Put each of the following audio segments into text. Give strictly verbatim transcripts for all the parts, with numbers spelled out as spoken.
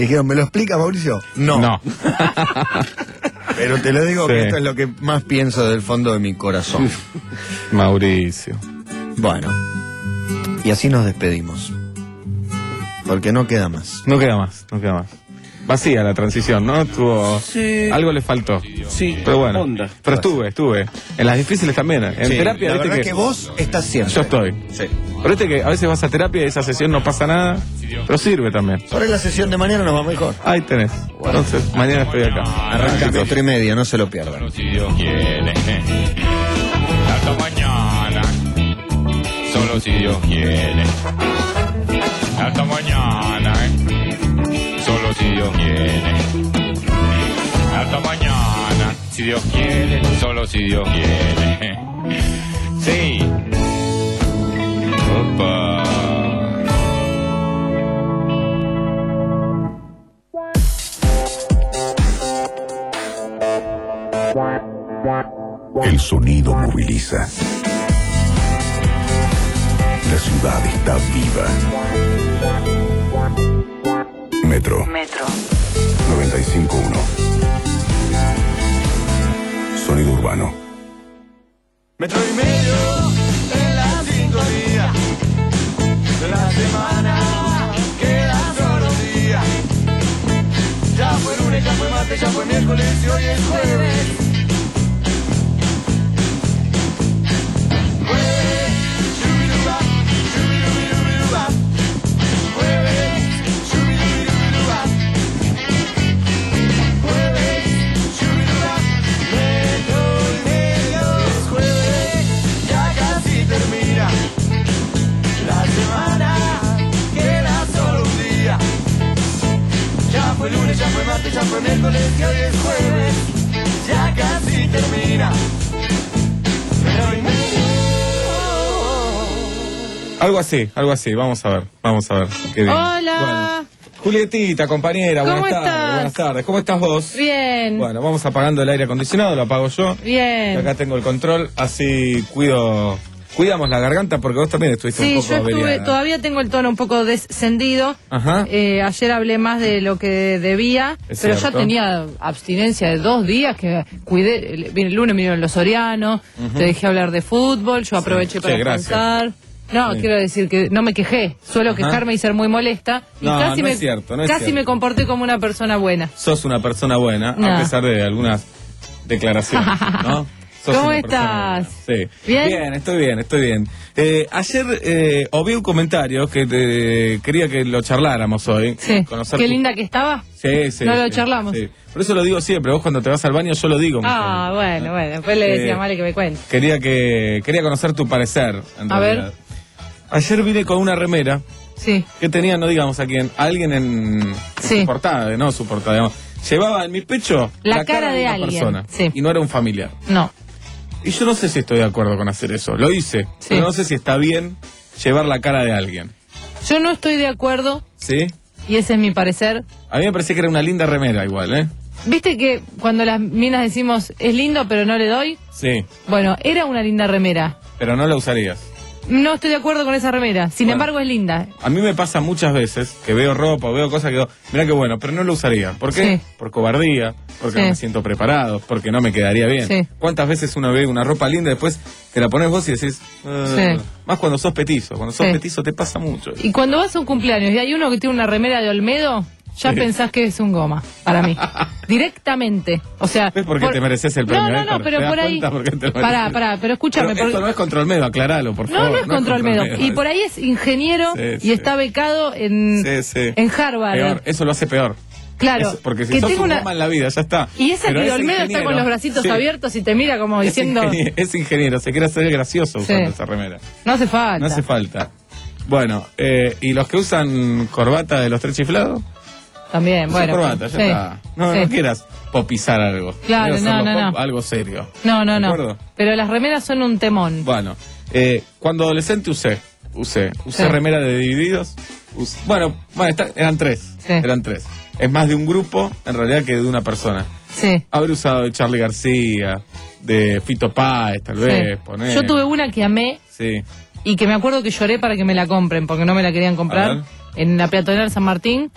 Dijeron, ¿me lo explica, Mauricio? No. No. Pero te lo digo Sí. que esto es lo que más pienso del fondo de mi corazón. Mauricio. Bueno, y así nos despedimos. Porque no queda más. No queda más, no queda más. Vacía la transición, ¿no? Tuvo... Sí. Algo le faltó. Sí, Pero bueno. onda. Pero estuve, estuve. En las difíciles también. En Sí, terapia, la viste verdad que... que vos estás siempre. Yo estoy. Sí. Pero viste que a veces vas a terapia y esa sesión no pasa nada, pero sirve también. Ahora en la sesión de mañana nos va mejor. Ahí tenés. Entonces, mañana estoy acá. Arranca cuatro y media, no se lo pierdan. Si Dios quiere. Hasta mañana. Solo si Dios quiere. Hasta mañana. Solo si Dios quiere. Hasta mañana. Si Dios quiere. Solo si Dios quiere. Sí. Opa. El sonido moviliza. La ciudad está viva. Metro. Metro. noventa y cinco punto uno. Sonido urbano. Metro y medio en la sintonía de la semana. Quedan solo días. Ya fue lunes, ya fue martes, ya fue miércoles y hoy es jueves. Jueves, shubiduba, shubidubidubiduba. Jueves, shubidubidubiduba. Jueves, shubiduba. Metro y medio es jueves, ya casi termina la semana, queda solo un día. Ya fue lunes, ya fue martes, ya fue miércoles y hoy es jueves, ya casi termina. Pero y medio. Algo así, algo así. Vamos a ver, vamos a ver. Qué bien. Hola. Bueno, Julietita, compañera, ¿Cómo buenas tardes. estás? Buenas tardes. ¿Cómo estás vos? Bien. Bueno, vamos apagando el aire acondicionado, lo apago yo. Y Bien. acá tengo el control, así cuido... Cuidamos la garganta porque vos también estuviste Sí, un poco yo estuve, averiada. todavía tengo el tono un poco descendido. Ajá. Eh, ayer hablé más de lo que debía, Es pero cierto. ya tenía abstinencia de dos días que cuidé. El, el lunes vinieron los Sorianos, Ujú. te dejé hablar de fútbol, yo aproveché Sí, para gracias. contar. No, Sí. quiero decir que no me quejé, suelo Ajá. quejarme y ser muy molesta. Y No, casi no me, es cierto, no es casi cierto. me comporté como una persona buena. Sos una persona buena, No. a pesar de algunas declaraciones, ¿no? Sos ¿Cómo una persona estás? buena. Sí. ¿Bien? Bien, estoy bien, estoy bien. Eh, ayer eh, oí un comentario que te- quería que lo charláramos hoy. Sí. Conocer Qué tu- linda que estaba. Sí, sí. No lo sí, charlamos. sí. Por eso lo digo siempre, vos cuando te vas al baño yo lo digo. Ah, mucho. bueno, bueno. Después le decía Eh, a Male que me cuente. Quería que quería conocer tu parecer, en A ver. realidad. Ayer vine con una remera Sí. que tenía, no digamos a quién, a alguien en, en Sí. su portada, no su portada, digamos. Llevaba en mi pecho La cara de una alguien, persona, sí. y no era un familiar. No. Y yo no sé si estoy de acuerdo con hacer eso. Lo hice, Sí. pero no sé si está bien llevar la cara de alguien. Yo no estoy de acuerdo, ¿Sí? y ese es mi parecer. A mí me parecía que era una linda remera igual, ¿eh? ¿Viste que cuando las minas decimos es lindo pero no le doy? Sí, Bueno, era una linda remera. pero no la usarías. No estoy de acuerdo con esa remera. Sin Bueno. embargo, es linda. A mí me pasa muchas veces que veo ropa o veo cosas que digo, mira qué bueno, pero no lo usaría. ¿Por qué? Sí. Por cobardía, porque Sí. no me siento preparado, porque no me quedaría bien. Sí. ¿Cuántas veces uno ve una ropa linda y después te la pones vos y decís, "Ah", Sí. más cuando sos petizo, cuando sos Sí. petizo te pasa mucho. Y cuando vas a un cumpleaños y hay uno que tiene una remera de Olmedo, ya Sí. pensás que es un goma, para mí. Directamente. O sea... ¿Ves por qué te mereces el premio, No, no, Héctor? no, pero ¿Te das por ahí... cuenta por qué te lo Pará, mereces? pará, pero escúchame. Pero porque- esto no es contra Olmedo, aclaralo, por No, favor. no es contra Olmedo. Y por ahí es ingeniero Sí, y sí. está becado en, Sí, sí. en Harvard. Peor, eso lo hace peor. Claro. Es- porque si que sos tenga un una... goma en la vida, ya está. Y esa Pero que es Olmedo está ingeniero. con los bracitos Sí. abiertos y te mira como Es diciendo... ingeniero, es ingeniero, se quiere hacer gracioso usando Sí. esa remera. No hace falta. No hace falta. Bueno, eh, ¿y los que usan corbata de los tres chiflados? También, Usa bueno. corbata, ya sí, está. No, sí. no quieras popizar algo. Claro, Quieras no, hacerlo no, pop, no. algo serio. No, no, ¿De no. acuerdo? Pero las remeras son un temón. Bueno, eh, cuando adolescente usé, usé, usé Sí. remera de Divididos. Us- bueno, bueno está- eran tres, Sí. eran tres. Es más de un grupo, en realidad, que de una persona. Sí. Habré usado de Charly García, de Fito Páez, tal vez, sí. poner. Yo tuve una que amé Sí, y que me acuerdo que lloré para que me la compren, porque no me la querían A comprar. ver. En la peatonal San Martín.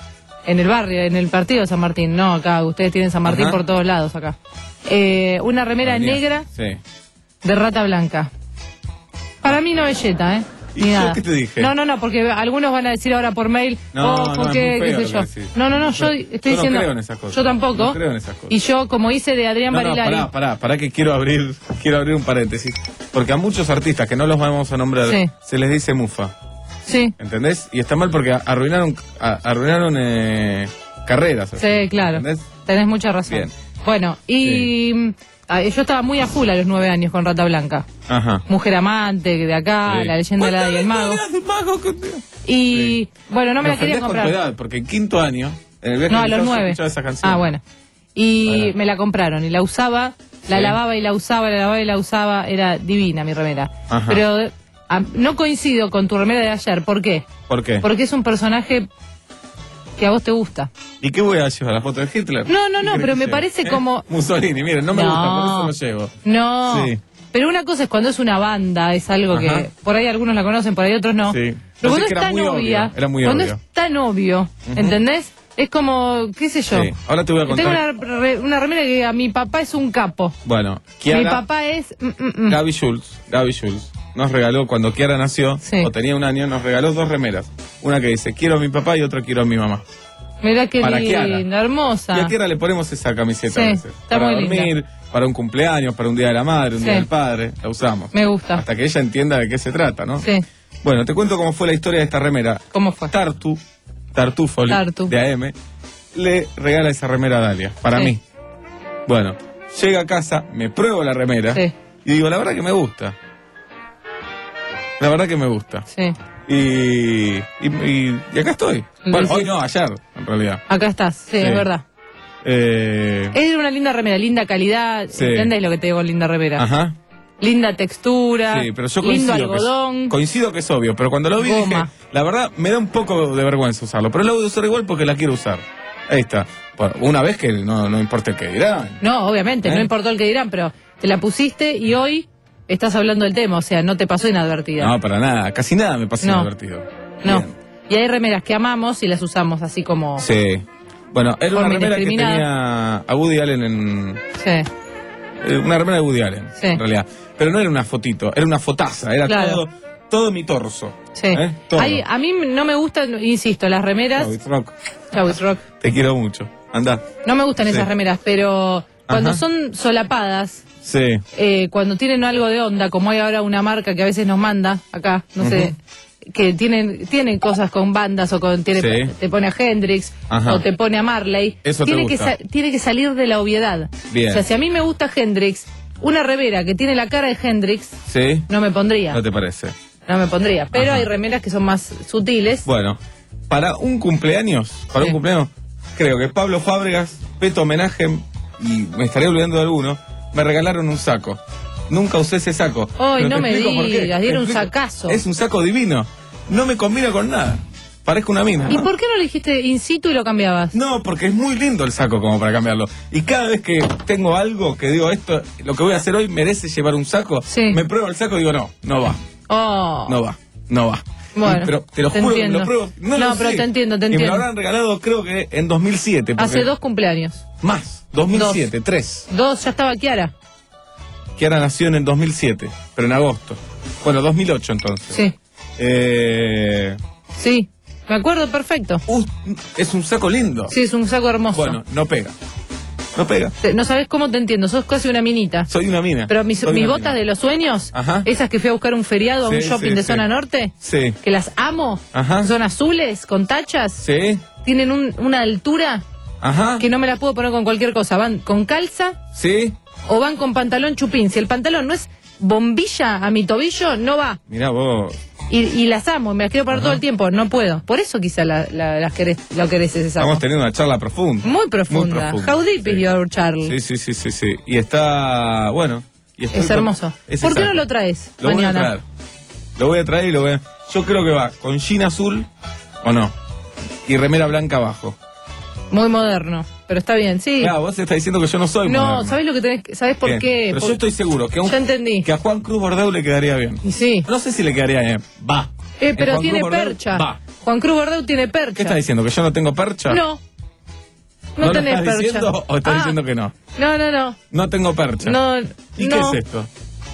En el barrio, en el partido de San Martín. No, acá, ustedes tienen San Martín Ajá. por todos lados acá. Eh, una remera Venía. negra Sí. de rata blanca. Para mí no belleta, ¿eh? ¿Y Ni yo nada. qué te dije? No, no, no, porque algunos van a decir ahora por mail, No, oh, no, porque, es muy feo qué lo sé que yo. decís. No, no, no, yo Yo- estoy yo no diciendo. creo en esas cosas. Yo tampoco. No creo en esas cosas. Y yo, como hice de Adrián No, no, Barilari. pará, pará, pará que quiero abrir, quiero abrir un paréntesis. Porque a muchos artistas que no los vamos a nombrar, Sí. se les dice mufa. Sí, ¿Entendés? Y está mal porque arruinaron, a- arruinaron eh, carreras. así, sí, claro. ¿Entendés? Tenés mucha razón. Bien. Bueno, y mm, ah, yo estaba muy a full a los nueve años con Rata Blanca. Ajá. Mujer amante, de acá, Sí. la leyenda de la y el mago. del mago que- Y bueno, no me, Me la quería ofendés con tu comprar. edad, porque en quinto año, en el viaje No, a de los mi casa, nueve. escuchaba esa canción. Ah, bueno. Y Bueno. me la compraron y la usaba, la Sí. lavaba y la usaba, la lavaba y la usaba. Era divina mi remera. Ajá. Pero eh, ah, no coincido con tu remera de ayer. ¿Por qué? ¿Por qué? Porque es un personaje que a vos te gusta. ¿Y qué voy a llevar? ¿La foto de Hitler? No, no, ¿Qué no, querés pero que me lleve? parece ¿Eh? como- Mussolini, miren, no me No. gusta, por eso lo llevo. No. Sí. Pero una cosa es cuando es una banda, es algo Ajá. que por ahí algunos la conocen, por ahí otros no. Sí. Pero Pensé cuando que es era tan muy obvia, obvio, era muy cuando obvio. es tan obvio, ¿entendés? Es como, qué sé yo. Sí. Ahora te voy a contar. Tengo una, re- una remera que a mi papá es un capo. Bueno, Mi Kiara, papá es... mm, mm, mm. Gaby Schultz, Gaby Schultz, nos regaló, cuando Kiara nació, Sí. o tenía un año, nos regaló dos remeras. Una que dice, quiero a mi papá y otra quiero a mi mamá. Mirá qué Para Kiara. linda, hermosa. Y a Kiara le ponemos esa camiseta Sí, a veces. está para muy linda. dormir, para un cumpleaños, para un día de la madre, un Sí. día del padre, la usamos. Me gusta. Hasta que ella entienda de qué se trata, ¿no? Sí. Bueno, te cuento cómo fue la historia de esta remera. ¿Cómo fue? Tartu, Tartufoli, Tartu. de A M, le regala esa remera a Dalia, para Sí. mí. Bueno, llega a casa, me pruebo la remera Sí. y digo, la verdad que me gusta. La verdad que me gusta. Sí. Y, y, y- y acá estoy. Bueno, Sí. hoy no, ayer, en realidad. Acá estás, sí, Sí. es verdad. Eh, Es una linda remera, linda calidad. Sí. ¿Entendés lo que te digo, linda remera? ajá. Linda textura, Sí, pero yo lindo coincido que, algodón. es, coincido que es obvio, pero cuando lo vi Goma. dije, la verdad me da un poco de vergüenza usarlo, pero lo voy a usar igual porque la quiero usar. Ahí está. Bueno, una vez que no, no importa el que dirán. No, obviamente, ¿Eh? no importó el que dirán, pero te la pusiste y hoy estás hablando del tema, o sea, no te pasó inadvertida. No, para nada, casi nada me pasó No. inadvertido. No. Bien. Y hay remeras que amamos y las usamos así como... Sí. Bueno, era una Forma remera que indiscriminada. tenía a Woody Allen en... Sí. eh, Una remera de Woody Allen, Sí. en realidad. Pero no era una fotito, era una fotaza, era Claro. todo, todo mi torso. Sí. ¿Eh? Todo. Hay- a mí no me gustan, insisto, las remeras... Chau, it's rock. Chau, it's rock. Te quiero mucho. Anda. No me gustan Sí. esas remeras, pero cuando Ajá. son solapadas, Sí. eh, cuando tienen algo de onda, como hay ahora una marca que a veces nos manda acá, no sé, que tienen tienen cosas con bandas o con tiene, Sí. te pone a Hendrix Ajá. o te pone a Marley, Eso te tiene que gusta. sa- tiene que salir de la obviedad. Bien. O sea, si a mí me gusta Hendrix, una remera que tiene la cara de Hendrix Sí. no me pondría, ¿No te parece? no me pondría, pero Ajá. hay remeras que son más sutiles. Bueno, para un cumpleaños, para Sí. un cumpleaños, creo que Pablo Fábregas, Peto Homenaje, y me estaría olvidando de alguno, me regalaron un saco. Nunca usé ese saco. Ay, Pero no te me explico por qué. digas, Te dieron un explico. sacazo. Es un saco divino. No me combina con nada. Parezco una mina. ¿Y ¿no? por qué no le dijiste in situ y lo cambiabas? No, porque es muy lindo el saco como para cambiarlo. Y cada vez que tengo algo que digo, esto, lo que voy a hacer hoy merece llevar un saco, Sí. me pruebo el saco y digo, no, no va, Oh. no va, no va. Bueno, Y- pero te lo te juro que entiendo. me lo pruebo. No, No, lo pero sé. te entiendo, te Y me entiendo. lo habrán regalado creo que en dos mil siete. porque- Hace dos cumpleaños. Más, dos mil siete, tres. Dos, ya estaba Kiara. Kiara nació en el dos mil siete, pero en agosto. Bueno, dos mil ocho entonces. Sí, Eh, sí. Me acuerdo perfecto. uh, es un saco lindo. Sí, es un saco hermoso. Bueno, no pega. No pega. Te- no sabes cómo te entiendo, sos casi una minita. Soy una mina. Pero mis, Soy mis una botas mina. de los sueños, Ajá. esas que fui a buscar un feriado a un Sí, shopping sí, de sí. zona norte, Sí. que las amo, Ajá. son azules, con tachas, Sí. tienen un- una altura Ajá. que no me la puedo poner con cualquier cosa. Van con calza Sí. o van con pantalón chupín. Si el pantalón no es bombilla a mi tobillo, no va. Mirá vos. Y, y las amo, me las quiero poner Ajá. todo el tiempo, no puedo. Por eso quizá la, la- las querés, lo querés ese saco. Estamos teniendo una charla profunda. Muy profunda. Muy profunda. How deep is Sí. your Charlie? Sí, sí, sí, sí, sí. Y está, bueno. y estoy Es con- hermoso. ese ¿Por qué no saco. lo traes Lo voy a mañana? traer. Lo voy a traer y lo voy a... Yo creo que va con jean azul, ¿o no? Y remera blanca abajo. Muy moderno, pero está bien, sí. Claro, vos estás diciendo que yo no soy No, moderno. ¿sabés lo que tenés? que- ¿Sabés por Bien. qué? Pero Por- yo estoy seguro que a, un- Ya entendí. que a Juan Cruz Bordeu le quedaría bien. Y sí. No sé si le quedaría bien. Va. Eh, En pero Juan tiene Cruz Bordeu, percha. Va. Juan Cruz Bordeu tiene percha. ¿Qué estás diciendo? ¿Que yo no tengo percha? No. No, ¿No tenés lo estás percha. diciendo o estás Ah, diciendo que no? No, no, no. No tengo percha. No, ¿Y no. qué es esto?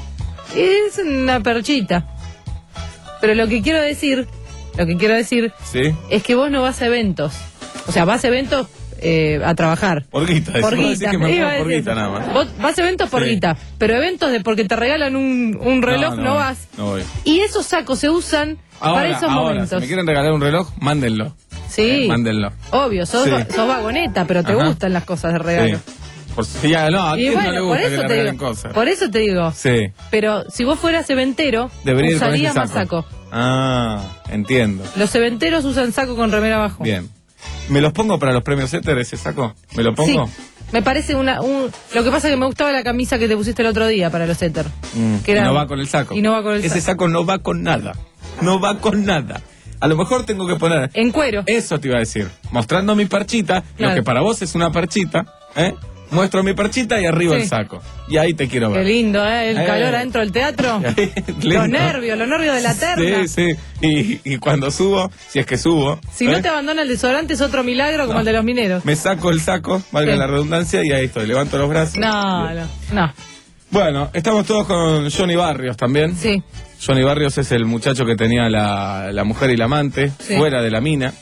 Es una perchita. Pero lo que quiero decir, lo que quiero decir ¿Sí? es que vos no vas a eventos. O sea, vas a eventos eh, a trabajar. Por guita. Por Vos decís guita. que me Iba muevo a por decir guita eso. nada más. Vos vas a eventos por Sí. guita, pero eventos de porque te regalan un, un reloj no, voy, vas. No voy. Y esos sacos se usan Ahora, para esos ahora, momentos. si me quieren regalar un reloj, mándenlo. Sí, Eh, mándenlo. obvio, sos, Sí. va- sos vagoneta, pero te Ajá. gustan las cosas de regalo. Sí. Por si ya, no, a Y quién bueno, no le por gusta que eso le te regalen digo. cosas. Por eso te digo. Sí. Pero si vos fueras eventero, Debería ir con ese usarías saco. más saco. Ah, entiendo. Los eventeros usan saco con remera abajo. Bien. ¿Me los pongo para los premios Éter ese saco? ¿Me lo pongo? Sí. Me parece una. Un, lo que pasa es que me gustaba la camisa que te pusiste el otro día para los Éter. Mm, Que era- y no va con el saco. Y no va con el Ese saco. saco no va con nada. No va con nada. A lo mejor tengo que poner... En cuero. Eso te iba a decir. Mostrando mi parchita, Claro. lo que para vos es una parchita, ¿eh? Muestro mi parchita y arriba Sí. el saco. Y ahí te quiero Qué ver. lindo, ¿eh? El Eh. calor adentro del teatro. Lindo. Los nervios, los nervios de la terna. Sí, sí. Y, y cuando subo, si es que subo, Si ¿eh? no te abandona el desodorante es otro milagro como No. el de los mineros. me saco el saco, valga Sí. la redundancia, y ahí estoy. Levanto los brazos. No, Bien. no, no. Bueno, estamos todos con Johnny Barrios también. Sí. Johnny Barrios es el muchacho que tenía la, la mujer y la amante Sí. fuera de la mina.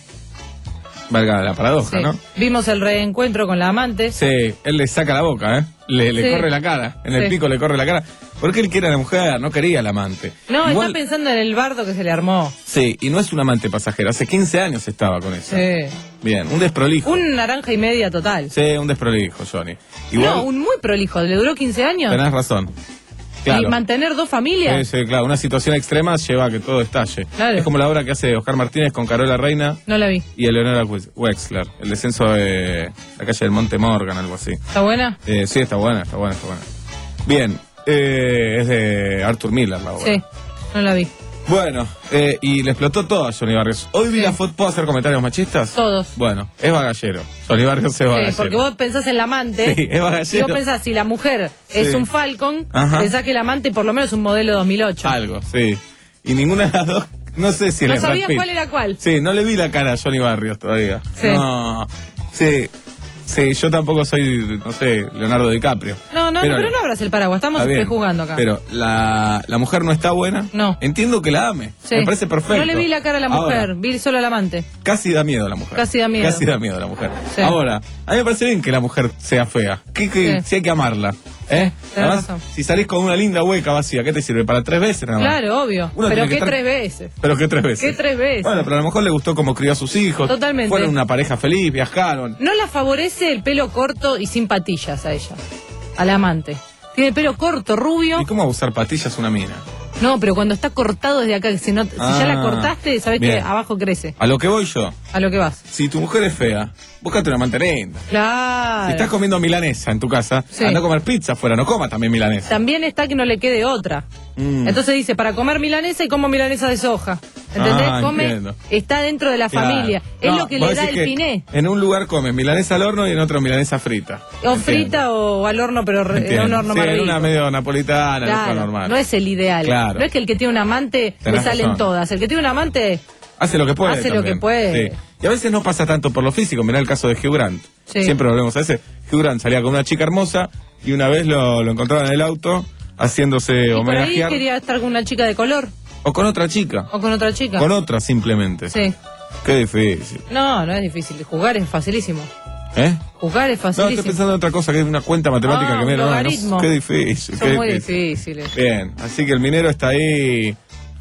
Valga la paradoja, Sí. ¿no? Vimos el reencuentro con la amante. Sí, él le saca la boca, ¿eh? Le, le Sí. corre la cara. En el Sí. pico le corre la cara. Porque él quiere a la mujer, no quería al amante. No, Igual- está pensando en el bardo que se le armó. Sí, y no es un amante pasajero. Hace quince años estaba con eso. Sí. Bien, un desprolijo. Un naranja y media total. Sí, un desprolijo, Johnny. Igual, No, un muy prolijo. Le duró quince años. tenés razón. Y Claro. mantener dos Sí, familias. sí, claro. Una situación extrema lleva a que todo estalle. Claro. Es como la obra que hace Oscar Martínez con Carola Reina No la vi. y Eleonora Wex- Wexler. El descenso de la calle del Monte Morgan, algo así. ¿Está buena? Eh, sí, está buena, está buena, está buena. Bien, eh, es de Arthur Miller la obra. Sí. No la vi. Bueno, eh, y le explotó todo a Johnny Barrios. Hoy vi Sí. la foto. ¿Puedo hacer comentarios machistas? Todos. Bueno, es bagallero. Johnny Barrios es Sí, bagallero. porque vos pensás en la amante. Sí, es Y bagallero. vos pensás, si la mujer es Sí. un Falcon, Ajá. pensás que el amante por lo menos es un modelo dos mil ocho. Algo, sí. Y ninguna de las dos, no sé si No le sabías cuál era cuál. Sí, no le vi la cara a Johnny Barrios todavía. Sí. No, sí, sí, yo tampoco soy, no sé, Leonardo DiCaprio. No, no, pero, pero no abras el paraguas, estamos Está bien, jugando acá. Pero la, la mujer no está buena. No. Entiendo que la ame. Sí. Me parece perfecto. No le vi la cara a la mujer, Ahora, vi solo al amante. casi da miedo a la mujer. Casi da miedo. Casi da miedo a la mujer. Sí. Ahora, a mí me parece bien que la mujer sea fea. Que, que, Sí. Si hay que amarla. ¿eh? Sí, tenés Además, razón. si salís con una linda hueca vacía, ¿qué te sirve? ¿Para tres veces nada más? Claro, obvio. Uno Pero tiene que qué estar- tres veces. Pero que tres veces. ¿Qué tres veces? Bueno, pero a lo mejor le gustó cómo crió a sus hijos. Totalmente. Fueron una pareja feliz, viajaron. No la favorece el pelo corto y sin patillas a ella, al amante. Tiene el pelo corto, rubio. ¿Y cómo va a usar patillas una mina? No, pero cuando está cortado desde acá, si, no, si ya la Ah, cortaste, sabés que bien. abajo crece. A lo que voy yo, A lo que vas. si tu mujer es fea, búscate una amante linda. Claro. Si estás comiendo milanesa en tu casa, Sí. anda a comer pizza afuera, no comas también milanesa. También está que no le quede otra. Mm. Entonces dice, para comer milanesa y como milanesa de soja. ¿Entendés? Ah, Come, entiendo. está dentro de la Claro. familia. Es No, lo que vos le da decís el que piné. En un lugar comes milanesa al horno y en otro milanesa frita. O Entiendo. frita o al horno, pero re- en Entiendo. un horno Sí, más en rico. una medio napolitana, Claro, loco normal. no es el ideal. Claro. No es que el que tiene un amante le Tenés salen razón. todas. El que tiene un amante, Hace lo que puede. Hace lo también. que puede. Sí. Y a veces no pasa tanto por lo físico. Mirá el caso de Hugh Grant. Sí. Siempre volvemos a ese. Hugh Grant salía con una chica hermosa y una vez lo, lo encontraban en el auto haciéndose y por ahí homenajear. quería estar con una chica de color O con otra chica. o con otra chica. Con otra simplemente. Sí. Qué difícil. No, no es difícil. Jugar es facilísimo. ¿Eh? Jugar es No, estoy facilísimo. pensando en otra cosa, que es una cuenta matemática Ah, que me un no, no, logaritmo. Qué difícil. Son qué muy difícil. difíciles. Bien, así que el minero está ahí.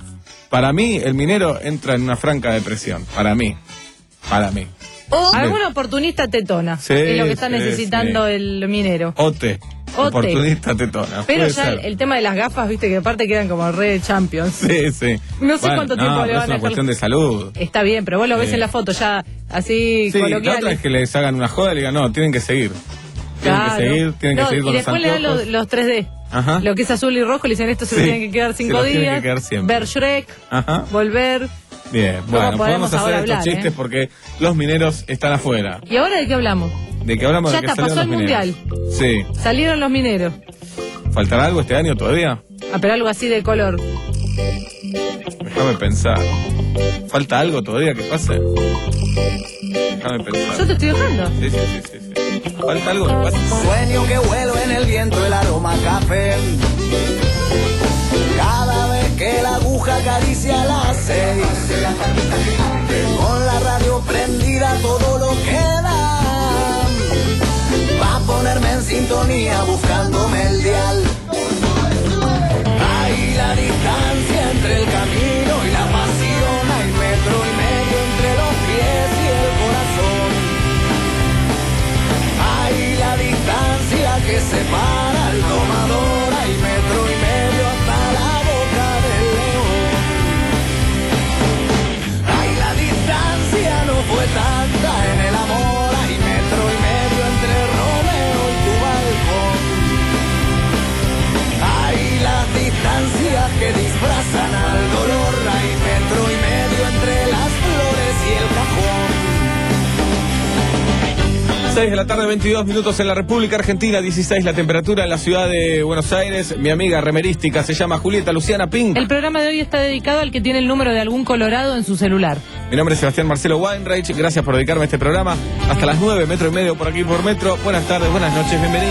Para mí, el minero entra en una franca depresión. Para mí. Para mí. O alguna oportunista tetona. Sí, es lo que está sí, necesitando sí. el minero. Ote. Ote. Oportunista tetona. Pero Puede ya ser. el, el tema de las gafas, viste, que aparte quedan como re champions. Sí, sí. No sé cuánto tiempo no, le pero van es a una dejar- cuestión de salud. Está bien, pero vos lo ves Sí. en la foto ya así Sí, la coloquial. otra es que les hagan una joda y le digan, no, tienen que seguir. Tienen Claro. que seguir, tienen No, que seguir con y los después le dan anteojos. los, los tres D. Ajá. Lo que es azul y rojo, le dicen esto se Sí, lo tienen que quedar se cinco los tienen días. que quedar siempre. Ver Shrek, Ajá. volver. Bien, ¿Cómo bueno, podemos podemos hacer ahora estos hablar, chistes eh? porque los mineros están afuera. ¿Y ahora de qué hablamos? ¿De qué hablamos? Ya de que está, salieron pasó los el mineros. Sí. Salieron los mineros. ¿Faltará algo este año todavía? Ah, pero algo así de color. Déjame pensar. ¿Falta algo todavía que pase? Déjame pensar. Yo te estoy dejando. Sí, sí, sí, sí, sí. ¿Falta algo que pase? Sueño que vuelo en el viento el aroma a café. Cada vez que la aguja acaricia las seis. Con la radio prendida todo lo que da. Va a ponerme en sintonía buscándome el dial. Hay la distancia entre el camino y la pasión. Hay metro y medio entre los pies y el corazón. Hay la distancia que separa al domador. Hay metro y medio hasta la boca del león. Hay la distancia no fue tanta en el amor. Hay metro y medio entre Romeo y tu balcón. Hay las distancias que disfrazan al dolor. Hay metro y medio entre las flores y el cajón. seis de la tarde, veintidós minutos en la República Argentina, dieciséis la temperatura en la ciudad de Buenos Aires. Mi amiga remerística se llama Julieta Luciana Pink. El programa de hoy está dedicado al que tiene el número de algún colorado en su celular. Mi nombre es Sebastián Marcelo Weinreich. Gracias por dedicarme a este programa. Hasta las nueve, metro y medio por aquí por metro. Buenas tardes, buenas noches, bienvenidos.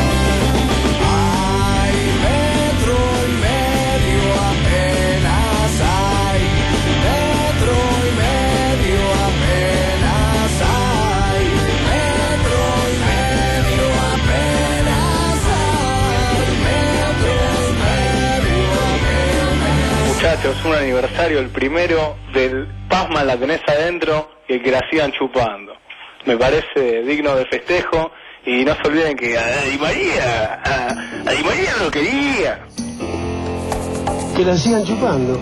Hay metro y medio apenas hay. Metro y medio apenas hay. Metro y medio apenas hay. Metro y medio apenas. Muchachos, un aniversario, el primero del Pasma la tenés adentro y el que la sigan chupando. Me parece digno de festejo y no se olviden que a Di María, a, a Di María no lo quería. Que la sigan chupando.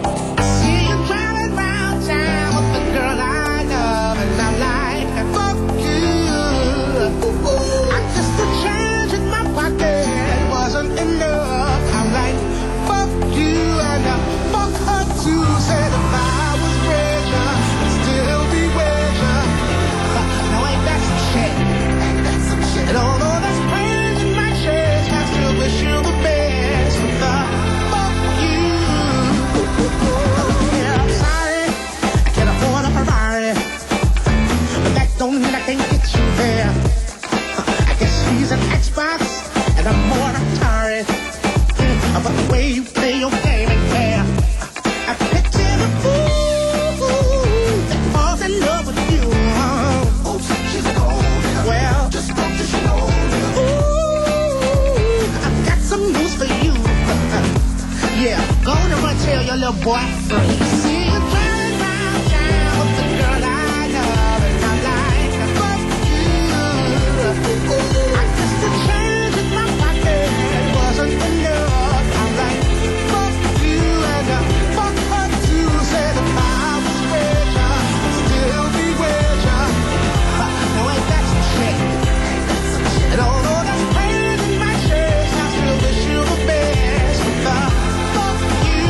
Don't mean I can't get you there. I guess she's an Xbox and I'm more Atari. Mm, but the way you play your game ain't fair. I picture the fool that falls in love with you. Oh, she's cold. Well, just don't you know. Ooh, I've got some news for you. Yeah, go on and run tell your little boy. See you driving round town with the girl I love and I like. I guess the change in my pocket wasn't enough. I'm like, fuck you and uh, fuck her too. Said if I was richer, I'd still be richer. Uh, now ain't that some shit? And although that's pain in my chest, I still wish you the best. Uh, fuck you.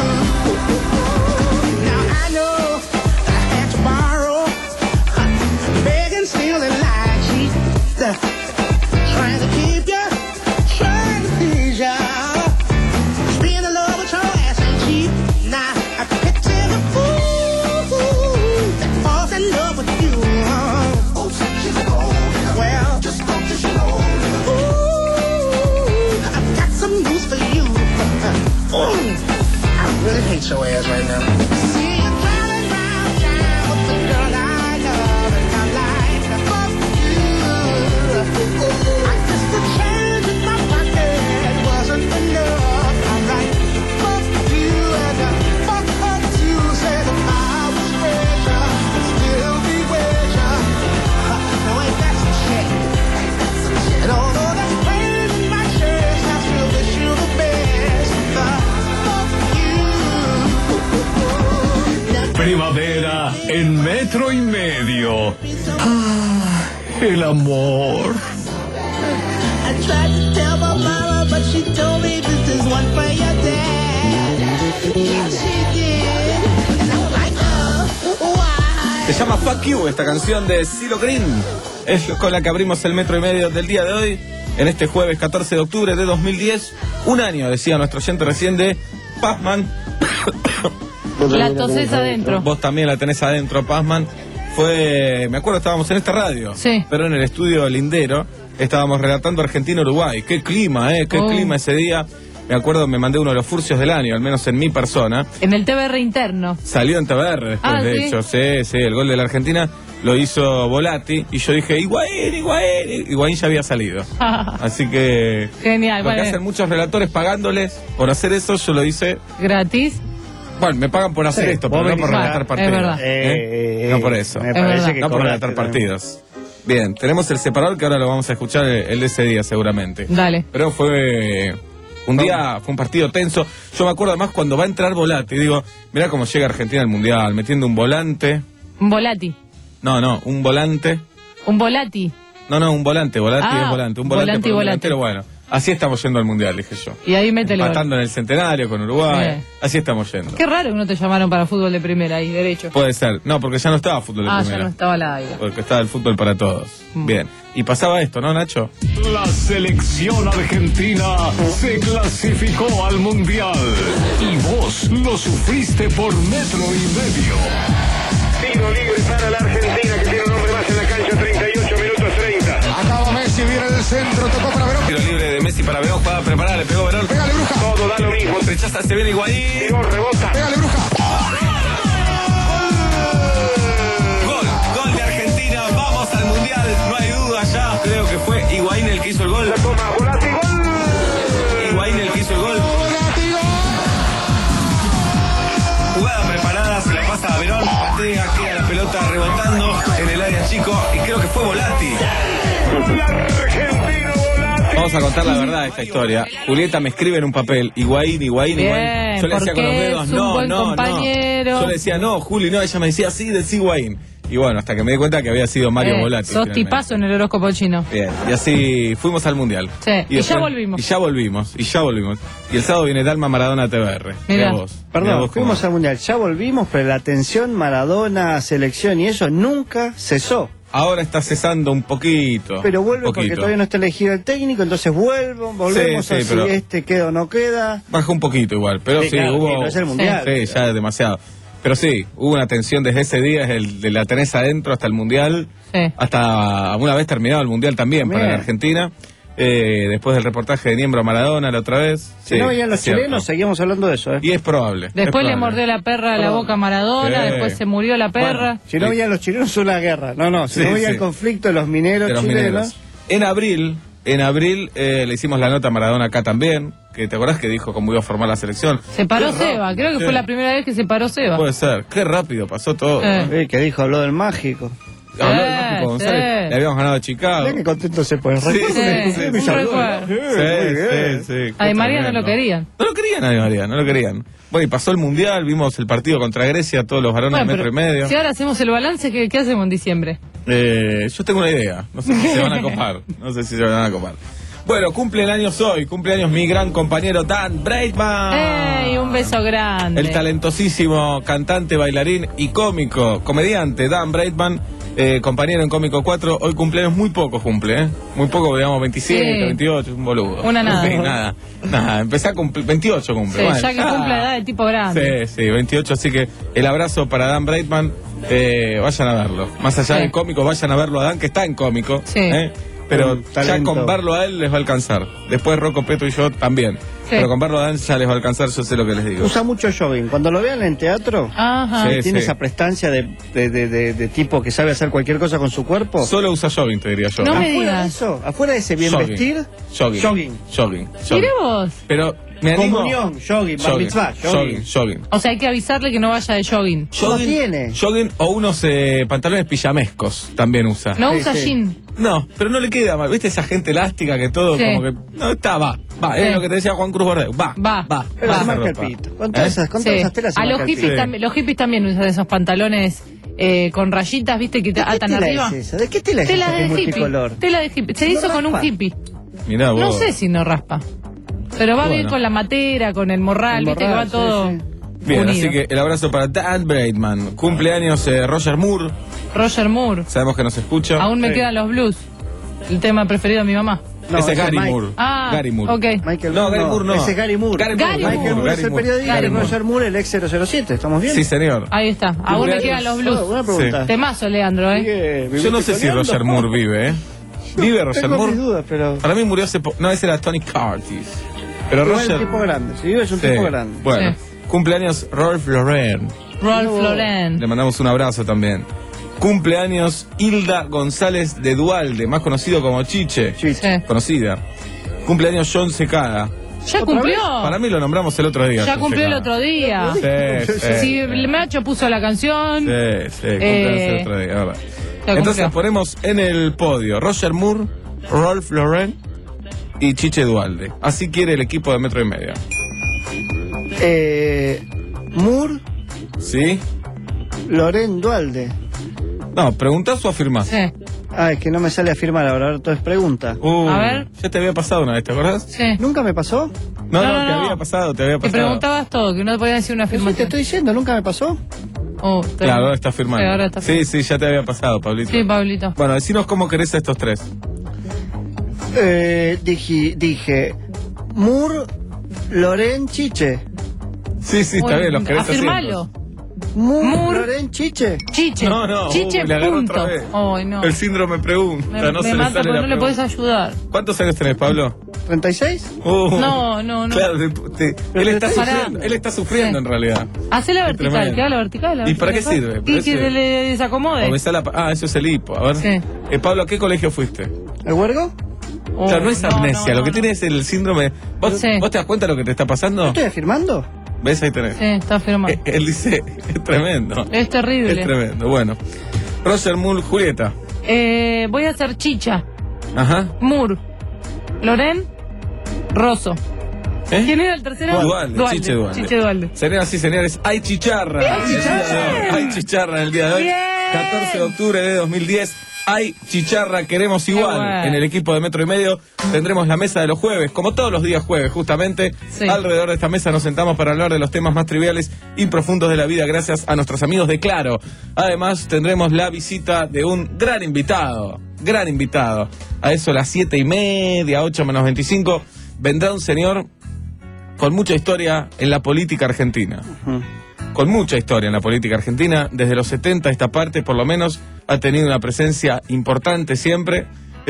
Now I know that I had to borrow, uh, beg and steal and lie, cheat. Uh, trying to keep you, trying to please ya. Being in love with your ass ain't cheap. Nah, I picture the fool that falls in love with you. Oh, she's cold. Well, just don't you know. Ooh, I've got some news for you. Ooh, I really hate your ass right now. See you driving round town with the girl I love and I like. Fuck you. I guess the change in my pocket wasn't enough. I'm like, fuck you and uh, fuck her too. Said if I was richer, I'd still be richer. Uh, now ain't that some shit? And although that's pain in my chest, I still wish you the best. Uh, fuck you. Now, Primavera en metro y medio. Ah, el amor. I tried to tell my mama, but she told me this is one for your dad. Yes, she did. And I'm like, oh, why? Se llama Fuck You, esta canción de CeeLo Green. Es con la que abrimos el metro y medio del día de hoy, en este jueves catorce de octubre de dos mil diez. Un año, decía nuestro oyente recién, de Pac-Man. La tosés adentro. Vos también la tenés adentro, Pazman. Fue, me acuerdo, estábamos en esta radio, sí, pero en el estudio Lindero, estábamos relatando Argentina-Uruguay. Qué clima, eh, qué oh. clima ese día. Me acuerdo, me mandé uno de los furcios del año, al menos en mi persona. En el T V R interno. Salió en T V R después, ah, de ¿sí? hecho, sí, sí, el gol de la Argentina lo hizo Volati, y yo dije, Higuaín, Higuaín, Higuaín ya había salido. Así que... Genial, lo que bueno. hacen muchos relatores pagándoles por hacer eso, yo lo hice... ¿Gratis? Bueno, me pagan por hacer Sí, esto, pero no por relatar es partidos. verdad. ¿eh? Eh, No por eso. Me Es parece verdad. que No por cobraste relatar también. partidos. Bien, tenemos el separador que ahora lo vamos a escuchar el, el de ese día seguramente. Dale. Pero fue un día, fue un partido tenso. Yo me acuerdo además cuando va a entrar Volati, digo, mirá cómo llega Argentina al Mundial, metiendo un volante. Un volati. No, no, un volante. Un volati. No, no, un volante, volante Ah, es volante. Un volante, volante y por un volante. delantero, bueno. Así estamos yendo al Mundial, dije yo. Y ahí mete el gol. Empatando en el centenario con Uruguay. Bien. Así estamos yendo. Qué raro que no te llamaron para fútbol de primera ahí, derecho. Puede ser. No, porque ya no estaba fútbol de Ah, primera. ya no estaba la aire. Porque estaba el fútbol para todos. Mm. Bien. Y pasaba esto, ¿no, Nacho? La selección argentina se clasificó al Mundial. Y vos lo sufriste por metro y medio. Tiro libre para la Argentina, que tiene un hombre más en la cancha, treinta y ocho minutos treinta. Acaba Messi, viene del centro, tocó para Verón. Tiro libre de Messi para Verón, jugada preparada, le pegó Verón. Pégale, Bruja. Todo da lo mismo. Rechaza, se viene Higuaín. Tiró, rebota. Pégale, Bruja. Gol, gol de Argentina, vamos al Mundial, no hay duda ya. Creo que fue Higuaín el que hizo el gol. La toma, Volati, gol. Higuaín el que hizo el gol. Volati, gol. Jugada preparada, se la pasa a Verón, patea, queda la pelota rebotando en el área chico y creo que fue Volati. Gol argentino, Volati. Vamos a contar la verdad de esta historia. Julieta me escribe en un papel, Higuaín, Higuaín, Bien, Higuaín. Yo le decía con los porque dedos, es un no, buen no, compañero. no. Yo le decía, no, Juli, no, ella me decía, sí, decí Higuaín. Y bueno, hasta que me di cuenta que había sido Mario Eh, Volati. sos finalmente. tipazo en el horóscopo chino. Bien, y así fuimos al Mundial. Sí, y ya volvimos. Y ya volvimos, y ya volvimos. Y el sábado viene Dalma Maradona T V R. Mirá. vos. Mirá Perdón, vos cómo- fuimos al Mundial, ya volvimos, pero la tensión Maradona, selección y eso nunca cesó. Ahora está cesando un poquito. Pero vuelve poquito. porque todavía no está elegido el técnico, entonces vuelvo, volvemos Sí, sí, a si pero- este queda o no queda. Bajó un poquito igual, pero sí, Sí, claro, hubo... sí, pero es el Mundial. Sí, ya es demasiado. Pero sí, hubo una tensión desde ese día, desde el, de la tenés adentro hasta el Mundial, Sí. hasta una vez terminado el Mundial también para Bien. la Argentina, eh, después del reportaje de Niembro a Maradona la otra vez. Si Sí, no veían los es cierto. chilenos, seguimos hablando de eso, ¿eh? Y es probable. es Después le probable. mordió la perra a la Perdón. boca a Maradona, Sí. después se murió la perra. Si no veían los chilenos, una guerra. No, no, si Sí, no veían sí. el conflicto de los mineros de los chilenos. mineros. En abril, en abril eh, le hicimos la nota a Maradona acá también, que te acordás que dijo cómo iba a formar la selección. Se paró Qué Seba, rápido, creo que sí. fue la primera vez que se paró Seba. Puede ser, qué rápido pasó todo. Eh. ¿no? Eh, que dijo, habló del mágico. Habló del Eh, Mágico González, sí. le habíamos ganado a Chicago. Mirá qué contento se pone. Sí, Recuerden, sí, usted sí, me un saludó, recuerdo. ¿no? Sí, Eh, muy bien. sí, sí. A Di María no tremendo. lo querían. No lo querían a Di María, no lo querían. Bueno, y pasó el Mundial, vimos el partido contra Grecia, todos los varones Bueno, de metro pero y medio. si ahora hacemos el balance, ¿qué, qué hacemos en diciembre? Eh, yo tengo una idea, no sé si se van a copar, no sé si se van a copar. Bueno, cumpleaños hoy, cumpleaños mi gran compañero Dan Breitman. ¡Ey! Un beso grande. El talentosísimo cantante, bailarín y cómico, comediante Dan Breitman, eh, compañero en Cómico cuatro, hoy cumpleaños muy poco cumple, ¿eh? Muy poco, digamos veintisiete, Sí. veintiocho, un boludo. Una nada. Sí, nada, nada, empecé a cumplir, veintiocho cumple. Sí, bueno. ya que Ah. cumple la edad de tipo grande. Sí, sí, veintiocho, así que el abrazo para Dan Breitman, eh, vayan a verlo. Más allá Sí. del cómico, vayan a verlo a Dan, que está en Cómico. Sí. ¿eh? Pero Un ya talento. con verlo a él les va a alcanzar. Después Rocco, Peto y yo también. Sí. Pero con verlo a Dan ya les va a alcanzar, yo sé lo que les digo. Usa mucho jogging. Cuando lo vean en teatro, Ajá. Sí. tiene esa prestancia de, de, de, de- de tipo que sabe hacer cualquier cosa con su cuerpo. Solo usa jogging, te diría yo. No me Afuera de digas. eso, afuera de ese bien Jogging. vestir, Jogging. jogging. Jogging. Mire jogging. vos. Pero me animo. Comunión, jogging, bar Jogging, mitzvah, jogging, jogging. jogging. O sea, hay que avisarle que no vaya de jogging. No tiene. Jogging o unos eh, pantalones pijamescos también usa. No Sí, usa sí. jean. No, pero no le queda mal. ¿Viste esa gente elástica que todo Sí. como que... No, está, va. Va, Sí. es lo que te decía Juan Cruz Bordeaux. Va, Va. va. Pero va se esa marca el ropa. pito. Con todas ¿Eh? esas, con Sí. todas esas telas se A los marca el hippies, pito. también, los hippies también usan esos pantalones eh, con rayitas, ¿viste? Que te ¿De qué atan tela arriba. es esa? ¿De qué tela es Tela esa que de es hippie. multicolor? Tela de hippie. Se ¿No hizo con un raspa? hippie. Mirá vos. No sé si no raspa. Pero va Bueno. bien con la matera, con el morral, El viste morral, que va todo sí, Bien, unido. así que el abrazo para Dan Breitman. Cumpleaños eh, Roger Moore. Roger Moore. Sabemos que nos escucha. Aún me Sí. quedan los blues. El tema preferido de mi mamá. No, ese es ese Gary Mike. Moore. Ah, Gary Moore. ok. Michael No, Gary Moore no. Ese es Gary Moore. Gary Gary Moore. Michael Moore es el Gary periodista Moore. y Roger Moore el ex cero cero siete. ¿Estamos bien? Sí, señor. Ahí está. Aún me quedan los blues. Oh, buena pregunta. Temazo, Leandro, ¿eh? Sigue- Yo no ¿viviste sé si coleando? Roger Moore vive, ¿eh? ¿Vive Roger Tengo Moore? mis dudas, pero... Para mí murió hace poco. No, ese era Tony Curtis. Pero Igual es Roger. un tipo grande. Si vive es un Sí. tipo grande. Bueno, Sí. cumpleaños Rolf Lauren. Rolf Lauren. Le mandamos un abrazo también. Cumpleaños Hilda González de Dualde, más conocido como Chiche. Sí. Sí. Conocida. Cumpleaños John Secada. Ya ¿Otra cumplió. Para mí lo nombramos el otro día. Ya John cumplió el Secada. otro día. Sí, sí, Si sí. el macho puso la canción. Sí, sí, cumpleaños Eh, el otro día, es verdad. ya Entonces cumplió. ponemos en el podio Roger Moore, Rolf Lauren y Chiche Dualde. Así quiere el equipo de Metro y Medio. Eh, Moore, ¿Sí? Loren Dualde. No, ¿preguntás o afirmás? Sí. Ah, es que no me sale a afirmar ahora, ahora todo es pregunta. Uh, A ver. Ya te había pasado una vez, ¿te acordás? Sí. ¿Nunca me pasó? No, no, No, no, te no. había pasado, te había Te pasado. preguntabas todo, que no te podías decir una Eso te afirmación. estoy diciendo, ¿nunca me pasó? Oh, te- Claro, ahora está firmando. Sí, ahora está sí, sí, ya te había pasado, Pablito. Sí, Pablito. Bueno, decinos cómo querés a estos tres. Eh, dije, dije, Moore, Loren, Chiche. Sí, sí, está Uy, bien, los querés afirmalo. haciendo. Moore, Moore. Loren, Chiche. Chiche. No, no, Chiche, uy, le agarró punto. otra vez. Ay, no. El síndrome pregunta, Me, no me se le mata sale porque la no le podés pregunta. ayudar. ¿Cuántos años tenés, Pablo? ¿treinta y seis? Uh, No, no, no. Claro, te- te- él, está Pará. sufriendo, él está sufriendo en realidad. Hacé la Qué vertical, tremendo. que haga la vertical. la ¿Y para qué vertical. sirve? Y Parece- que le desacomode. O me sale la- ah, eso es el hipo. A ver. Sí. Eh, Pablo, ¿a qué colegio fuiste? ¿El huergo? Oh, Claro, no es amnesia, no, lo que no. tiene es el síndrome. ¿Vos, Sí. ¿Vos te das cuenta de lo que te está ¿No pasando? estoy afirmando? ¿Ves? Ahí tenés. Sí, está firmado. Eh, Él dice, es tremendo. Es terrible. Es tremendo. Bueno. Roger Moore, Julieta. Eh, voy a hacer Chicha, Ajá. Moore, Loren, Rosso. ¿Eh? ¿Quién era el tercero? Dualde, Chiche Dualde. Chiche Dualde. Señoras y señores, hay chicharra. ¡Hay chicharra! Hay chicharra en el día de hoy. Bien. catorce de octubre de dos mil diez. Hay chicharra, queremos igual. bueno. En el equipo de Metro y Medio tendremos la mesa de los jueves, como todos los días jueves, justamente. Sí. Alrededor de esta mesa nos sentamos para hablar de los temas más triviales y profundos de la vida, gracias a nuestros amigos de Claro. Además, tendremos la visita de un gran invitado. Gran invitado. A eso a las siete y media, ocho menos veinticinco, vendrá un señor con mucha historia en la política argentina. Con mucha historia en la política argentina. Desde los setenta esta parte, por lo menos, ha tenido una presencia importante siempre.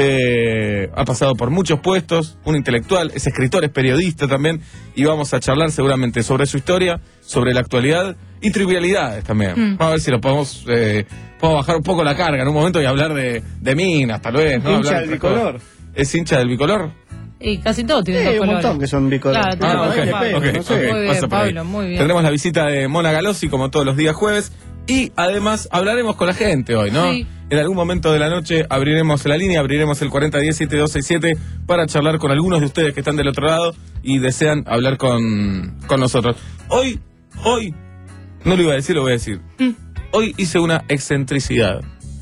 Eh, ha pasado por muchos puestos, un intelectual, es escritor, es periodista también. Y vamos a charlar seguramente sobre su historia, sobre la actualidad y trivialidades también. Mm. Vamos a ver si lo podemos, eh, podemos bajar un poco la carga en un momento y hablar de, de minas, tal vez. ¿no? Hincha Hablar del de otras bicolor. cosas. ¿Es hincha del bicolor? Y casi todos tienen Sí, dos un colores. montón que son bicolores. Claro, Ah, tenemos ok, Pablo. ok, no sé. ok, Muy bien, pasa por ahí. Pablo, muy bien. Tendremos la visita de Mona Galossi, como todos los días jueves, y además hablaremos con la gente hoy, ¿no? Sí. En algún momento de la noche abriremos la línea, abriremos el cuarenta diez, setenta y dos sesenta y siete para charlar con algunos de ustedes que están del otro lado y desean hablar con, con nosotros. Hoy, hoy, no lo iba a decir, lo voy a decir. Mm. Hoy hice una excentricidad,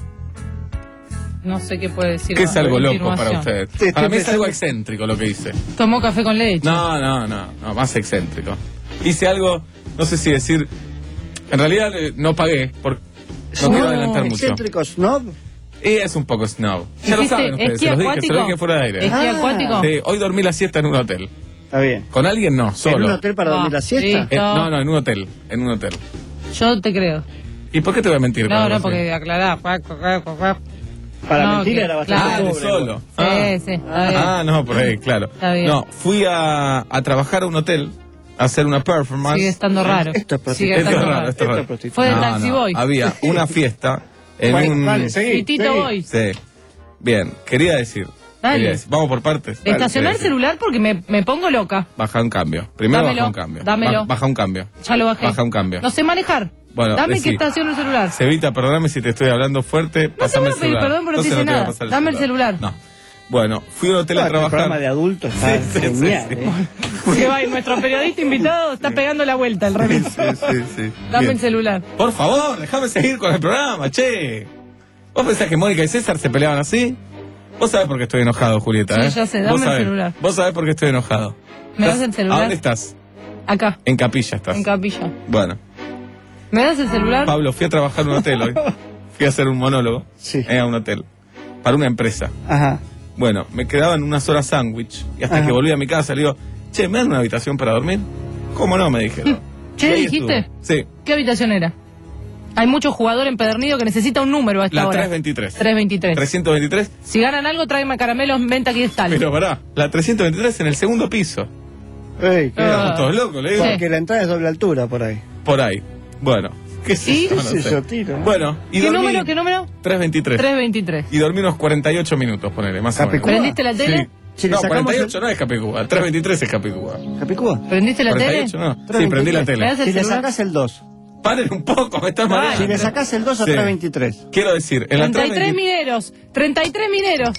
No sé qué puede decir. que a es algo loco continuación. para ustedes. Te estoy Para mí es pensando- algo excéntrico lo que hice. Tomó café con leche. No, no, no, no, más excéntrico. Hice algo, no sé si decir, en realidad eh, no pagué, porque no quiero No, adelantar mucho. Excéntrico snob. Y es un poco snob. Ya lo ¿Hiciste saben ustedes, se esquí los dije, se acuático? los dije fuera de aire. ¿Esquí Ah. acuático? Sí, hoy dormí la siesta en un hotel. Está bien. Con alguien no, solo. ¿En un hotel para Ah, dormir la siesta? sí. Eh, no, no, en un hotel, en un hotel. Yo te creo. ¿Y por qué te voy a mentir? No, cuando no, lo porque sé? aclará. Para No, mentir que- era bastante Ah, de pobre. solo. Sí, Ah. sí, está bien. Ah, no, por ahí, claro. Está bien. No, fui a, a trabajar a un hotel, a hacer una performance. Sigue estando raro. Esto es Sigue prostituta. Esto es estando raro, raro. esto es Esto raro. es prostituta. Fue de No, Taxi no, Boy. había una fiesta en Vale, un... vale, seguí, Y Tito seguí. Boy. Sí. Bien, quería decir. Dale. quería decir. Vamos por partes. Dale, Estacionar el quería decir. celular porque me, me pongo loca. Baja un cambio. Primero Dámelo, baja un cambio. dámelo. Ba- baja un cambio. Ya lo bajé. Baja un cambio. No sé manejar. Bueno, Dame decí. que estaciono el celular. Cevita, perdóname si te estoy hablando fuerte. te Pasame voy a el pedir celular. perdón, pero no te se hice lo te voy a nada. pasar Dame el celular. No. Bueno, fui a un hotel Ah, a que el programa trabajar. de adultos está Sí, sí, sí, genial, sí. ¿eh? Que va, y nuestro periodista invitado está pegando la vuelta al revés. Sí, sí, sí. Dame Bien. el celular. Por favor, déjame seguir con el programa, che. ¿Vos pensás que Mónica y César se peleaban así? Vos sabés por qué estoy enojado, Julieta, Sí, ¿eh? ya sé, Vos dame el sabés. celular. Vos sabés por qué estoy enojado. ¿Me das ¿Estás- el celular? ¿A dónde estás? Acá, En Capilla estás. en Capilla. Bueno, ¿Me das el celular? Pablo, fui a trabajar en un hotel hoy. Fui a hacer un monólogo Sí. eh, a un hotel. Para una empresa. Ajá. Bueno, me quedaba en unas horas sándwich. Y hasta Ajá. que volví a mi casa le digo, che, ¿me dan una habitación para dormir? ¿Cómo no? Me dijeron. ¿Che, Y ahí dijiste? estuve. Sí, ¿Qué habitación era? Hay muchos jugadores empedernidos que necesita un número a esta la hora. trescientos veintitrés. trescientos veintitrés. trescientos veintitrés. Si ganan algo, tráeme caramelos en venta aquí está. Pero pará, la trescientos veintitrés en el segundo piso. Ey, ¿qué? Ah. Estamos todos locos, le digo. Porque la entrada es doble altura por ahí. Por ahí. Bueno, ¿qué sé ¿Y? yo? ¿Qué No sé sé. yo, tiro? Bueno, y ¿Qué dormí número? ¿Qué número? trescientos veintitrés. trescientos veintitrés. Y dormí unos cuarenta y ocho minutos, ponele, más o menos. Capicúa. ¿Prendiste la tele? Sí. Si le No, sacamos cuarenta y ocho el- no es Capicúa, trescientos veintitrés es Capicúa. ¿Capicúa? ¿Prendiste la cuarenta y tele? ocho no. Sí, prendí la ¿Me tele. das el Si le celular? sacás el dos. Paren un poco, me están Ay. mareando. Si le sacás el dos a Sí. trescientos veintitrés. Quiero decir, en la treinta y tres trescientos veinte mineros. treinta y tres mineros.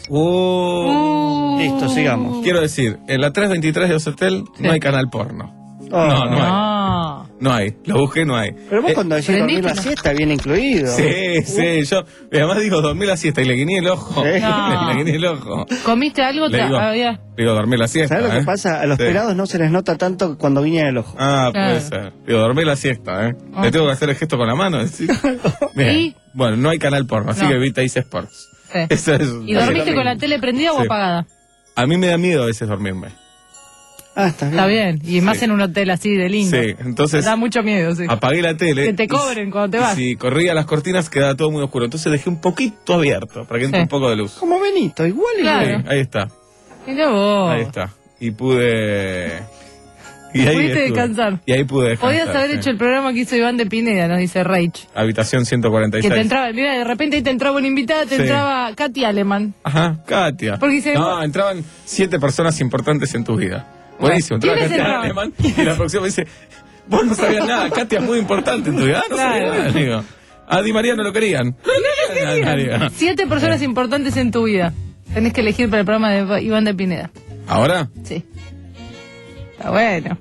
Uh, Uh. Listo, sigamos. Quiero decir, en la trescientos veintitrés de Ocetel Sí. no hay canal porno. Oh. No, no hay. Ah. No hay. Lo busqué, no hay. Pero vos Eh, cuando decís dormir la ¿prendiste? siesta, viene incluido. Sí, sí, yo y además digo dormir la siesta y le guiñé el ojo. Sí. No. Le guiñé el ojo. ¿Comiste algo? Le Te- digo, había- digo dormir la siesta. ¿Sabes lo que ¿eh? pasa? A los Sí. pelados no se les nota tanto cuando viene el ojo. Ah, puede Claro. ser. Digo, dormir la siesta, ¿eh? Ah. Le tengo que hacer el gesto con la mano. ¿sí? Bien. ¿Y? Bueno, no hay canal porno, así No. que evita Ice Sports. Sí. Eso es, ¿Y dormiste con la tele prendida o Sí. apagada? A mí me da miedo a veces dormirme. Ah, está bien. Está bien. Y más Sí. en un hotel así de lindo. Sí, entonces Da mucho miedo, sí. apagué la tele. Que te y- cobren cuando te y vas. Si corría las cortinas quedaba todo muy oscuro. Entonces dejé un poquito abierto para que entre Sí. un poco de luz. Como Benito, igual y Claro. Sí, ahí está. Mirá vos. Ahí está. Y pude. Y ahí Pudiste estuve. descansar. Y ahí pude descansar. Podías haber sí. hecho el programa que hizo Iván de Pineda, nos dice Reich. Habitación ciento cuarenta y Que seis. te entraba, mira, de repente ahí te entraba una invitada, te Sí. entraba Katy Aleman. Ajá, Katia. Porque dice- No, entraban siete personas importantes en tu vida. Buenísimo. Entraba ¿quiénes Katia entraban? Alemán y la próxima me dice, vos no sabías nada, Katia es muy importante en tu vida. Ah, no sabía Claro. nada, digo. A Di María no lo querían. No lo querían a María. Siete personas importantes en tu vida. Tenés que elegir para el programa de Iván de Pineda. ¿Ahora? Sí. Está bueno.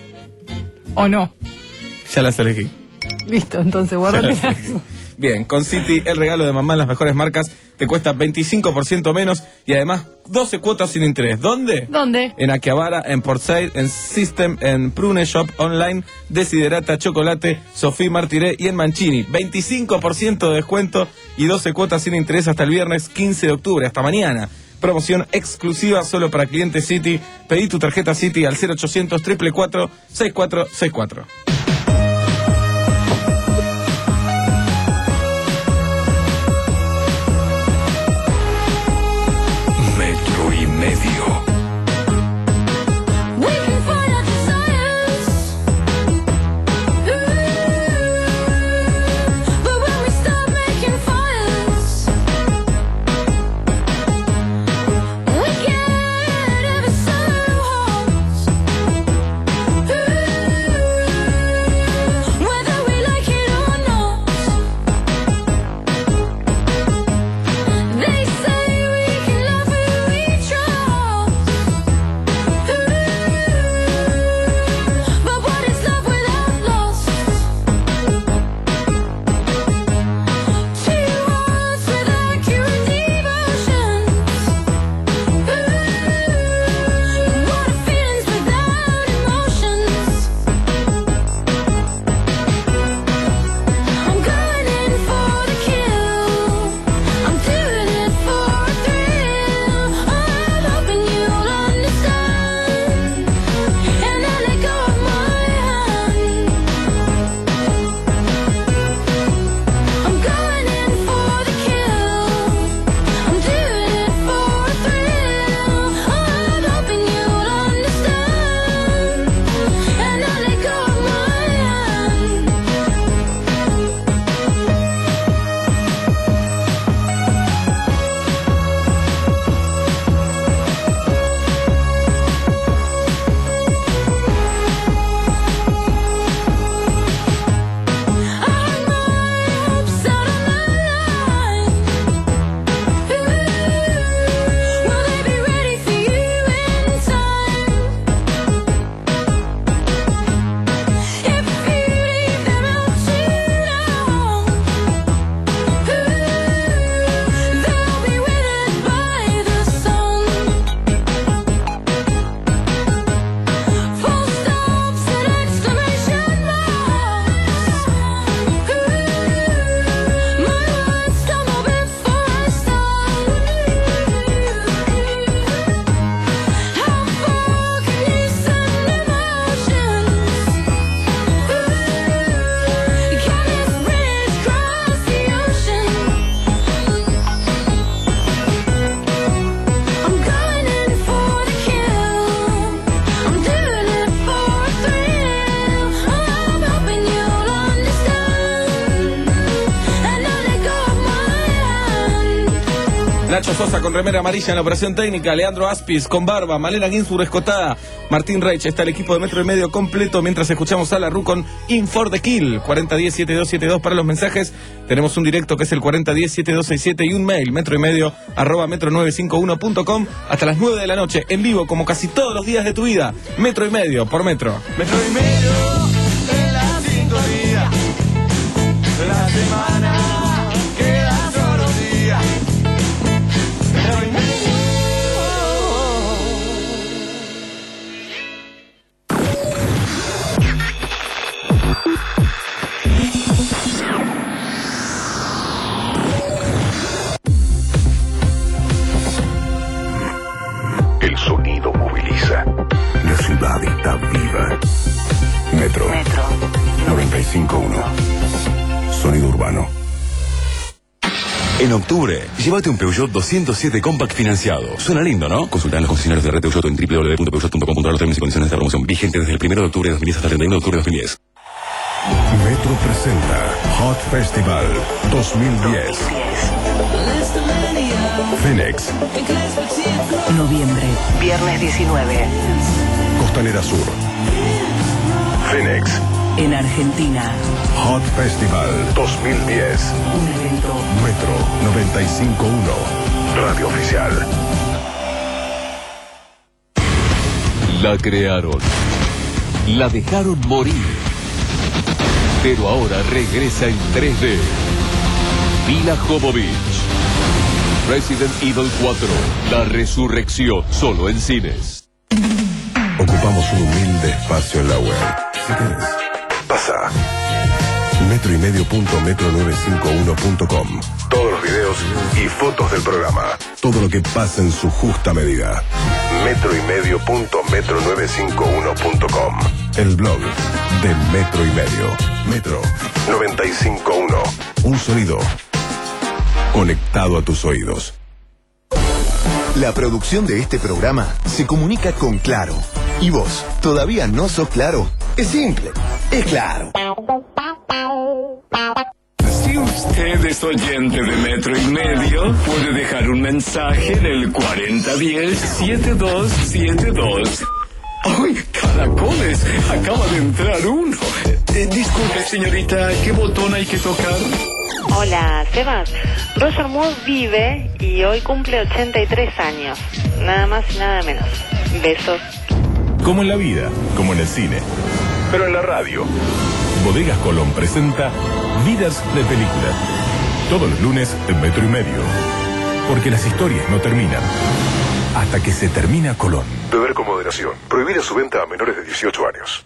¿O no? Ya las elegí. Listo, entonces Ya guardate. las elegí. Bien, con City el regalo de mamá en las mejores marcas te cuesta veinticinco por ciento menos y además doce cuotas sin interés. ¿Dónde? ¿Dónde? En Akihabara, en Port Said, en System, en Prune Shop Online, Desiderata Chocolate, Sofía Martiré y en Mancini. veinticinco por ciento de descuento y doce cuotas sin interés hasta el viernes quince de octubre, hasta mañana. Promoción exclusiva solo para clientes City. Pedí tu tarjeta City al cero ochocientos, cuatro cuatro cuatro, seis cuatro seis cuatro. Metro y medio. We can find our desires. But when we start making fires, we get ever so hot. Whether we like it or not, they say we can love who we trust. Nacho Sosa con remera amarilla en la operación técnica, Leandro Aspis con barba, Malena Ginsburg escotada, Martín Reich. Está el equipo de Metro y Medio completo mientras escuchamos a la Ru con In for the Kill. cuarenta diez, setenta y dos setenta y dos para los mensajes. Tenemos un directo que es el cuarenta diez, setenta y dos sesenta y siete y un mail, metro y medio arroba metro nueve cinco uno punto com, hasta las nueve de la noche en vivo como casi todos los días de tu vida. Metro y Medio por Metro. Metro y medio en la sintonía. La semana queda solo un día. Metro y medio. El sonido moviliza. La ciudad está viva. Metro. Metro. noventa y cinco punto uno. Sonido urbano. En octubre, llévate un Peugeot doscientos siete Compact financiado. Suena lindo, ¿no? Consulta en los concesionarios de Red Peugeot en doble u doble u doble u punto peugeot punto com punto a r los términos y condiciones de esta promoción. Vigente desde el primero de octubre de dos mil diez hasta el treinta y uno de octubre de dos mil diez. Metro presenta Hot Festival dos mil diez. Phoenix. Noviembre, viernes diecinueve. Costanera Sur. Phoenix. En Argentina. Hot Festival dos mil diez. Un evento. Metro noventa y cinco punto uno. Radio oficial. La crearon. La dejaron morir. Pero ahora regresa en tres D. Mila Jovovich. Resident Evil cuatro. La resurrección. Solo en cines. Ocupamos un humilde espacio en la web. Si querés, pasa. Metro y medio punto metro nueve cinco uno punto com. Todos los videos y fotos del programa. Todo lo que pasa en su justa medida. Metro y medio punto metro nueve cinco uno punto com. El blog de Metro y Medio. Metro noventa y cinco punto uno. Un sonido conectado a tus oídos. La producción de este programa se comunica con Claro. ¿Y vos todavía no sos Claro? Es simple, es Claro. Si usted es oyente de Metro y Medio, puede dejar un mensaje en el cuarenta diez, setenta y dos setenta y dos. ¡Ay, caracoles! Acaba de entrar uno. Eh, disculpe, señorita, ¿qué botón hay que tocar? Hola, Sebas. Roger Moore vive y hoy cumple ochenta y tres años. Nada más y nada menos. Besos. Como en la vida, como en el cine, pero en la radio. Bodegas Colón presenta Vidas de Película. Todos los lunes en Metro y Medio. Porque las historias no terminan hasta que se termina Colón. Beber con moderación. Prohibida su venta a menores de dieciocho años.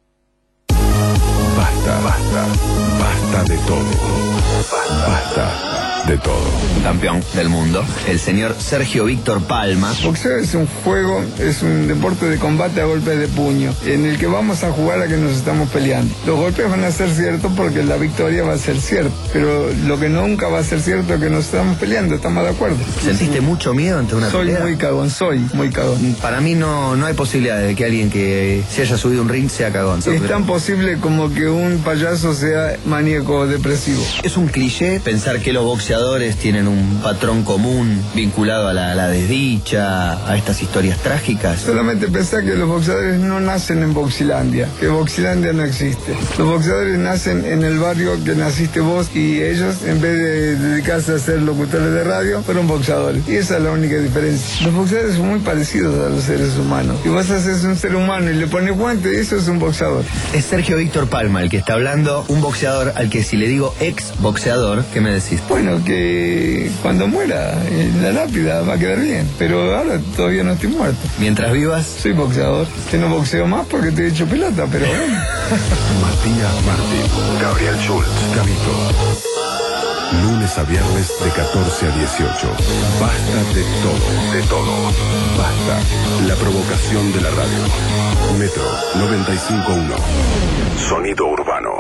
Basta, basta, basta de todo. Basta, basta de todo. Campeón del mundo, el señor Sergio Víctor Palma. Boxeo es un juego, es un deporte de combate a golpes de puño, en el que vamos a jugar a que nos estamos peleando. Los golpes van a ser ciertos porque la victoria va a ser cierta, pero lo que nunca va a ser cierto es que nos estamos peleando, ¿estamos de acuerdo? ¿Sentiste mucho miedo ante una soy pelea? Soy muy cagón, soy muy cagón. Para mí no, no hay posibilidad de que alguien que se haya subido a un ring sea cagón. Es tan posible como que un payaso sea maníaco depresivo. Es un cliché pensar que los boxeadores tienen un patrón común vinculado a la, a la desdicha, a estas historias trágicas. Solamente pensá que los boxeadores no nacen en Boxilandia, que Boxilandia no existe. Los boxeadores nacen en el barrio que naciste vos y ellos, en vez de dedicarse a ser locutores de radio, fueron boxeadores. Y esa es la única diferencia. Los boxeadores son muy parecidos a los seres humanos. Y vos haces un ser humano y le pones guante, eso es un boxeador. Es Sergio Víctor Palma el que está hablando, un boxeador al que si le digo ex boxeador, ¿qué me decís? Bueno, que cuando muera en la lápida va a quedar bien, pero ahora todavía no estoy muerto. Mientras vivas, soy boxeador. Que no boxeo más porque te he hecho pelota, pero bueno. Matías Martín, Gabriel Schultz, Gabito. Lunes a viernes de catorce a dieciocho. Basta de todo, de todo. Basta. La provocación de la radio. Metro noventa y cinco punto uno. Sonido urbano.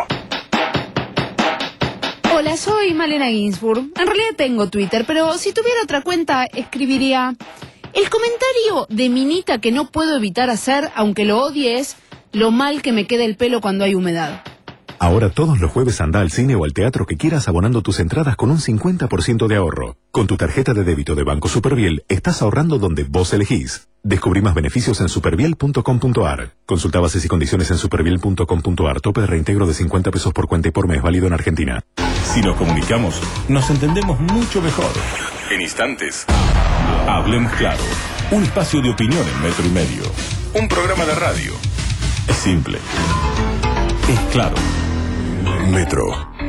Hola, soy Malena Ginsburg. En realidad tengo Twitter, pero si tuviera otra cuenta, escribiría... El comentario de minita que no puedo evitar hacer, aunque lo odie, es lo mal que me queda el pelo cuando hay humedad. Ahora todos los jueves anda al cine o al teatro que quieras abonando tus entradas con un cincuenta por ciento de ahorro. Con tu tarjeta de débito de Banco Superviel estás ahorrando donde vos elegís. Descubrí más beneficios en superviel punto com punto ar. Consulta bases y condiciones en superviel punto com punto ar. Tope de reintegro de cincuenta pesos por cuenta y por mes, válido en Argentina. Si nos comunicamos, nos entendemos mucho mejor. En instantes, Hablemos Claro. Un espacio de opinión en metro y medio. Un programa de radio. Es simple. Es claro. Metro.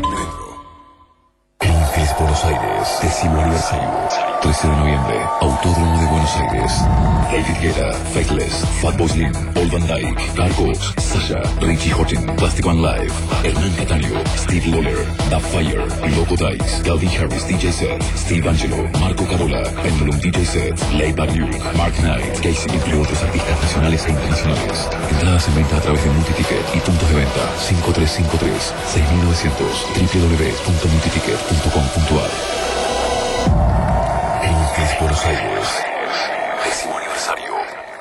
En Ángeles, Buenos Aires, décimo aniversario. trece de noviembre, Autódromo de Buenos Aires. David Guetta, Faithless, Fatboy Slim, Paul Van Dyke, Cargos, Sasha, Richie Horton, Plastic One Live, Hernán Cataño, Steve Lawler, Da Fire, Loco Dice, Calvin Harris D J Set, Steve Angelo, Marco Carola, Pendulum D J Set, Laidback Luke, Mark Knight, Casey, entre otros artistas nacionales e internacionales. Entradas en venta a través de Multiticket y puntos de venta cinco tres cinco tres, seis mil novecientos, w w w punto multiticket punto com punto ar. Ángeles, Buenos Aires, décimo aniversario.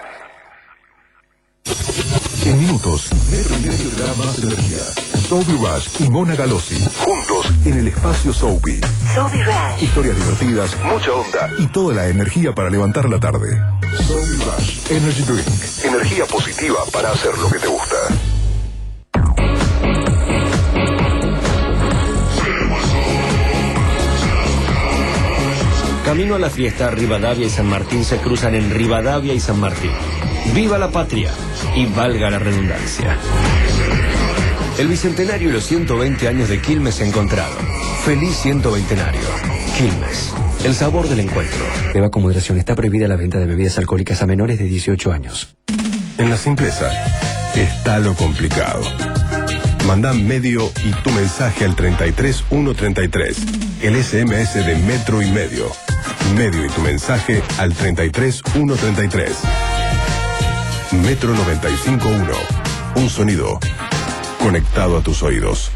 En minutos, Metro y Medio te da más energía. Sobi Rush y Mona Galossi, juntos en el espacio Sobi. Sobi Rush. Historias divertidas, mucha onda y toda la energía para levantar la tarde. Sobi Rush Energy Drink. Energía positiva para hacer lo que te gusta. Camino a la fiesta, Rivadavia y San Martín se cruzan en Rivadavia y San Martín. ¡Viva la patria! Y valga la redundancia. El bicentenario y los ciento veinte años de Quilmes se encontraron. ¡Feliz ciento veintenario! Quilmes, el sabor del encuentro. Beba con moderación. Está prohibida la venta de bebidas alcohólicas a menores de dieciocho años. En la simpleza está lo complicado. Manda medio y tu mensaje al treinta y tres ciento treinta y tres. El S M S de Metro y Medio. Medio y tu mensaje al treinta y tres ciento treinta y tres. Metro noventa y cinco punto uno. Un sonido conectado a tus oídos.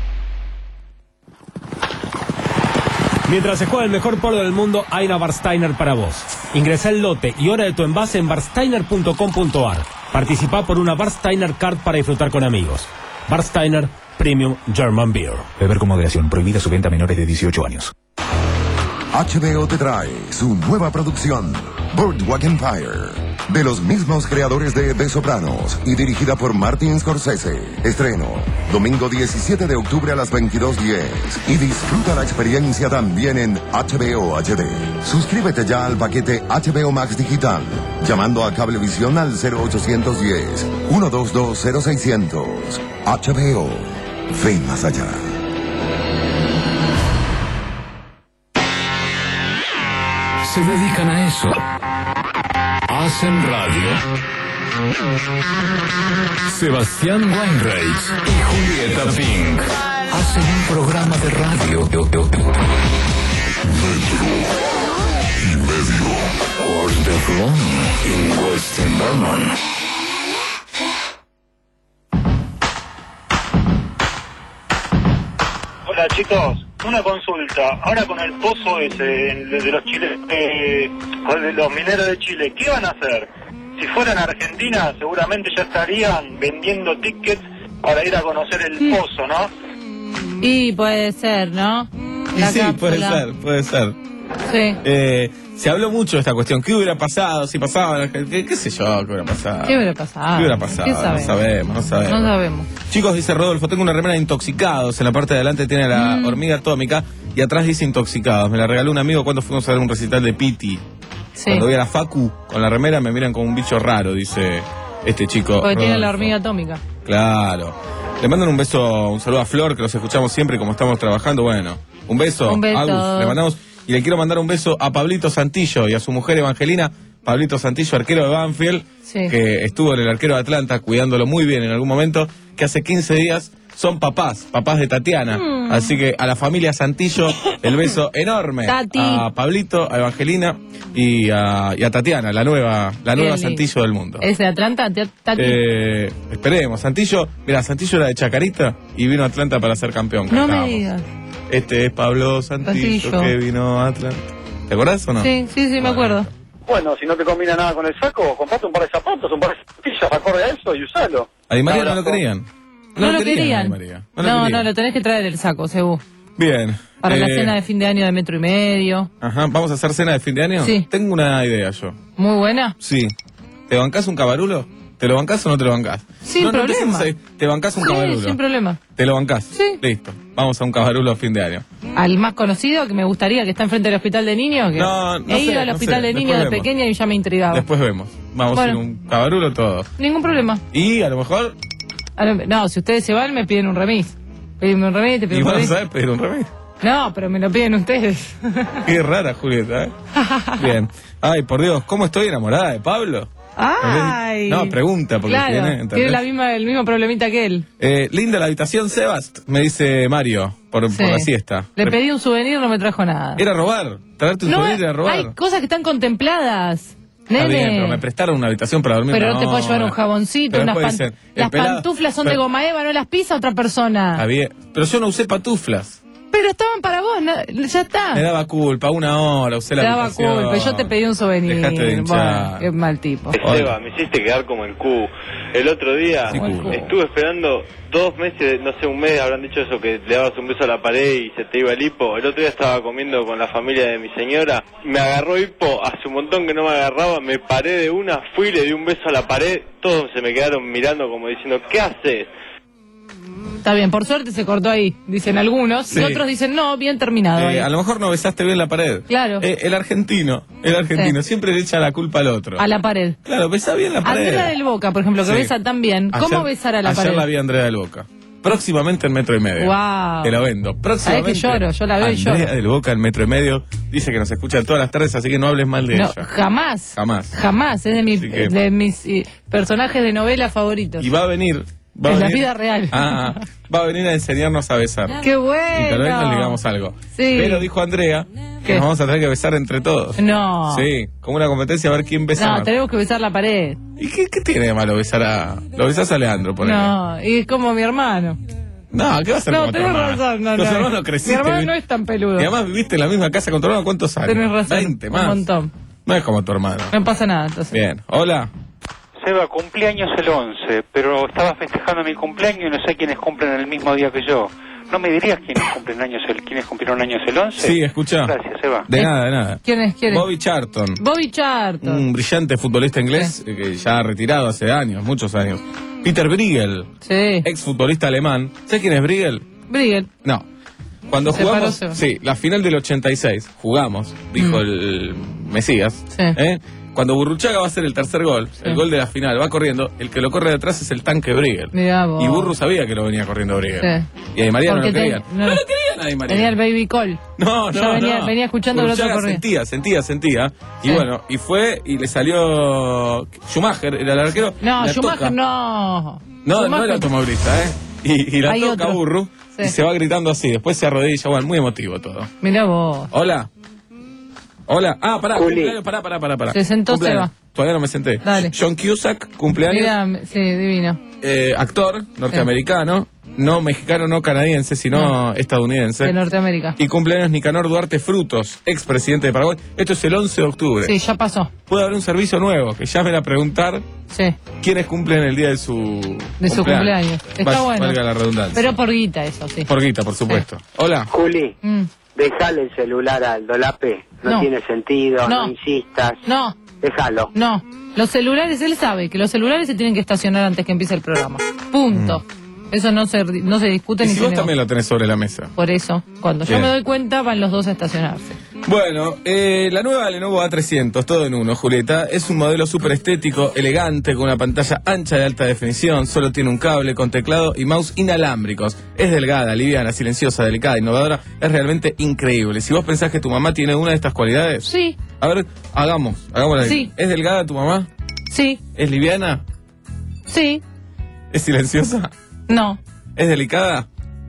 Mientras se juega el mejor porro del mundo, hay una Barsteiner para vos. Ingresa el lote y hora de tu envase en barsteiner punto com punto ar. Participa por una Barsteiner Card para disfrutar con amigos. Barsteiner Premium German Beer. Beber con moderación. Prohibida su venta a menores de dieciocho años. H B O te trae su nueva producción, Boardwalk Empire, de los mismos creadores de The Sopranos y dirigida por Martin Scorsese. Estreno, domingo diecisiete de octubre a las veintidós diez. Y disfruta la experiencia también en H B O H D. Suscríbete ya al paquete H B O Max Digital, llamando a Cablevisión al cero ochocientos diez, ciento veintidós, cero seiscientos. H B O, ve más allá. Se dedican a eso. Hacen radio. Sebastián Weinreich y Julieta Pink hacen un programa de radio. Metro y Medio. Por the Flon in Westenberman. Hola chicos, una consulta. Ahora con el pozo ese de los chiles, eh, de los mineros de Chile, ¿qué van a hacer? Si fueran a Argentina, seguramente ya estarían vendiendo tickets para ir a conocer el Sí. pozo, ¿no? Y puede ser, ¿no? La sí, cápsula. puede ser, puede ser. Sí. Eh, se habló mucho de esta cuestión. ¿Qué hubiera pasado si pasaba? ¿Qué, qué sé yo? ¿Qué hubiera pasado? ¿Qué hubiera pasado? ¿Qué hubiera pasado? ¿Qué No sabemos? sabemos, no sabemos. No sabemos. Chicos, dice Rodolfo, tengo una remera de Intoxicados. En la parte de adelante tiene la Mm. hormiga atómica y atrás dice Intoxicados. Me la regaló un amigo cuando fuimos a ver un recital de Piti. Sí. Cuando vi a la Facu con la remera me miran como un bicho raro, dice este chico. Porque tiene la Rodolfo. hormiga atómica. Claro. Le mandan un beso, un saludo a Flor, que los escuchamos siempre como estamos trabajando. Bueno, un beso. Un beso. Agus, le mandamos. Y le quiero mandar un beso a Pablito Santillo y a su mujer Evangelina. Pablito Santillo, arquero de Banfield, Sí. que estuvo en el arquero de Atlanta cuidándolo muy bien en algún momento, que hace quince días son papás, papás de Tatiana. Mm. Así que a la familia Santillo, el beso enorme. Tati. A Pablito, a Evangelina y a, y a Tatiana, la nueva, la Qué nueva lindo. Santillo del mundo. ¿Es de Atlanta? ¿Te- Tati? Eh, esperemos, Santillo, mira, Santillo era de Chacarita y vino a Atlanta para ser campeón. no me cantábamos. digas. Este es Pablo Santillo, Santillo. que vino a Atlanta. ¿Te acordás o no? Sí, sí, sí, me acuerdo. Bueno, si no te combina nada con el saco, comprate un par de zapatos, un par de zapatillas acorde a eso y usalo. A Di María no Abrazo. lo querían. No, No lo querían, querían. María. No, No lo no, querían. lo tenés que traer el saco, Sebu. Bien. Para la eh, cena de fin de año de metro y medio. Ajá, ¿vamos a hacer cena de fin de año? Sí. Tengo una idea yo. Muy buena. Sí. ¿Te bancás un cabarulo? ¿Te lo bancás o no te lo bancás? Sin no, no problema. empecemos ahí. ¿Te bancás un Sí, cabarulo? sin problema. ¿Te lo bancás? Sí. Listo. Vamos a un cabarulo a fin de año. Al más conocido, que me gustaría, que está enfrente del hospital de niños. Que No, no he sé, ido al no hospital sé. de Después niños de vemos. pequeña y ya me intrigaba. Después vemos. Vamos Bueno. a ir a un cabarulo todo. Ningún problema. Y a lo mejor... Ahora, no, si ustedes se van, me piden un remis. Pídenme un remis, te Y pido un vos no remis. sabés pedir un remis. No, pero me lo piden ustedes. Qué rara, Julieta, ¿eh? Bien. Ay, por Dios, ¿cómo estoy enamorada de Pablo? Ay. No, pregunta, porque claro, tiene... ¿entendés? tiene la misma, el mismo problemita que él. Eh, linda la habitación, Sebast, me dice Mario, por, Sí. por la siesta. Le Re- pedí un souvenir, no me trajo nada. Era robar, traerte un No, souvenir era robar. hay cosas que están contempladas. Está Nene. bien, pero me prestaron una habitación para dormir. Pero una no te puedo llevar un hora. jaboncito, Pero unas puede pan- ser. El las pelado- pantuflas son de pero- goma eva, no las pisa otra persona. Está bien, pero yo no usé patuflas. Pero estaban para vos, no- ya está. Me daba culpa, una hora usé la Te daba habitación. culpa, yo te pedí un souvenir. Dejate de hinchar. Bueno, qué mal tipo. Esteban, me hiciste quedar como el Q. El otro día Sí, Q. estuve esperando dos meses, no sé, un mes, habrán dicho eso, que le dabas un beso a la pared y se te iba el hipo. El otro día estaba comiendo con la familia de mi señora, me agarró hipo, hace un montón que no me agarraba, me paré de una, fui, le di un beso a la pared, todos se me quedaron mirando como diciendo, ¿qué haces? Está bien, por suerte se cortó ahí, dicen algunos, Sí. y otros dicen, no, bien terminado. Eh, ahí. a lo mejor no besaste bien la pared. Claro. Eh, el argentino, el argentino, Sí. siempre le echa la culpa al otro. A la pared. Claro, besa bien la pared. Andrea del Boca, por ejemplo, que Sí. besa tan bien. ¿Cómo Ayer- besar a la ayer pared? la vi a Andrea del Boca. Próximamente en Metro y Medio. Wow. Te lo vendo. Próximamente. Sabés que lloro, yo la veo y lloro. Andrea del Boca en Metro y Medio dice que nos escucha todas las tardes, así que no hables mal de No, ella. jamás. Jamás. Jamás, es de, mi- Así que- de mis eh, personajes de novela favoritos. Y va a venir. Va En a la venir- vida real. Ah, va a venir a enseñarnos a besar. ¡Qué bueno! Y tal vez nos digamos algo. Sí. Pero dijo Andrea que ¿Qué? nos vamos a tener que besar entre todos. No. Sí, como una competencia a ver quién besa No, más. tenemos que besar la pared. ¿Y qué, qué tiene de malo besar a... Lo besás a Leandro, por ejemplo? No, y es como mi hermano. No, ¿qué va a ser No, como tu tenés hermano? razón, no, Los no. hermanos Mi creciste. hermano vi- no es tan peludo. Y además viviste en la misma casa con tu hermano, ¿cuántos años? Tenés razón, veinte un más. montón. No es como tu hermano. No pasa nada, entonces. Bien, hola. Seba, cumpleaños el once, pero estaba festejando mi cumpleaños y no sé quiénes cumplen el mismo día que yo. ¿No me dirías quiénes cumplen años el, quiénes cumplieron años el once? Sí, escucha. Gracias, Seba. De nada, de nada. ¿Quién es? ¿Quién es? Bobby Charlton. Bobby Charlton. Un brillante futbolista inglés eh, que ya ha retirado hace años, muchos años. Peter Briegel, Sí. ex futbolista alemán. ¿Sabes quién es Briegel? Brigel. No. Cuando Se jugamos, paró, sí, la final del ochenta y seis, jugamos, dijo Mm. el Mesías. Sí. ¿eh? Cuando Burruchaga va a hacer el tercer gol, el gol de la final, va corriendo, el que lo corre detrás es el tanque Briegel. Mirá vos. Y Burru sabía que lo venía corriendo Briegel. Sí. Y a Di María no Porque lo te- querían. no. No, lo querían a Di María. Tenía el baby call. No, no, Yo venía, no. venía escuchando que el otro Burruchaga corría. sentía, sentía, sentía. Y Sí. bueno, y fue y le salió Schumacher, era el arquero. No, la Schumacher toca. no. No, no Schumacher- era automovilista, ¿eh? Y, y la Hay toca otro. Burru Sí. y se va gritando así. Después se arrodilla, bueno, muy emotivo todo. Mirá vos. Hola. Hola. Ah, pará, Juli. cumpleaños, pará, pará, pará, pará. Se sentó Cumpleaños. Seba. Todavía no me senté. Dale. John Cusack, cumpleaños. Mirá, sí, divino. Eh, actor norteamericano, no mexicano, no canadiense, sino estadounidense. De Norteamérica. Y cumpleaños Nicanor Duarte Frutos, expresidente de Paraguay. Esto es el once de octubre. Sí, ya pasó. Puede haber un servicio nuevo, que llamen a preguntar Sí, quiénes cumplen el día de su de su cumpleaños. Está Val- bueno. Valga la redundancia. Pero por guita, eso sí. Por guita, por supuesto. Hola. Juli, Mm. dejale el celular al Dolape. No, No. tiene sentido, no. No. insistas. No, Déjalo. no. Los celulares, él sabe que los celulares se tienen que estacionar antes que empiece el programa. Punto. Eso no se, no se discute Mm. Y ni si se vos negocia. también lo tenés sobre la mesa. Por eso, cuando yo Bien. me doy cuenta, van los dos a estacionarse. Bueno, eh, la nueva Lenovo A trescientos, todo en uno, Julieta, es un modelo súper estético, elegante, con una pantalla ancha de alta definición, solo tiene un cable con teclado y mouse inalámbricos. Es delgada, liviana, silenciosa, delicada, innovadora, es realmente increíble. Si vos pensás que tu mamá tiene una de estas cualidades, Sí, a ver, hagamos, hagámosla. Sí. ¿Es delgada tu mamá? sí, ¿Es liviana? sí, ¿Es silenciosa? no, ¿Es delicada?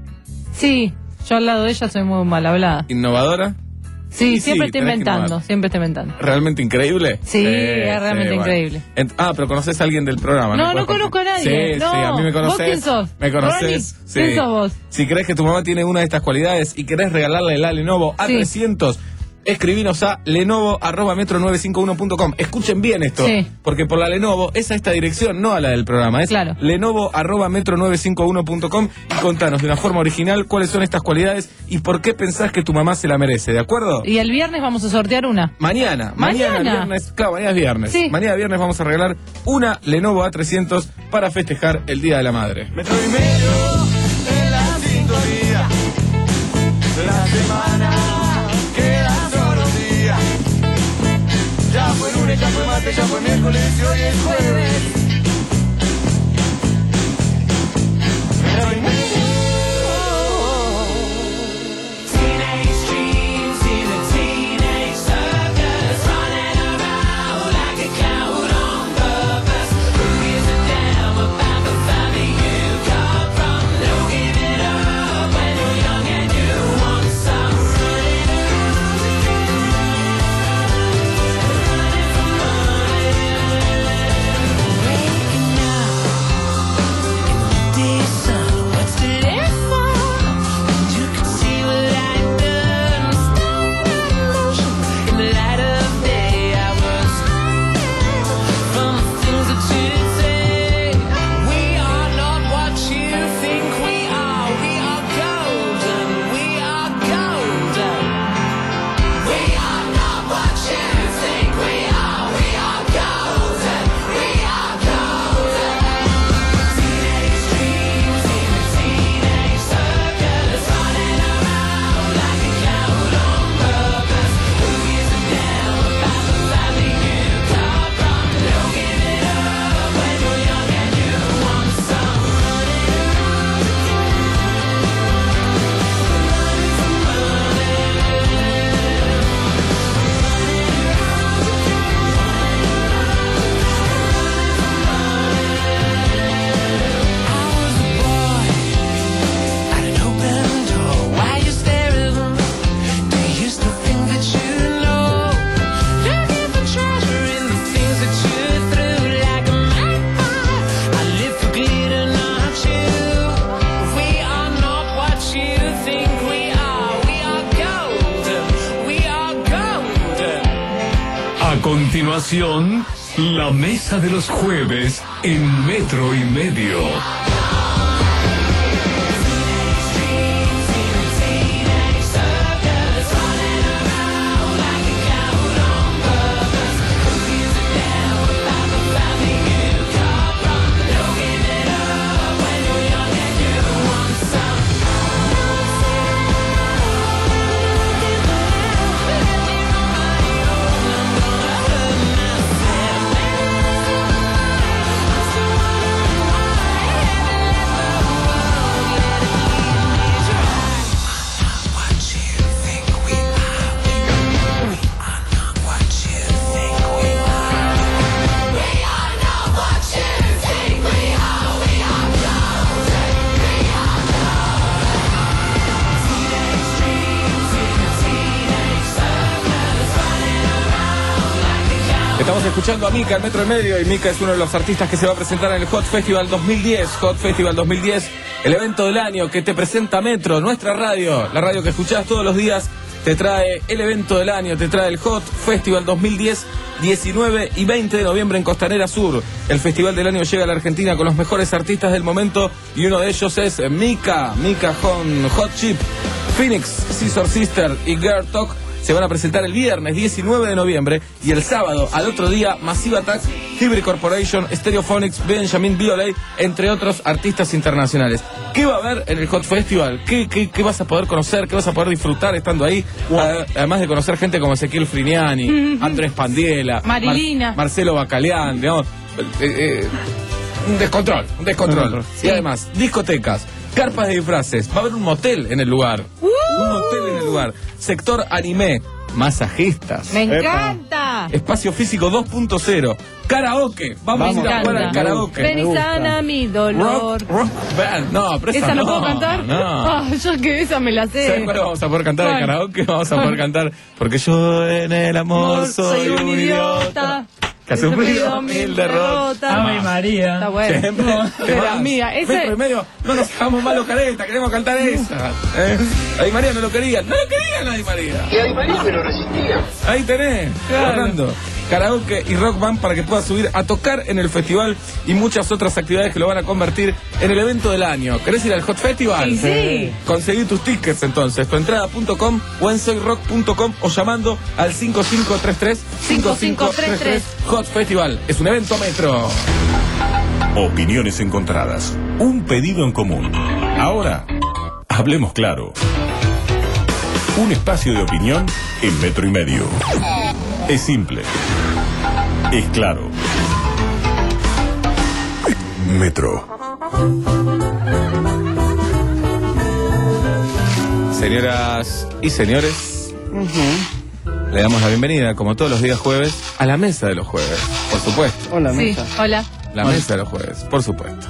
sí. Yo al lado de ella soy muy mal hablada. ¿Innovadora? Sí, Y siempre sí, estoy tenés que inventando, innovar. siempre estoy inventando. ¿Realmente increíble? Sí, es realmente bueno. increíble. Ent- ah, pero conoces a alguien del programa. No, ¿Me no puedes conozco a contar? nadie. Sí, No. sí, a mí me ¿Vos conoces. quién sos? Me Ronnie, conoces. Sí. ¿quién sos vos? Si crees que tu mamá tiene una de estas cualidades y querés regalarle la Lenovo A trescientos, escribinos a lenovo arroba metro nueve cinco uno punto com. Escuchen bien esto, Sí. porque por la Lenovo es a esta dirección, no a la del programa. Es Claro. lenovo arroba metro nueve cinco uno punto com y contanos de una forma original cuáles son estas cualidades y por qué pensás que tu mamá se la merece, ¿de acuerdo? Y el viernes vamos a sortear una. Mañana, mañana, Mañana. viernes, claro, mañana es viernes. Sí. Mañana viernes vamos a regalar una Lenovo A trescientos para festejar el Día de la Madre. Metro y medio en la sintonía. La semana quedan solo días. Ya fue lunes, ya fue martes, ya fue miércoles y hoy es jueves. Metro y medio. Teenage dreams in a teenage circus, running around like a clown on purpose. Who gives a damn about the family you come from? No giving up when you're young and you want some. Running around waking up in the midday sun. What's to live for? You can see what I've done. Stand in motion in the light of day. I was from the things that you say. We are not what you think we are. We are golden. We are golden. We are not what you think we are. We are golden. We are golden. Teenage dreams in a teenage circus, running around like a clown on purpose. Who gives a damn about the family you come from? No giving up when you're young and you want some. Running around at an open door. Why you staring? Do you still think that you know? Looking for treasure in the things that you threw like a magpie. I live for glitter, not you. We are not what you think we are. We are golden. We are golden. A continuación, la mesa de los jueves en Metro y Medio. Estamos escuchando a Mika, el Metro y Medio, y Mika es uno de los artistas que se va a presentar en el Hot Festival dos mil diez. Hot Festival dos mil diez, el evento del año que te presenta Metro, nuestra radio, la radio que escuchás todos los días, te trae el evento del año, te trae el Hot Festival dos mil diez, diecinueve y veinte de noviembre en Costanera Sur. El festival del año llega a la Argentina con los mejores artistas del momento y uno de ellos es Mika, Mika con Hot Chip, Phoenix, Scissor Sister y Girl Talk. Se van a presentar el viernes diecinueve de noviembre y el sábado, al otro día, Massive Attack, Hybrid Corporation, Stereophonics, Benjamin Biolay, entre otros artistas internacionales. ¿Qué va a haber en el Hot Festival? ¿Qué, qué, qué vas a poder conocer? ¿Qué vas a poder disfrutar estando ahí? Wow. Además de conocer gente como Ezequiel Frignani, mm-hmm. Andrés Pandiela, Marilina, Mar Marcelo Bacalián, digamos, eh, eh, un descontrol, un descontrol. Sí. Y además, discotecas, carpas de disfraces, va a haber un motel en el lugar. Uh. Un motel en el lugar. Sector anime, masajistas. Me encanta. Espacio físico dos punto cero. Karaoke. Vamos, Vamos a ir a jugar al karaoke. Ven y sana mi dolor. Rock, rock band. No, pero esa, ¿Esa no, no puedo cantar? No. Oh, yo que esa me la sé. ¿Sabes cuál vamos a poder cantar en karaoke? Vamos a poder cantar Porque yo en el amor, amor soy, soy un idiota. idiota. Que ha sufrido mil derrotas. Ave María. Está bueno. Siempre. Pero Te vas. mía, ese- Metro y medio, no nos hagamos malo careta, queremos cantar esa. ¿Eh? A Di María no lo querían, no lo querían a Di María. Y a Di María me lo resistía. Ahí tenés, Claro. Fernando. Karaoke y rock band para que puedas subir a tocar en el festival y muchas otras actividades que lo van a convertir en el evento del año. ¿Querés ir al Hot Festival? Sí, sí. Conseguí tus tickets entonces, tuentrada punto com o en soyrock punto com o llamando al cinco cinco tres tres cinco cinco tres tres. Hot Festival es un evento Metro. Opiniones encontradas. Un pedido en común. Ahora, hablemos claro. Un espacio de opinión en metro y medio. Es simple. Es claro. Metro. Señoras y señores, le damos la bienvenida, como todos los días jueves, a la mesa de los jueves, por supuesto. Hola, Sí, mesa. hola. La mesa de los jueves, por supuesto.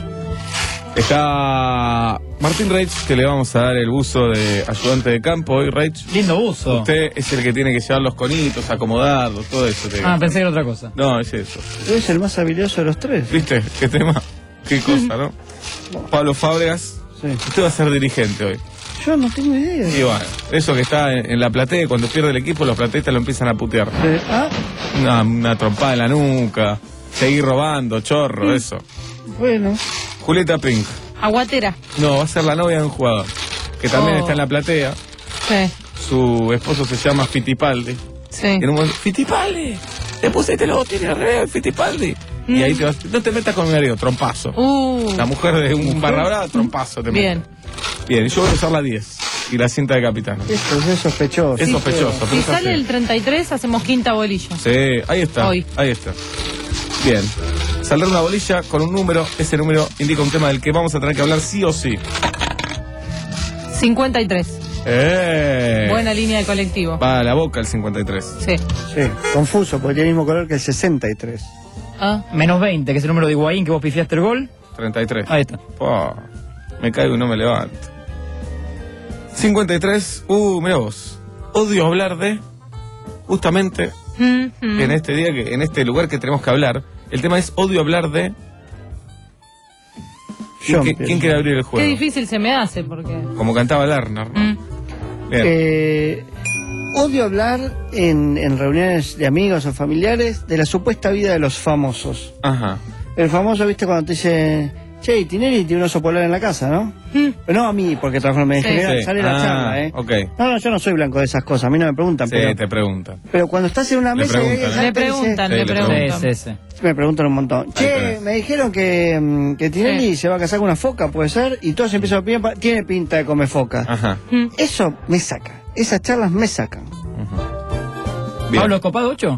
Está Martín Reich, que le vamos a dar el buzo de ayudante de campo hoy, Reich. Lindo buzo. Usted es el que tiene que llevar los conitos, acomodarlos, todo eso. tiene Ah, que- pensé que era otra cosa. No, es eso. Es el más habilidoso de los tres. ¿Viste? ¿Qué tema? ¿Qué cosa, no? Pablo Fábregas, Sí. usted va a ser dirigente hoy. Yo no tengo idea. Y bueno, eso que está en, en la platea, cuando pierde el equipo, los plateístas lo empiezan a putear. Eh, ah, Una, una trompada en la nuca, seguir robando, chorro, eso. bueno. Julieta Pink. Aguatera. No, va a ser la novia de un jugador, que también Oh. está en la platea. Sí, Su esposo se llama Fittipaldi. sí. Y en un momento, ¡Fittipaldi! Te pusiste los botines al revés, Fittipaldi. Y ahí te vas, no te metas con mi marido, trompazo. Uh, La mujer de un barra brava, trompazo te bien. mete. Bien, y yo voy a usar la diez y la cinta de capitán. Esto es sospechoso. Es sospechoso, pero Si es sale así. el treinta y tres, hacemos quinta bolilla. Sí, ahí está. Hoy. Ahí está. Bien. Saldrá una bolilla con un número. Ese número indica un tema del que vamos a tener que hablar sí o sí. cincuenta y tres. ¡Eh! Buena línea de colectivo. Va a la boca el cincuenta y tres. Sí. Sí, confuso, porque tiene el mismo color que el sesenta y tres. Ah. Menos veinte, que es el número de Higuaín que vos pifiaste el gol. treinta y tres. Ahí está. Po, me caigo y no me levanto. cincuenta y tres. Uh, mira vos. Odio hablar de. Justamente Mm, mm. en este día, que en este lugar que tenemos que hablar. El tema es odio hablar de. ¿Quién, Yo que- empiezo. quién quiere abrir el Qué juego? difícil se me hace porque. Como cantaba Lerner, ¿no? Mm. Bien. Eh, odio hablar en, en reuniones de amigos o familiares de la supuesta vida de los famosos. Ajá. El famoso, viste, cuando te dice, che, Tinelli tiene un oso polar en la casa, ¿no? Pero no a mí, porque trabajo en Sí. general, Sí. sale la Ah, charla, ¿eh? ok. No, no, yo no soy blanco de esas cosas, a mí no me preguntan, Sí, pero, te preguntan. pero cuando estás en una Le mesa y alguien preguntan, Le salta y dice- preguntan, Sí, le le preguntan. preguntan. me preguntan un montón. Che, tenés. me dijeron que, mm, que Tinelli Sí. se va a casar con una foca, ¿puede ser? Y todos empiezan a opinar, pa- tiene pinta de comer foca. Ajá. Mm. Eso me saca, esas charlas me sacan. Bien. ¿Pablo Copado ocho?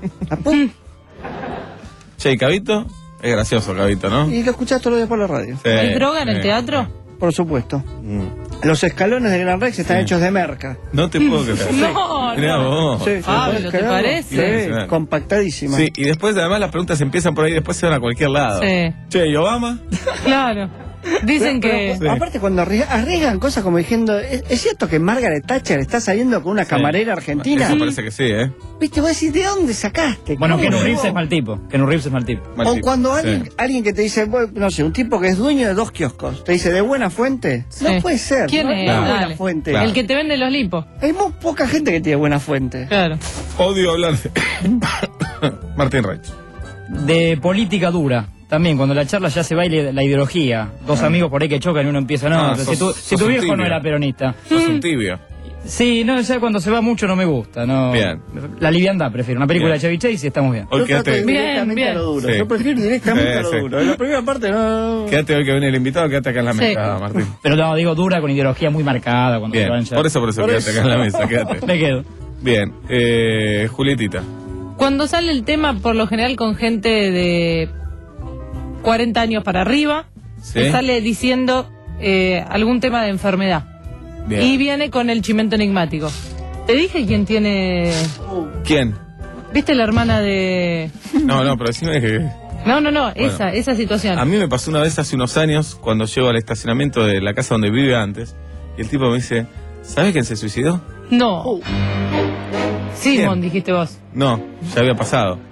Che, ¿y Cabito? Es gracioso, Cabito, ¿no? Y lo escuchás todos los días por la radio. Sí, ¿Hay droga en el sí. teatro? Por supuesto. Mm. Los escalones de Gran Rex están Sí. hechos de merca. No te puedo creer. No, Mirá no. vos. Sí, Pablo, ¿podés ¿te creerlo? parece? Sí, compactadísima. Sí, y después además las preguntas empiezan por ahí y después se van a cualquier lado. Sí. Che, ¿y Obama? Claro. Dicen Pero, que. pero, aparte, cuando arrie- arriesgan cosas como diciendo, ¿es, es cierto que Margaret Thatcher está saliendo con una camarera argentina? Eso parece que sí, ¿eh? Viste, vos decís, ¿de dónde sacaste? Bueno, ¿Cómo? Keanu Reeves es mal tipo. Keanu Reeves es mal tipo. Mal O tipo. cuando Sí. alguien, alguien que te dice, bueno, no sé, un tipo que es dueño de dos kioscos, te dice, ¿de buena fuente? Sí. No puede ser. ¿Quién no es? no buena Dale. fuente. Claro. El que te vende los lipos. Hay muy poca gente que tiene buena fuente. Claro. Odio hablar de... Martín Reich. De política dura. También, cuando la charla ya se va y le- la ideología. Dos Ah. amigos por ahí que chocan y uno empieza, no, Ah, si sos- tu, si sos tu un viejo tibio. no era peronista. Sos un tibio. Sí, no, ya cuando se va mucho no me gusta. No. Bien. La liviandad prefiero. Una película Bien. de Chevy Chase y estamos bien. Hoy Yo trato de quédate, ir Bien, directamente bien. a lo duro. Sí. Yo prefiero directamente Sí, a lo sí. duro. En la primera parte no. quédate hoy que viene el invitado, quédate acá en la Sí. mesa, Martín. Pero no, digo dura con ideología muy marcada. Cuando se Bien, van ya. por eso, por eso, Por quédate eso. acá en la mesa, quédate. Me quedo. Bien, eh, Julietita. Cuando sale el tema, por lo general con gente de cuarenta años para arriba, ¿Sí? que sale diciendo eh, algún tema de enfermedad. Bien. Y viene con el chimento enigmático. Te dije quién tiene. ¿Quién? ¿Viste la hermana de.? No, no, pero decime que... No, no, no, esa, esa situación. A mí me pasó una vez hace unos años, cuando llego al estacionamiento de la casa donde vive antes, y el tipo me dice, ¿sabes quién se suicidó? No. Simón, dijiste vos. No, ya había pasado. Ah.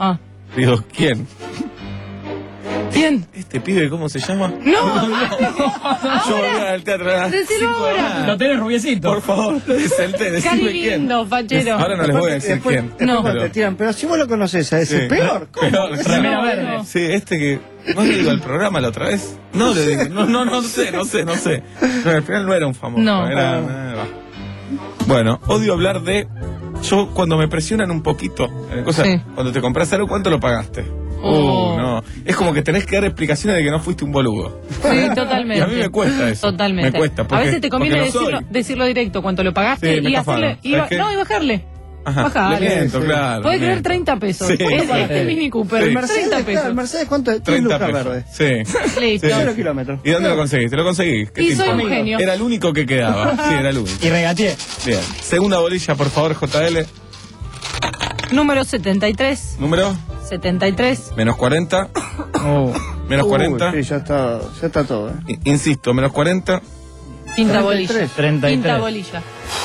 Digo, ¿quién? ¿Quién? ¿Este pibe cómo se llama? ¡No! Yo volvía al teatro a las Decilo cinco de la ahora. mañana. Lo tenés rubiecito. Por favor, senté, decime Cari quién. lindo, fachero. Ahora no les voy a decir Después, quién. después No. cuando te tiran, pero si vos lo conoces a ese, Sí. peor. ¿Cómo? Peor, Ese- Remera No, verde. no. Sí, este que... ¿No le digo al programa la otra vez? No, le digo, no, no, no sé, no sé, no sé. No, al final no era un famoso. No. Era, Ah. eh, va. Bueno, odio hablar de... Yo cuando me presionan un poquito, eh, cosa, Sí. cuando te compras algo, ¿cuánto lo pagaste? Oh. Uh, no. Es como que tenés que dar explicaciones de que no fuiste un boludo. Sí, totalmente. Y a mí me cuesta eso. Totalmente. Me cuesta. a porque- veces te conviene porque no decirlo, soy. decirlo directo cuánto lo pagaste Sí, me y hacerle. cafaron. Y ba- ¿Sabes qué? no, y bajarle. Ajá, Bajale. le miento, Sí. claro. Podés le creer miento. treinta pesos. Sí. Es Sí. este Mini Cooper. Sí. El Mercedes, treinta está- pesos. ¿el Mercedes cuánto es? treinta Lucas pesos. verde. Sí. Listo. Sí. Cero kilómetros. ¿Y dónde lo conseguiste? Lo conseguí. ¿Qué Y te soy un importa? genio. Era el único que quedaba. Sí, era el único. Y regateé. Bien. Segunda bolilla, por favor, J L. Número setenta y tres. Número setenta y tres. menos cuarenta. Oh. Menos Uy, cuarenta. Sí, ya está, ya está todo. ¿eh? I- Insisto, menos cuarenta. Quinta treinta y bolilla. tres. treinta y Quinta tres. bolilla.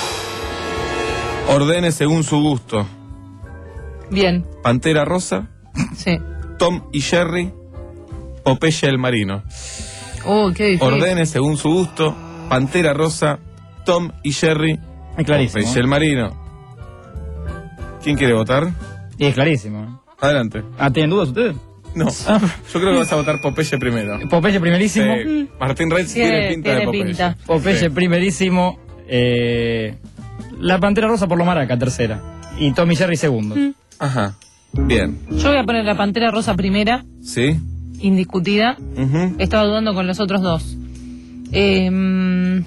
Ordene según su gusto. Bien. Pantera Rosa, Sí. Tom y Jerry, Popeye el Marino. Oh, qué difícil. Ordene según su gusto. Pantera Rosa, Tom y Jerry, Es clarísimo. Popeye el Marino. ¿Quién quiere votar? Y es clarísimo. Adelante. Ah, ¿tienen dudas ustedes? No, yo creo que vas a votar Popeye primero. Popeye primerísimo. Sí. Martín Reitz Tiene- tiene pinta tiene de Popeye. pinta. Popeye Sí. primerísimo. Eh, la Pantera Rosa por lo maraca, tercera. Y Tommy Jerry segundo. Mm. Ajá. Bien. Yo voy a poner la Pantera Rosa primera, ¿Sí? indiscutida. Ujú. Estaba dudando con los otros dos. Eh, mm,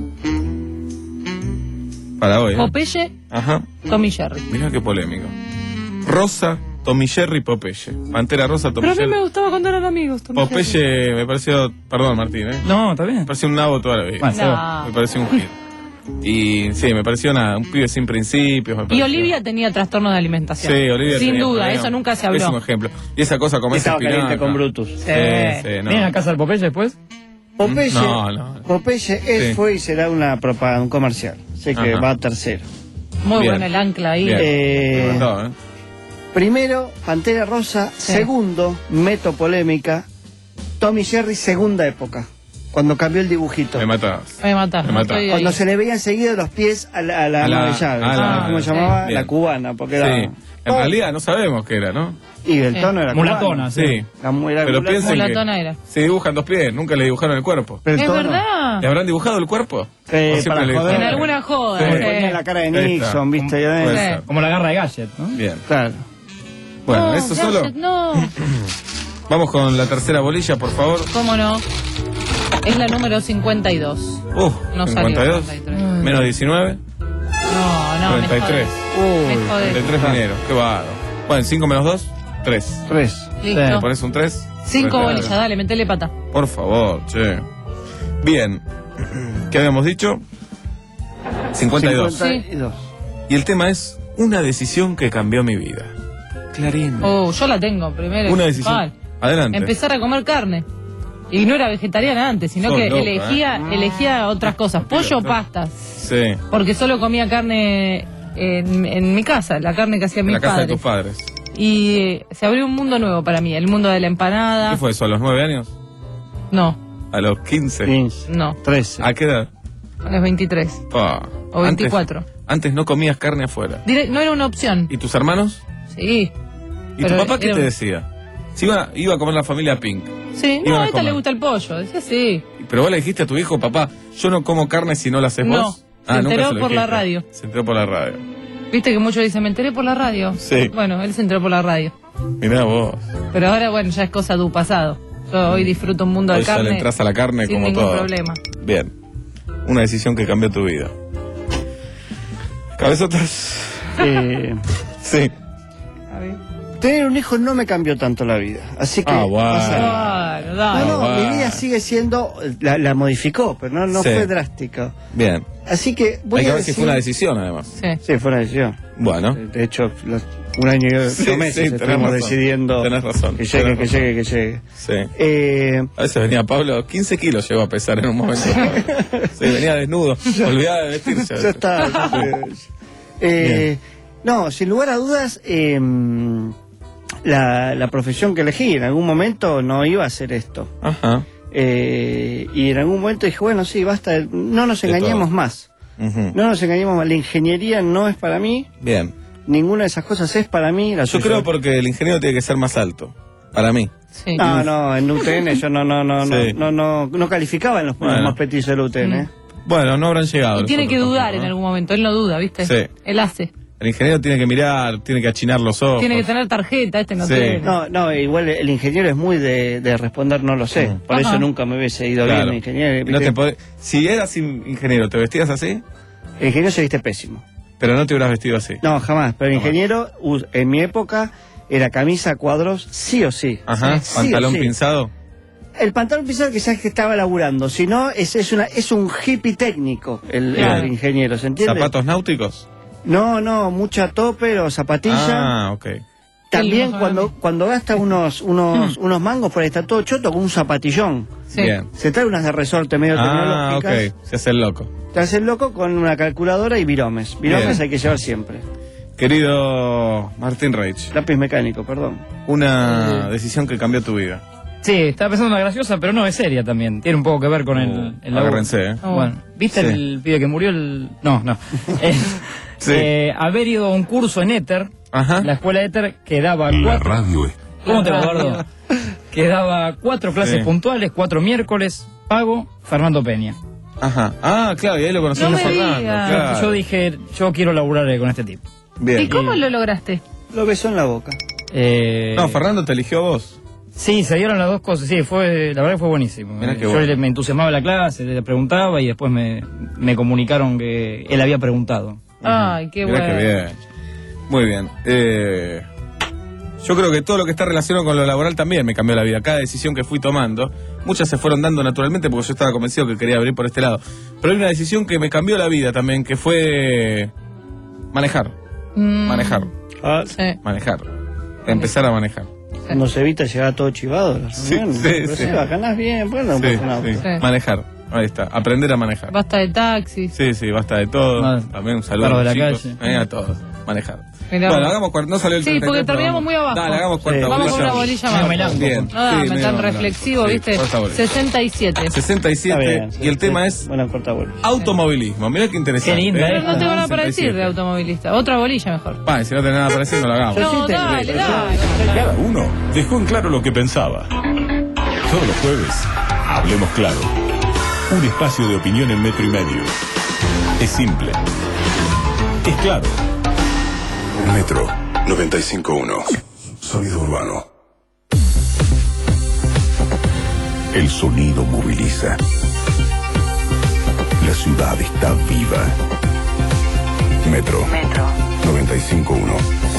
Para hoy. ¿eh? Popeye, Ajá. Tommy Jerry. Mirá qué polémico. Rosa, Tommy Jerry, Popeye. Pantera Rosa, Tommy Pero a mí Jerry. me gustaba cuando eran amigos. Tommy Jerry. Popeye me pareció, perdón Martín, ¿eh? No, está bien. Me pareció un nabo toda la vida. Bueno, se va. No. Me pareció un hit. Y sí, me pareció nada, un pibe sin principios. me Y pareció. Olivia tenía trastornos de alimentación. Sí, Olivia Sin tenía duda, problemas. eso nunca se habló. Pésimo ejemplo. Y esa cosa como esa Estaba caliente espinaca. con Brutus. Sí, Sí. sí, no. ¿Vienen a casa del Popeye después? Popeye, No, no. Popeye es, Sí. fue y será una propaganda, un comercial. Así que Ajá. va a tercero. Muy Bien. bueno el ancla ahí. Bien. Eh, Me mató, ¿eh? Primero, Pantera Rosa. Segundo, meto polémica. Tommy Jerry, segunda época. Cuando cambió el dibujito. Me matabas. Me mataron. Me mata. estoy ahí. Cuando se le veían seguido los pies a la, a la, A la- ama de llaves. a la- ¿Cómo sí. se llamaba? Bien. La cubana, porque Sí. era... En realidad no sabemos qué era, ¿no? Y el tono era Mulatona, cubano. Sí. La mu- era Pero mulata. piensen que Mulatona era. se dibujan dos pies, nunca le dibujaron el cuerpo. Pero el Es tono, verdad. ¿Le habrán dibujado el cuerpo? Eh, ¿O siempre para le joder. dibujaron? En alguna joda. Sí. como sí. ponía la cara de Ahí está. Nixon, ¿viste? Ya ves. Puede Sí. ser. Como la garra de Gadget, ¿no? Bien. Claro. Bueno, No, eso solo. Gadget, No, Vamos con la tercera bolilla, por favor. cómo no. Es la número cincuenta y dos. Uh, No salió cincuenta y dos. cincuenta y tres. Menos diecinueve. No, no, me treinta y tres. jodés. Me jodés. treinta y tres de enero. Qué bárbaro. Bueno, cinco menos dos, tres. Tres. Listo. ¿Me pones un tres? Cinco Claro. bolillas, dale, metele pata. Por favor, che. Bien. ¿Qué habíamos dicho? cincuenta y dos. cincuenta y dos. Y el tema es una decisión que cambió mi vida. Clarín. Oh, yo la tengo primero. Una decisión. Vale. Adelante. Empezar a comer carne. Y no era vegetariana antes, sino Sos que loca, elegía, ¿eh? elegía otras cosas. Pollo o Loca. pastas. Sí. Porque solo comía carne en, en mi casa, la carne que hacían En mis la casa de padres. tus padres. Y eh, se abrió un mundo nuevo para mí, el mundo de la empanada. ¿Qué fue eso? ¿A los nueve años? No, ¿A los quince? quince. no, trece. ¿A qué edad? a los veintitrés Pa. o veinticuatro. Antes, antes no comías carne afuera. Dire- no era una opción. ¿Y tus hermanos? Sí. ¿Y Pero tu papá qué era te un- decía? Si iba, iba a comer la familia Pink. Sí, Iban no, a a esta comer. le gusta el pollo. Decía sí. Pero vos le dijiste a tu hijo, papá, yo no como carne si no la haces No, vos. se nunca enteró lo por la dijiste. radio. Se enteró por la radio. Viste que muchos dicen, me enteré por la radio. Sí. Bueno, él se enteró por la radio. Mirá vos. Pero ahora, bueno, ya es cosa de un pasado. Yo hoy disfruto un mundo Hoy de ya carne. le entras a la carne sin como ningún todo. problema. Bien. Una decisión que cambió tu vida. ¿Cabezotas? Eh, Sí. A ver. tener un hijo no me cambió tanto la vida. Así que. Ah, bueno. pasa- Bueno, No, dale. no, Ah, mi bueno. vida sigue siendo. La, la modificó, pero no, no Sí. fue drástico. Bien. Así que voy Hay que a ver si decir. fue una decisión, además. Sí. Sí, fue una decisión. Bueno. De hecho, los- un año y ocho Sí, sí, meses tenés estuvimos razón. decidiendo Tenés razón. que llegue, Tenés que razón. llegue, que llegue. Sí. Eh, A veces venía Pablo, quince kilos llegó a pesar en un momento. Sí, venía desnudo, olvidaba de vestirse. ya está. ya está. Eh, no, sin lugar a dudas, eh, la, la profesión que elegí. En algún momento no iba a hacer esto. Ajá. Eh, y en algún momento dije, bueno, sí, basta, no nos De engañemos todo. más. Ujú. No nos engañemos más. La ingeniería no es para mí. Bien. Ninguna de esas cosas es para mí. La Yo creo porque el ingeniero tiene que ser más alto. Para mí. Sí. No, no, en U T N yo no, no, no, Sí. no, no, no, no calificaba en los puntos Bueno. más petizos del U T N. ¿eh? Bueno, no habrán llegado. Y los tiene otros que dudar tampoco, en ¿no? algún momento, él no duda, ¿viste? Sí. Él hace. El ingeniero tiene que mirar, tiene que achinar los ojos. Tiene que tener tarjeta, este no Sí. tiene. No, no, igual el ingeniero es muy de, de responder no lo sé. Por Ajá. eso nunca me hubiese ido Claro. bien el ingeniero. No ¿viste? te podés- Si eras in- ingeniero, ¿te vestías así? El ingeniero se viste pésimo. Pero no te hubieras vestido así. No, jamás. Pero el ingeniero, u- en mi época, era camisa, cuadros, sí o sí. Ajá. Sí o Pantalón sí. pinzado. El pantalón pinzado quizás que estaba laburando. Si no, es, es, una, es un hippie técnico el, Claro. el ingeniero, ¿se entiende? ¿Zapatos náuticos? No, no, mucha topper o zapatilla. Ah, ok. También Sí, no, cuando, cuando gasta unos, unos, unos mangos por ahí está todo choto con un zapatillón. Sí. Bien. Se trae unas de resorte medio Ah, tecnológicas. ok. Se hace el loco. Te hace el loco con una calculadora y viromes. Viromes Bien. hay que llevar siempre. Querido Martín Reich, Lápiz mecánico, perdón. una decisión que cambió tu vida. Sí, estaba pensando una graciosa, pero no, es seria también. Tiene un poco que ver con el, el laburo. Agárrense, ¿eh? Oh. Bueno, ¿viste Sí. el pibe que murió? El... No, no. Eh, Sí. eh, haber ido a un curso en Éter, Ajá. la escuela Éter, que daba La cuatro... radio es ¿Cómo te va, Eduardo? Que daba cuatro clases Sí. puntuales, cuatro miércoles, pago, Fernando Peña. Ajá. Ah, claro, y ahí lo conocimos No a me Fernando. digas. Claro. Yo dije, yo quiero laburar eh, con este tipo. Bien. ¿Y cómo lo lograste? Lo besó en la boca. Eh, No, Fernando te eligió a vos. Sí, se dieron las dos cosas. Sí, fue, la verdad que fue buenísimo. Mirá qué Yo bueno. le- me entusiasmaba la clase, le preguntaba y después me, me comunicaron que él había preguntado. Ay, qué Mirá bueno. qué bien. Muy bien. Eh, yo creo que todo lo que está relacionado con lo laboral también me cambió la vida. Cada decisión que fui tomando, muchas se fueron dando naturalmente porque yo estaba convencido que quería abrir por este lado. Pero hay una decisión que me cambió la vida también, que fue manejar. Mm, Manejar. Ah, sí. Manejar. Empezar a manejar. cuando se evita llegar todo chivado a la Sí, reunión. sí, Pero sí. sí, ganás bien, bueno, Sí, pues, un auto. sí. Sí. Manejar. Ahí está. Aprender a manejar. Basta de taxis. Sí, sí, basta de todo. Vale. También un saludo Paro a de los la chicos. calle. Eh, a todos. Manejar. Mirá. Bueno, hagamos cuarto. No salió el Sí, treinta y tres, porque pero terminamos vamos. muy abajo. Dale, hagamos cuarta Sí. Vamos con bolilla. una bolilla Medio más. bailando. Bien. No, Sí, me medio tan bailando. reflexivo, Sí, ¿viste? cuarta bolilla. sesenta y siete. sesenta y siete. Está bien, Y el sí, tema sí, es buena corta bolilla. automovilismo. Mirá qué interesante. Qué linda, ¿eh? Pero no tengo nada para sesenta y siete. decir de automovilista. Otra bolilla mejor. Pa, si no tenés nada para decir, no lo hagamos. Yo sí No, te- dale, yo- dale. Cada uno dejó en claro lo que pensaba. Todos los jueves, hablemos claro. Un espacio de opinión en metro y medio. Es simple. Es claro. Metro noventa y cinco punto uno. Sonido urbano. El sonido moviliza. La ciudad está viva. Metro Metro. noventa y cinco punto uno.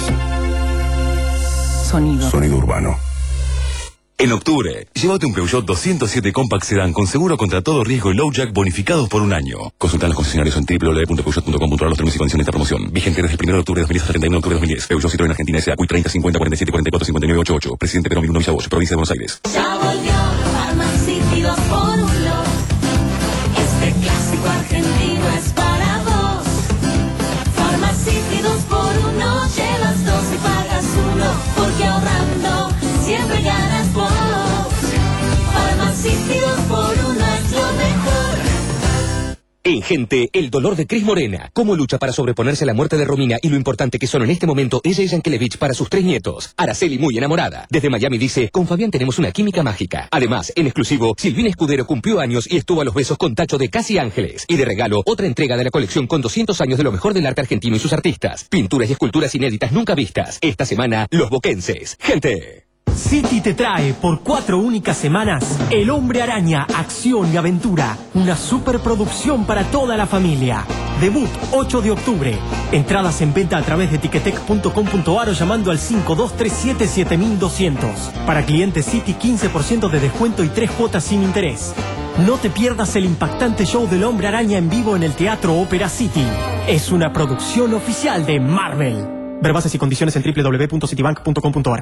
Sonido. Sonido urbano. En octubre, llévate un Peugeot doscientos siete Compact Sedan con seguro contra todo riesgo y low jack bonificados por un año. Consulta los concesionarios en w w w punto peugeot punto com punto a r los términos y condiciones de esta promoción. Vigente desde el primero de octubre de dos mil diez hasta treinta y uno de octubre de dos mil diez. Peugeot Citroën Argentina S A. Cuy treinta cincuenta cuarenta y siete cuarenta y cuatro cincuenta y nueve ochenta y ocho. Presidente Perón uno Villa Bosch, provincia de Buenos Aires. Ya volvió Pharmacity dos por uno. Este clásico argentino es para vos. Pharmacity dos por uno. Llevas dos y pagas uno. Porque ahorrando siempre ganas vos. Pharmacity dos por uno es lo mejor. En Gente, el dolor de Cris Morena. Cómo lucha para sobreponerse a la muerte de Romina y lo importante que son en este momento ella y Yankelevich para sus tres nietos. Araceli muy enamorada. Desde Miami dice, con Fabián tenemos una química mágica. Además, en exclusivo, Silvina Escudero cumplió años y estuvo a los besos con Tacho de Casi Ángeles. Y de regalo, otra entrega de la colección con doscientos años de lo mejor del arte argentino y sus artistas. Pinturas y esculturas inéditas nunca vistas. Esta semana, Los Boquenses. Gente. City te trae por cuatro únicas semanas El Hombre Araña, Acción y Aventura, una superproducción para toda la familia. Debut ocho de octubre. Entradas en venta a través de ticketek punto com punto a r o llamando al cinco dos tres siete siete doscientos. Para clientes City quince por ciento de descuento y tres cuotas sin interés. No te pierdas el impactante show del Hombre Araña en vivo en el Teatro Ópera City. Es una producción oficial de Marvel. Ver bases y condiciones en w w w punto citibank punto com punto a r.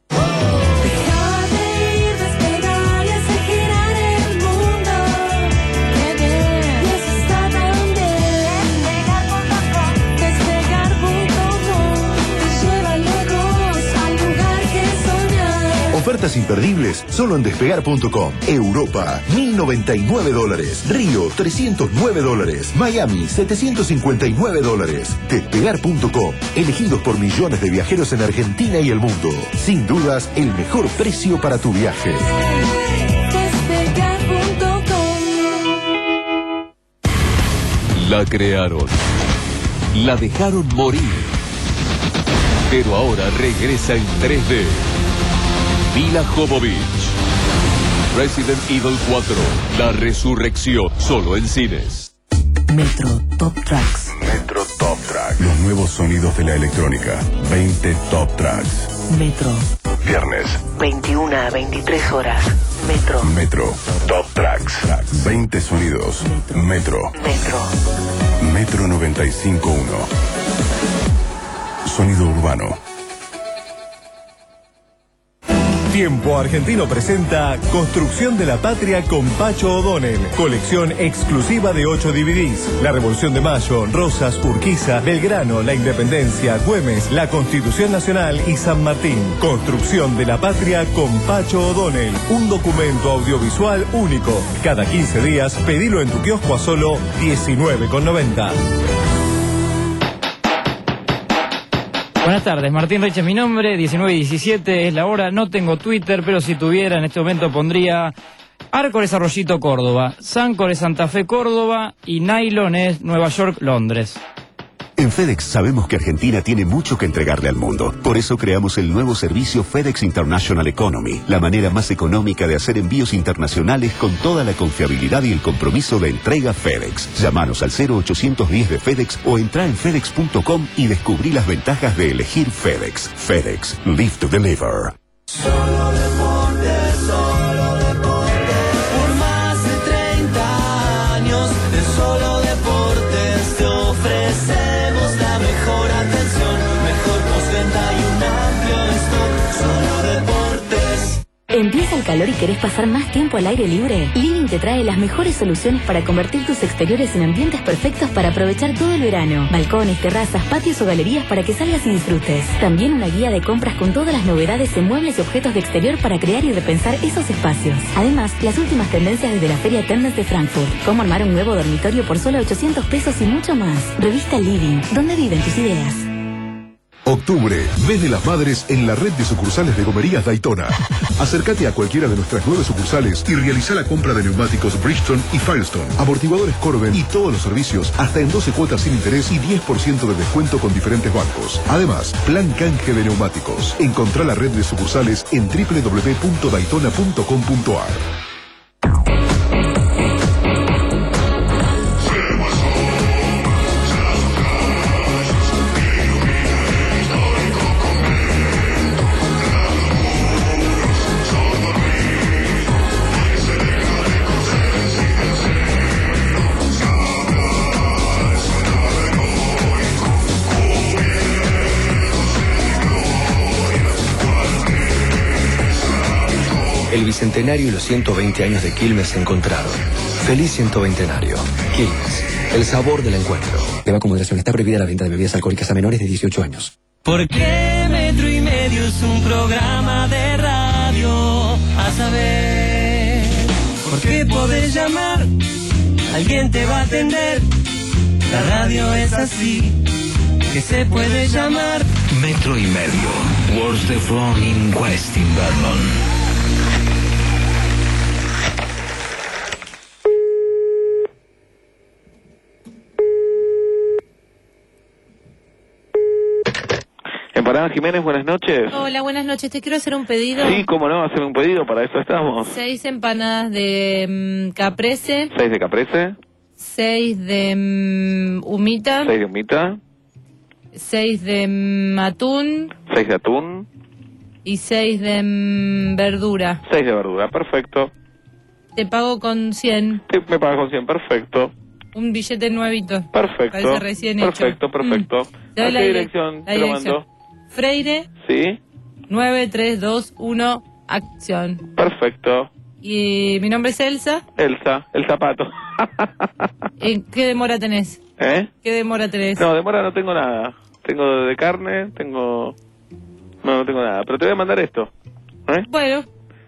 Despegar y hacer girar el mundo. Qué bien. Y eso está también. Despegar punto com. Despegar punto com. Te lleva lejos al lugar que imperdibles solo en despegar punto com. Europa, mil noventa y nueve dólares. Río, trescientos nueve dólares. Miami, setecientos cincuenta y nueve dólares. Despegar punto com. Elegidos por millones de viajeros en Argentina y el mundo. Sin dudas, el mejor precio para tu viaje. Despegar punto com. La crearon. La dejaron morir. Pero ahora regresa en tres D. Mila Jovovich. Resident Evil cuatro. La resurrección. Solo en cines. Metro Top Tracks. Metro Top Track. Los nuevos sonidos de la electrónica. veinte Top Tracks. Metro. Viernes. veintiuna a veintitrés horas. Metro. Metro Top Tracks. veinte sonidos. Metro. Metro. Metro noventa y cinco punto uno. Sonido urbano. Tiempo Argentino presenta Construcción de la Patria con Pacho O'Donnell. Colección exclusiva de ocho D V Ds. La Revolución de Mayo, Rosas, Urquiza, Belgrano, La Independencia, Güemes, la Constitución Nacional y San Martín. Construcción de la Patria con Pacho O'Donnell. Un documento audiovisual único. Cada quince días, pedilo en tu kiosco a solo diecinueve con noventa. Buenas tardes, Martín Reich es mi nombre, diecinueve y diecisiete es la hora, no tengo Twitter, pero si tuviera en este momento pondría Arcor es Arroyito, Córdoba, Sancor es Santa Fe, Córdoba y Nylon es Nueva York, Londres. En FedEx sabemos que Argentina tiene mucho que entregarle al mundo. Por eso creamos el nuevo servicio FedEx International Economy, la manera más económica de hacer envíos internacionales con toda la confiabilidad y el compromiso de entrega FedEx. Llámanos al cero ochocientos diez de FedEx o entra en FedEx punto com y descubrí las ventajas de elegir FedEx. FedEx, Live to Deliver. Solo deportes, solo deportes. Por más de treinta años de solo deportes te ofrecemos la mejor atención, mejor postventa y un amplio stock. Solo deportes. ¿Empieza el calor y querés pasar más tiempo al aire libre? Living te trae las mejores soluciones para convertir tus exteriores en ambientes perfectos para aprovechar todo el verano. Balcones, terrazas, patios o galerías para que salgas y disfrutes. También una guía de compras con todas las novedades en muebles y objetos de exterior para crear y repensar esos espacios. Además, las últimas tendencias desde la Feria Tendencias de Frankfurt. Cómo armar un nuevo dormitorio por solo ochocientos pesos y mucho más. Revista Living. ¿Dónde viven tus ideas? Octubre, mes de las madres en la red de sucursales de Gomerías Daytona. Acércate a cualquiera de nuestras nueve sucursales y realiza la compra de neumáticos Bridgestone y Firestone, amortiguadores Corben y todos los servicios hasta en doce cuotas sin interés y diez por ciento de descuento con diferentes bancos. Además, plan canje de neumáticos. Encontrá la red de sucursales en doble u doble u doble u punto daytona punto com punto a r. El bicentenario y los ciento veinte años de Quilmes se encontraron. Feliz ciento veintenario. Quilmes, el sabor del encuentro. Beba con moderación. Está prohibida la venta de bebidas alcohólicas a menores de dieciocho años. Porque Metro y Medio es un programa de radio. A saber, ¿por qué podés llamar? Alguien te va a atender. La radio es así, que se puede llamar Metro y Medio. What's the wrong in West in Vernon? Empanada Jiménez, buenas noches. Hola, buenas noches. Te quiero hacer un pedido. Sí, cómo no, hacer un pedido, para eso estamos. Seis empanadas de mm, caprese. Seis de caprese. Seis de mm, humita. Seis de humita. Seis de mm, atún. Seis de atún. Y seis de mm, verdura. Seis de verdura, perfecto. Te pago con cien. Sí, me pagas con cien, perfecto. Un billete nuevito. Perfecto. Parece recién perfecto, hecho. perfecto. Mm. Te doy ¿A la qué dire- dirección la te lo dirección. mando? Freire. Sí. nueve tres dos uno, acción. Perfecto. Y mi nombre es Elsa. Elsa, el zapato. ¿En qué demora tenés? ¿Eh? ¿Qué demora tenés? No, demora no tengo nada. Tengo de carne, tengo... No, no tengo nada. Pero te voy a mandar esto. ¿Eh? Bueno,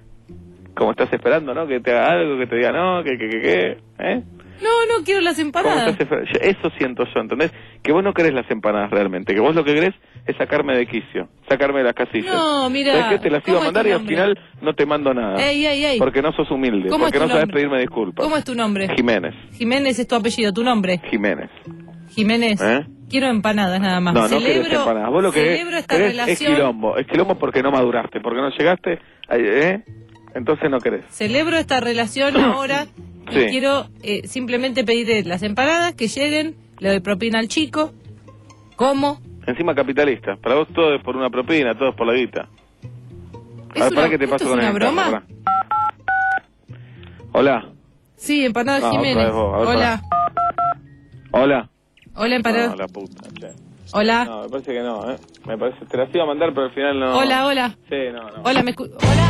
Como estás esperando, ¿no? Que te haga algo, que te diga no, que, que, que, que, ¿eh? No, no quiero las ¿Cómo empanadas. estás esper- Yo- Eso siento yo, ¿entendés? Que vos no querés las empanadas realmente, que vos lo que querés es sacarme de quicio, sacarme de las casillas. No, mira, ¿Sabés qué? Te las iba ¿cómo a es mandar tu y al nombre? final no te mando nada. Ey, ey, ey. Porque no sos humilde, ¿Cómo es porque tu no sabes nombre? pedirme disculpas. ¿Cómo es tu nombre? Jiménez. Jiménez es tu apellido, tu nombre. Jiménez. Jiménez. ¿Eh? Quiero empanadas nada más. No, no querés celebro, empanadas. Vos lo que celebro esta querés es relación. quilombo. Es quilombo porque no maduraste, porque no llegaste, ¿eh? Entonces no querés. Celebro esta relación ahora y Sí. quiero eh, simplemente pedir las empanadas que lleguen, le doy propina al chico, como. Encima capitalista. Para vos todo es por una propina, todo es por la guita. ¿Es A ver, una- pará que te esto paso es con una el broma? interno, pará. Hola. Sí, empanadas No, otra Jiménez. vez vos, a ver, Hola. Hola. Hola, empanadas. No, la puta, che. Hola. No, me parece que no, ¿eh? Me parece, te las iba a mandar, pero al final no. Hola, hola. Sí, no, no. Hola, me escu- Hola.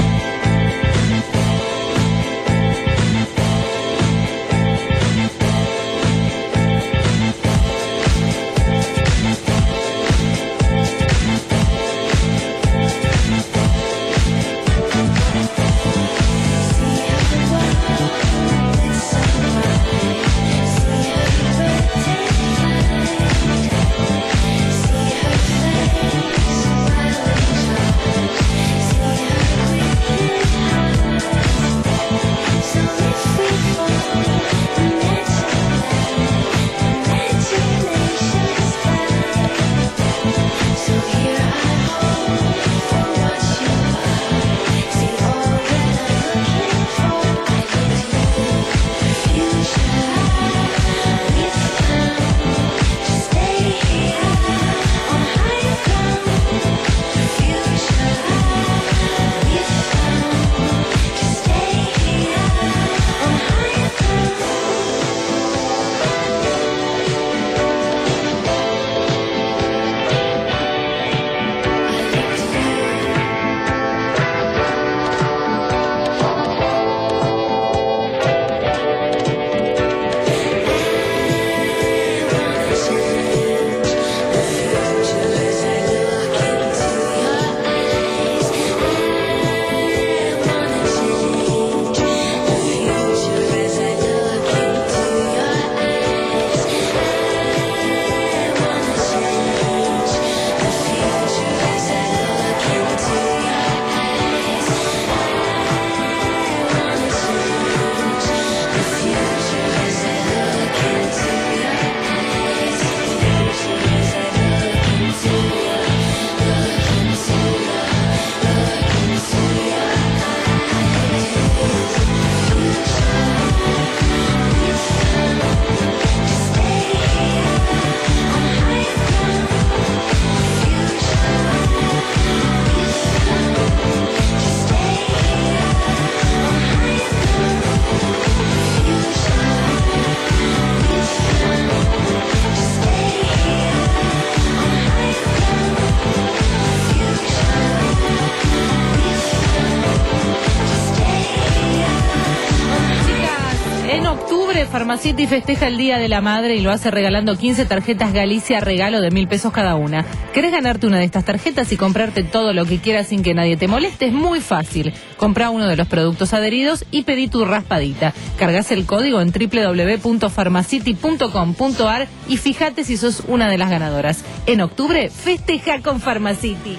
En octubre, Pharmacity festeja el Día de la Madre y lo hace regalando quince tarjetas Galicia regalo de mil pesos cada una. ¿Querés ganarte una de estas tarjetas y comprarte todo lo que quieras sin que nadie te moleste? Es muy fácil. Comprá uno de los productos adheridos y pedí tu raspadita. Cargas el código en doble u doble u doble u punto pharmacity punto com punto a r y fíjate si sos una de las ganadoras. En octubre, festeja con Pharmacity.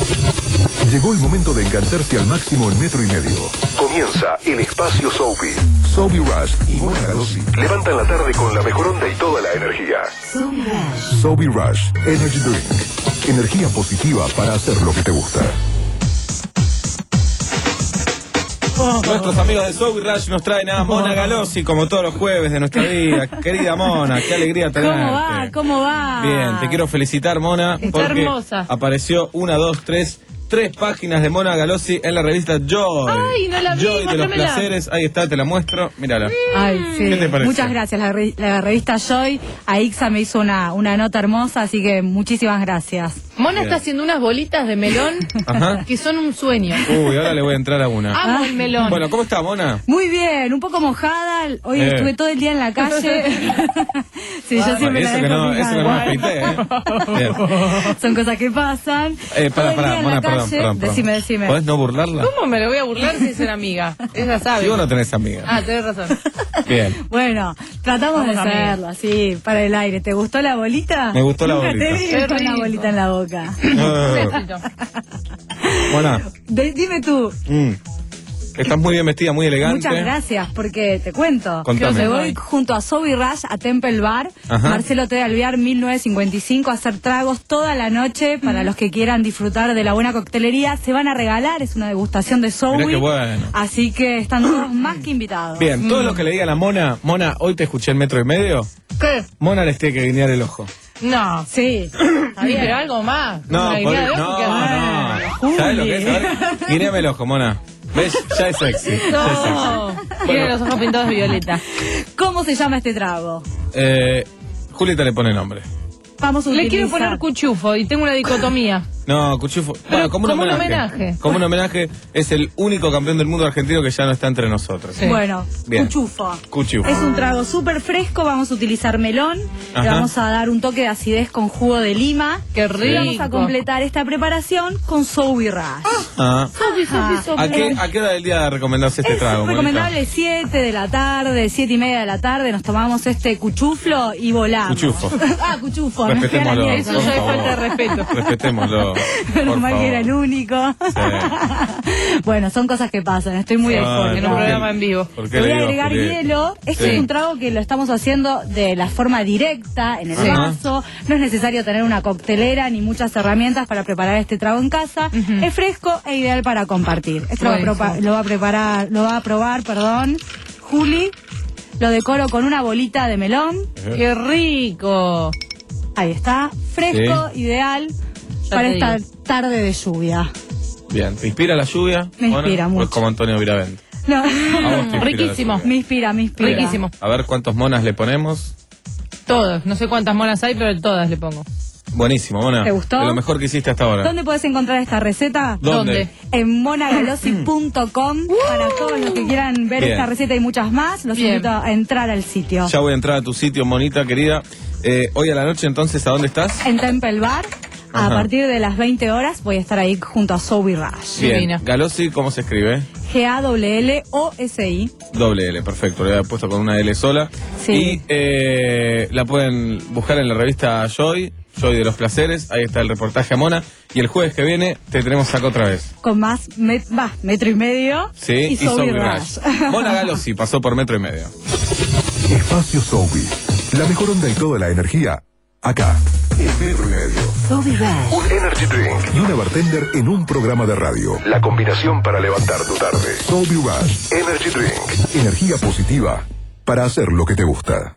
Llegó el momento de engancharse al máximo en metro y medio. Comienza el espacio Sobi. Sobi Rush y Mona Galossi levantan la tarde con la mejor onda y toda la energía. Sobi Rush Energy Drink. Energía positiva para hacer lo que te gusta. Nuestros amigos de Soul Rush nos traen a Mona Galossi como todos los jueves de nuestra vida. Querida Mona, qué alegría tenerte. ¿Cómo va? ¿Cómo va? Bien, te quiero felicitar, Mona, Está porque hermosa. apareció una, dos, tres, tres páginas de Mona Galossi en la revista Joy. Ay, no la vi, Joy de los mostrámela. placeres, ahí está, te la muestro, mírala. Ay, sí. ¿Qué te parece? Muchas gracias. La, re- la revista Joy, a Ixa me hizo una, una nota hermosa, así que muchísimas gracias. Mona Bien. está haciendo unas bolitas de melón Ajá. que son un sueño. Uy, ahora le voy a entrar a una. Amo el melón. Bueno, ¿cómo está, Mona? Muy bien, un poco mojada. Hoy Eh. estuve todo el día en la calle. Sí, yo siempre la eso, que dejo no, eso que no me afeité, ¿eh? Bien. Son cosas que pasan. Eh, Todo pará, el pará, día en Mona, la perdón, calle. perdón, perdón. Decime, decime. ¿Podés no burlarla? ¿Cómo me lo voy a burlar si es una amiga? Ella sabe. Si vos no tenés amiga. Ah, tenés razón. Bien. Bueno, tratamos Vamos, de amiga. hacerlo así, para el aire. ¿Te gustó la bolita? Me gustó la Nunca bolita. te vi Qué con la rico. bolita en la boca. Mona, De- dime tú. mm, estás muy bien vestida, muy elegante. Muchas gracias, porque te cuento. Contame. Me voy junto a Zoe Rush a Temple Bar, Ajá. Marcelo T. de Alvear, mil novecientos cincuenta y cinco, a hacer tragos toda la noche para los que quieran disfrutar de la buena coctelería. Se van a regalar, es una degustación de Zoe. Mirá qué bueno. Así que están todos más que invitados. Bien, todo lo que le digan a Mona, Mona, hoy te escuché en metro y medio. ¿Qué? Mona les tiene que guiñar el ojo. No. Sí. Está bien, pero algo más. No, Una por- guinea de no, ojo que- no. ¿Sabes lo que es? A ver, guiñame el ojo, Mona. ¿Ves? Ya es sexy. Ya es sexy. No. Tiene los ojos pintados de violeta. ¿Cómo se llama este trago? Eh, Julieta le pone nombre. Vamos a Le quiero utilizar- poner cuchufo y tengo una dicotomía. No, Cuchufo. Bueno, como un como un homenaje. homenaje. Como un homenaje, es el único campeón del mundo argentino que ya no está entre nosotros. Bueno, Bien. cuchufo. Cuchufo. Es un trago súper fresco, vamos a utilizar melón, le Ajá. vamos a dar un toque de acidez con jugo de lima. Qué Y vamos a rico. completar esta preparación con Zoe Rush. Ah. Ajá. ¿A qué, ¿A qué hora del día recomendarse este Es trago, Mónica? recomendable siete de la tarde, siete y media de la tarde, nos tomamos este cuchuflo y volamos. Cuchufo. Ah, cuchufo. me fui a la Respetémoslo. mierda. Eso ya es falta de respeto. Respetémoslo. Menos por mal favor. que era el único. Bueno, son cosas que pasan, estoy muy Ay, eufórica. En un programa en vivo. ¿Por qué Le voy le a digo, agregar Julieta? hielo. Este Sí. es un trago que lo estamos haciendo de la forma directa, en el Sí. vaso. No es necesario tener una coctelera ni muchas herramientas para preparar este trago en casa. Es fresco e ideal para compartir. Esto lo va, a Buenísimo. propa- lo va a preparar, lo va a probar, perdón, Juli. Lo decoro con una bolita de melón. ¡Qué rico! Ahí está. Fresco, Sí. ideal Ya para te esta digo. tarde de lluvia. Bien, ¿te inspira la lluvia? Me Mona? inspira ¿O es mucho. como Antonio Viravent? No. A vos te inspira Riquísimo. la lluvia. Me inspira, me inspira. Riquísimo. A ver cuántos monas le ponemos. Todos. No sé cuántas monas hay, pero todas le pongo. Buenísimo, Mona. ¿Te gustó? De lo mejor que hiciste hasta ahora. ¿Dónde puedes encontrar esta receta? ¿Dónde? En monagalossi punto com. Para todos los que quieran ver Bien. esta receta y muchas más, los Bien. invito a entrar al sitio. Ya voy a entrar a tu sitio, Monita querida. Eh, hoy a la noche, entonces, ¿a dónde estás? En Temple Bar, a Ajá. partir de las veinte horas, voy a estar ahí junto a Zoe Rush. Bien. Divina. Galossi, ¿cómo se escribe? G A L L O S I. Doble L, perfecto. Le había puesto con una L sola. Sí. Y eh, la pueden buscar en la revista Joy, Joy de los Placeres. Ahí está el reportaje a Mona. Y el jueves que viene te tenemos acá otra vez. Con más, met- va, metro y medio. Sí, y y Zoe Zoe Rush. Rush. Mona Galossi pasó por metro y medio. Espacio Zoe. La mejor onda y toda la energía. Acá. En metro y medio. Zoe Rush. Un energy drink y una bartender en un programa de radio. La combinación para levantar tu tarde. Zoe Rush. Energy drink. Energía positiva para hacer lo que te gusta.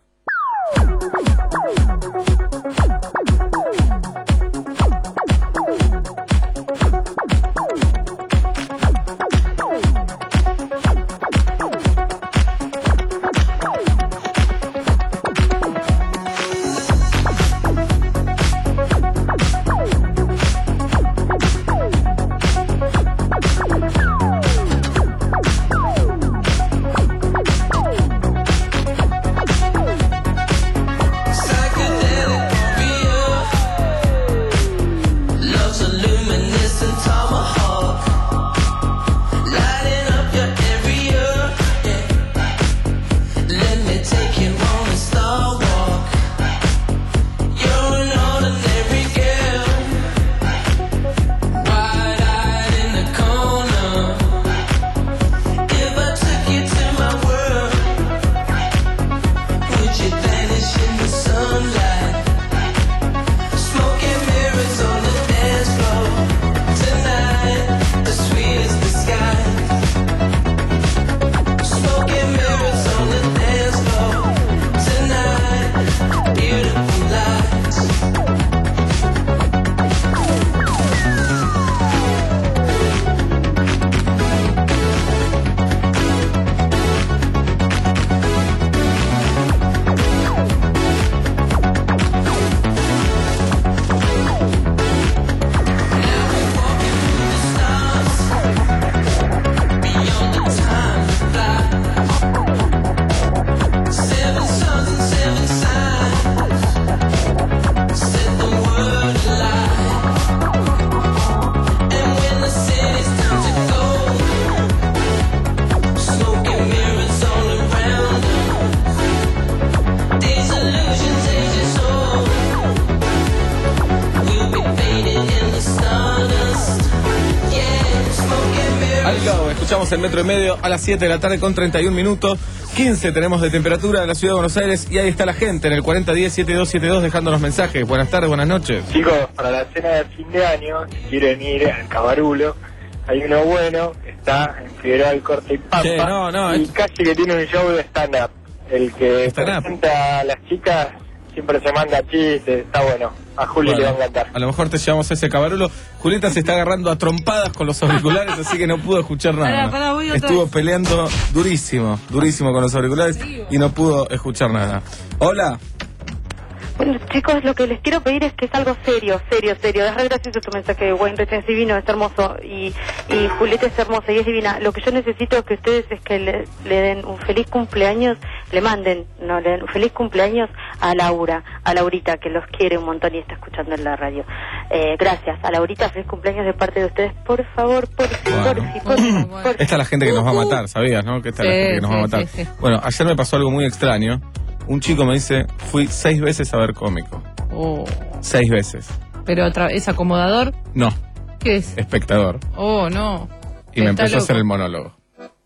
en metro y medio a las siete de la tarde con treinta y un minutos. quince tenemos de temperatura en la ciudad de Buenos Aires y ahí está la gente en el cuarenta diez setenta y dos setenta y dos dejándonos mensajes. Buenas tardes, buenas noches. Chicos, para la cena de fin de año, si quieren ir al Cabarulo, hay uno bueno, está en Figueroa del Corte y Pampa, Che, no, no, y es- casi que tiene un show de stand-up. El que Stand-up. presenta a las chicas siempre se manda chistes, está bueno. A Juli Bueno, le va a encantar. a lo mejor te llevamos a ese cabarulo. Julieta se está agarrando a trompadas con los auriculares, así que no pudo escuchar nada. Pará, pará, voy otra Estuvo vez. peleando durísimo, durísimo con los auriculares y no pudo escuchar nada. Hola. Bueno, chicos, lo que les quiero pedir es que es algo serio, serio, serio. Es re gracioso tu mensaje, Wayne Rich es divino, es hermoso, y, y Julieta es hermosa y es divina. Lo que yo necesito que ustedes es que le, le den un feliz cumpleaños, le manden, no, le den un feliz cumpleaños a Laura, a Laurita, que los quiere un montón y está escuchando en la radio. Eh, gracias, a Laurita, feliz cumpleaños de parte de ustedes, por favor, por favor, por favor. Esta es la gente que nos va a matar, ¿sabías, no? Que esta es la Sí, gente que nos va a sí, matar. sí, sí. Bueno, ayer me pasó algo muy extraño. Un chico me dice, fui seis veces a ver cómico. Oh, Seis veces. pero otra ¿es acomodador? No, ¿Qué es? espectador. Oh, no. Y me Está empezó a hacer loco. el monólogo.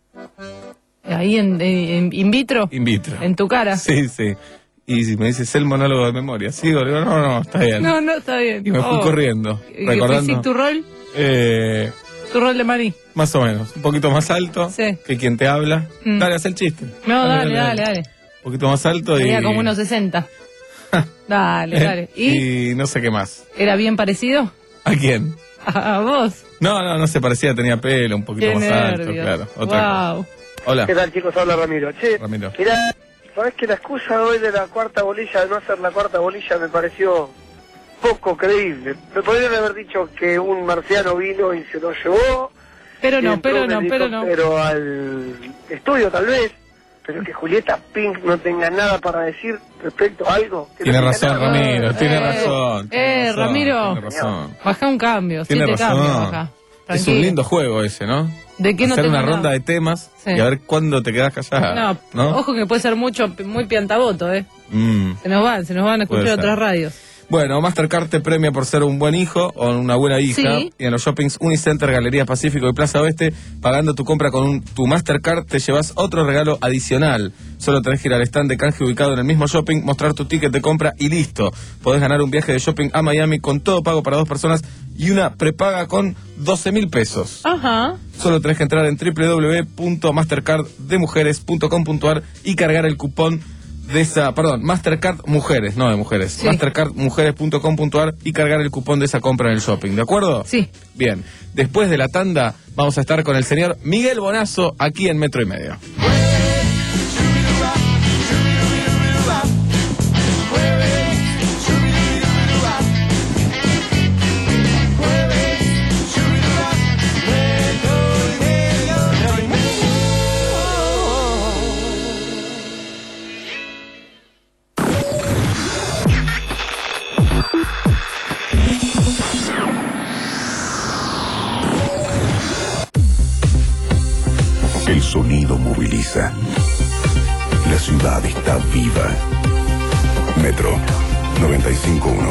Ahí en, en- in vitro, In vitro. en tu cara. Sí, sí. Y me dice, es el monólogo de memoria. Sí, digo, no, no, está bien. No, no, está bien. Y me fui Oh. corriendo, ¿Y recordando. hiciste tu rol? Eh, ¿Tu rol de Marí? más o menos. Un poquito más alto Sí. que quien te habla. Mm. Dale, haz el chiste. No, dale, dale, dale. Un poquito más alto y... Tenía como unos sesenta. Dale, dale. ¿Y y no sé qué más. era bien parecido? ¿A quién? A vos. No, no, no se parecía, tenía pelo un poquito Qué más alto, nervios. claro. Otra Wow. cosa. Hola. ¿Qué tal, chicos? Habla Ramiro. Che, Ramiro. mirá, ¿sabés que la excusa hoy de la cuarta bolilla, de no hacer la cuarta bolilla, me pareció poco creíble? Me podrían haber dicho que un marciano vino y se lo llevó. Pero y no, entró pero un no, pero no. helicóptero al estudio, tal vez. Pero que Julieta Pink no tenga nada para decir respecto a algo. que Tiene no diga razón, nada. Ramiro, tiene Eh, razón. tiene Eh, razón, Ramiro. Tiene razón. Baja un cambio, Tiene siete razón. cambios baja. Es Tranquilo. un lindo juego ese, ¿no? ¿De qué no Hacer tengo una nada? ronda de temas Sí. y a ver cuándo te quedas callada. No, ¿no? ojo que puede ser mucho, muy piantaboto, ¿eh? Mm. Se nos van, se nos van a Puede escuchar ser. otras radios. Bueno, Mastercard te premia por ser un buen hijo o una buena hija. Sí. Y en los shoppings Unicenter, Galería Pacífico y Plaza Oeste, pagando tu compra con un, tu Mastercard, te llevas otro regalo adicional. Solo tenés que ir al stand de canje ubicado en el mismo shopping, mostrar tu ticket de compra y listo. Podés ganar un viaje de shopping a Miami con todo pago para dos personas y una prepaga con doce mil pesos. Ajá. Solo tenés que entrar en doble u doble u doble u punto mastercard de mujeres punto com punto a r y cargar el cupón de esa, perdón, Mastercard Mujeres, no de mujeres, Sí. mastercard mujeres punto com punto a r y cargar el cupón de esa compra en el shopping, ¿de acuerdo? Sí. Bien, después de la tanda vamos a estar con el señor Miguel Bonazo aquí en Metro y Medio. El sonido moviliza. La ciudad está viva. Metro noventa y cinco punto uno.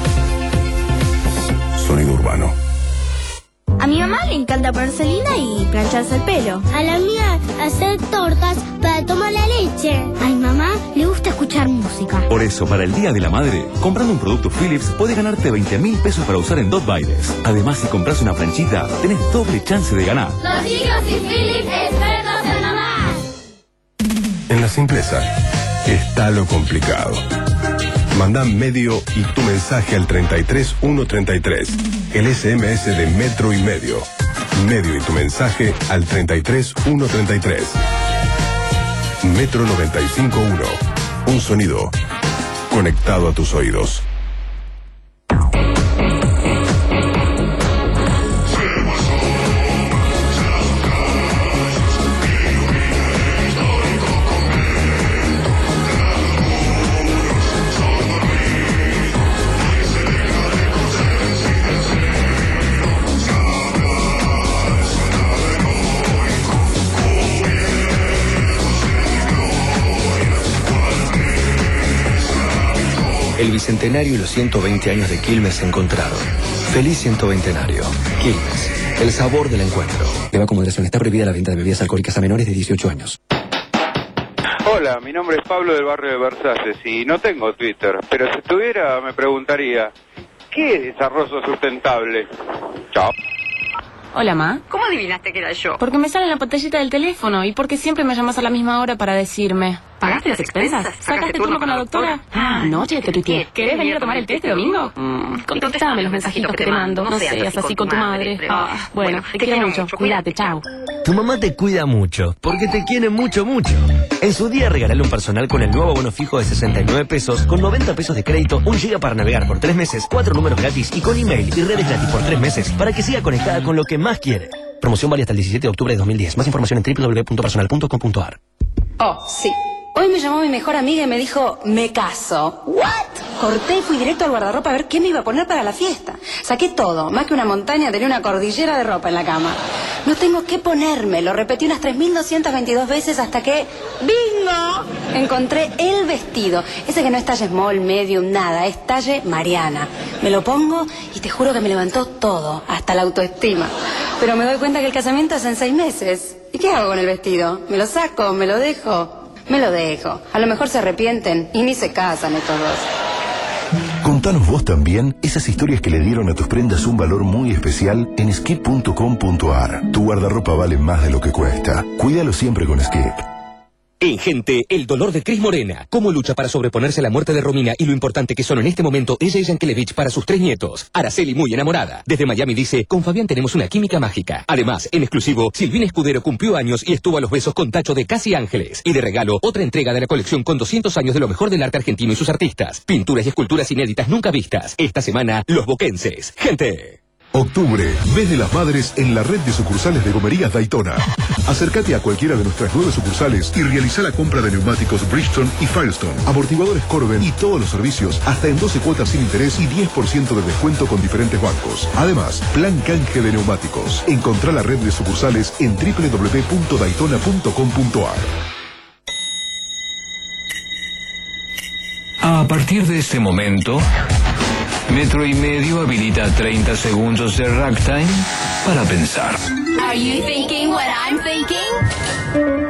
Sonido urbano. A mi mamá le encanta ponerse linda y plancharse el pelo. A la mía, hacer tortas para tomar la leche. A mi mamá le gusta escuchar música. Por eso, para el Día de la Madre, comprando un producto Philips, podés ganarte veinte mil pesos para usar en dos bailes. Además, si compras una planchita, tenés doble chance de ganar. Los chicos y Philip, expertos en mamás. En la simpleza está lo complicado. Manda medio y tu mensaje al treinta y tres ciento treinta y tres. El S M S de Metro y Medio. Medio y tu mensaje al treinta y tres ciento treinta y tres. Metro noventa y cinco punto uno. Un sonido conectado a tus oídos. El Bicentenario y los ciento veinte años de Quilmes se encontraron. Feliz ciento veintenario. Quilmes, El sabor del encuentro. Beba con moderación. Está prohibida la venta de bebidas alcohólicas a menores de dieciocho años. Hola, mi nombre es Pablo del barrio de Versalles y no tengo Twitter, pero si tuviera me preguntaría, ¿qué es desarrollo sustentable? Chao. Hola, Ma. ¿Cómo adivinaste que era yo? Porque me sale en la pantallita del teléfono y porque siempre me llamas a la misma hora para decirme. ¿Pagaste las expensas? ¿Sacaste turno con la doctora? Ah, noche te tuiteé. ¿Querés venir a tomar el té este domingo? Mm, contestame los mensajitos que te mando. No seas así con tu madre. Ah, bueno, te quiero mucho. Cuídate, chao. Tu mamá te cuida mucho, porque te quiere mucho, mucho. En su día regálale un personal con el nuevo bono fijo de sesenta y nueve pesos, con noventa pesos de crédito, un giga para navegar por tres meses, cuatro números gratis y con email y redes gratis por tres meses, para que siga conectada con lo que más quiere. Promoción válida hasta el diecisiete de octubre de dos mil diez. Más información en doble u doble u doble u punto personal punto com punto a r. Oh, sí. Hoy me llamó mi mejor amiga y me dijo, me caso. ¿What? Corté y fui directo al guardarropa a ver qué me iba a poner para la fiesta. Saqué todo, más que una montaña, tenía una cordillera de ropa en la cama. No tengo qué ponerme, lo repetí unas tres mil doscientas veintidós veces hasta que, ¡bingo! Encontré el vestido. Ese que no es talle small, medium, nada, es talle Mariana. Me lo pongo y te juro que me levantó todo, hasta la autoestima. Pero me doy cuenta que el casamiento es en seis meses. ¿Y qué hago con el vestido? ¿Me lo saco? ¿Me lo dejo? Me lo dejo. A lo mejor se arrepienten y ni se casan estos dos. Contanos vos también esas historias que le dieron a tus prendas un valor muy especial en skip punto com punto a r. Tu guardarropa vale más de lo que cuesta. Cuídalo siempre con Skip. En Gente, el dolor de Cris Morena. Cómo lucha para sobreponerse a la muerte de Romina y lo importante que son en este momento ella y Yankelevich para sus tres nietos. Araceli muy enamorada. Desde Miami dice, con Fabián tenemos una química mágica. Además, en exclusivo, Silvina Escudero cumplió años y estuvo a los besos con Tacho de Casi Ángeles. Y de regalo, otra entrega de la colección con doscientos años de lo mejor del arte argentino y sus artistas. Pinturas y esculturas inéditas nunca vistas. Esta semana, Los Boquenses. Gente. Octubre, mes de las madres en la red de sucursales de Gomerías Daytona. Acércate a cualquiera de nuestras nueve sucursales y realiza la compra de neumáticos Bridgestone y Firestone, amortiguadores Corben y todos los servicios hasta en doce cuotas sin interés y diez por ciento de descuento con diferentes bancos. Además, plan canje de neumáticos. Encontrá la red de sucursales en doble u doble u doble u punto daytona punto com punto a r. A partir de este momento, Metro y Medio habilita treinta segundos de ragtime para pensar. Are you thinking what I'm thinking?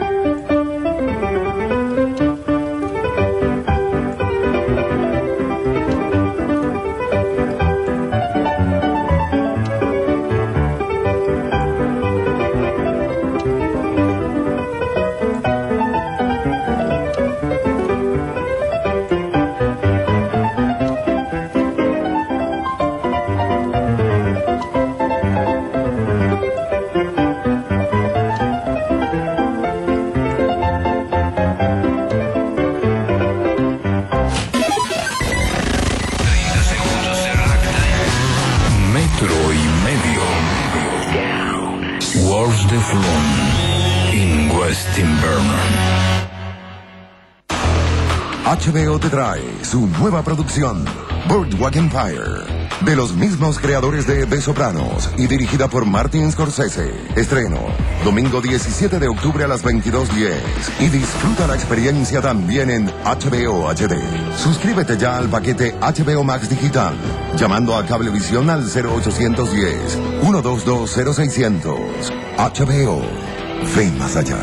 H B O te trae su nueva producción, Boardwalk Empire, de los mismos creadores de The Sopranos y dirigida por Martin Scorsese. Estreno, domingo diecisiete de octubre a las veintidós diez. Y disfruta la experiencia también en H B O H D. Suscríbete ya al paquete H B O Max Digital, llamando a Cablevisión al cero ochocientos diez, ciento veintidós, cero seiscientos. H B O, ve más allá.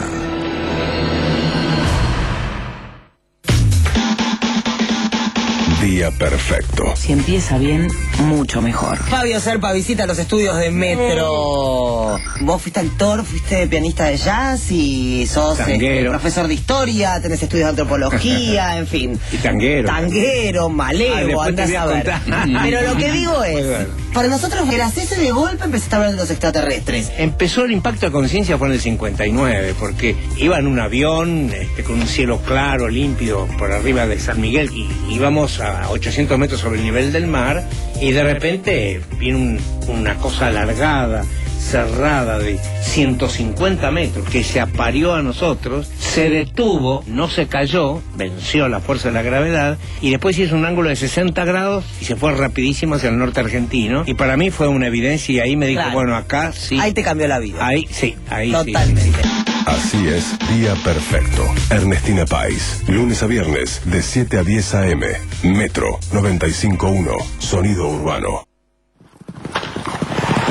Día perfecto. Si empieza bien, mucho mejor. Fabio Serpa visita los estudios de Metro. Vos fuiste actor, fuiste pianista de jazz y sos este, profesor de historia, tenés estudios de antropología, en fin. Y tanguero. Tanguero, malevo, ah, andás a ver. Pero lo que digo es, para nosotros eras ese de golpe empezaste a hablar de los extraterrestres. Empezó el impacto de conciencia fue en el cincuenta y nueve, porque iba en un avión este, con un cielo claro, limpio, por arriba de San Miguel, y íbamos a ochocientos metros sobre el nivel del mar, y de repente viene un, una cosa alargada, cerrada de ciento cincuenta metros, que se aparió a nosotros, se detuvo, no se cayó, venció la fuerza de la gravedad, y después hizo un ángulo de sesenta grados y se fue rapidísimo hacia el norte argentino, y para mí fue una evidencia, y ahí me dijo, claro, bueno, acá sí. Ahí te cambió la vida. Ahí sí, ahí totalmente. Sí. Así es, Día Perfecto. Ernestina Pais, lunes a viernes, de siete a diez a eme. Metro noventa y cinco punto uno, Sonido Urbano.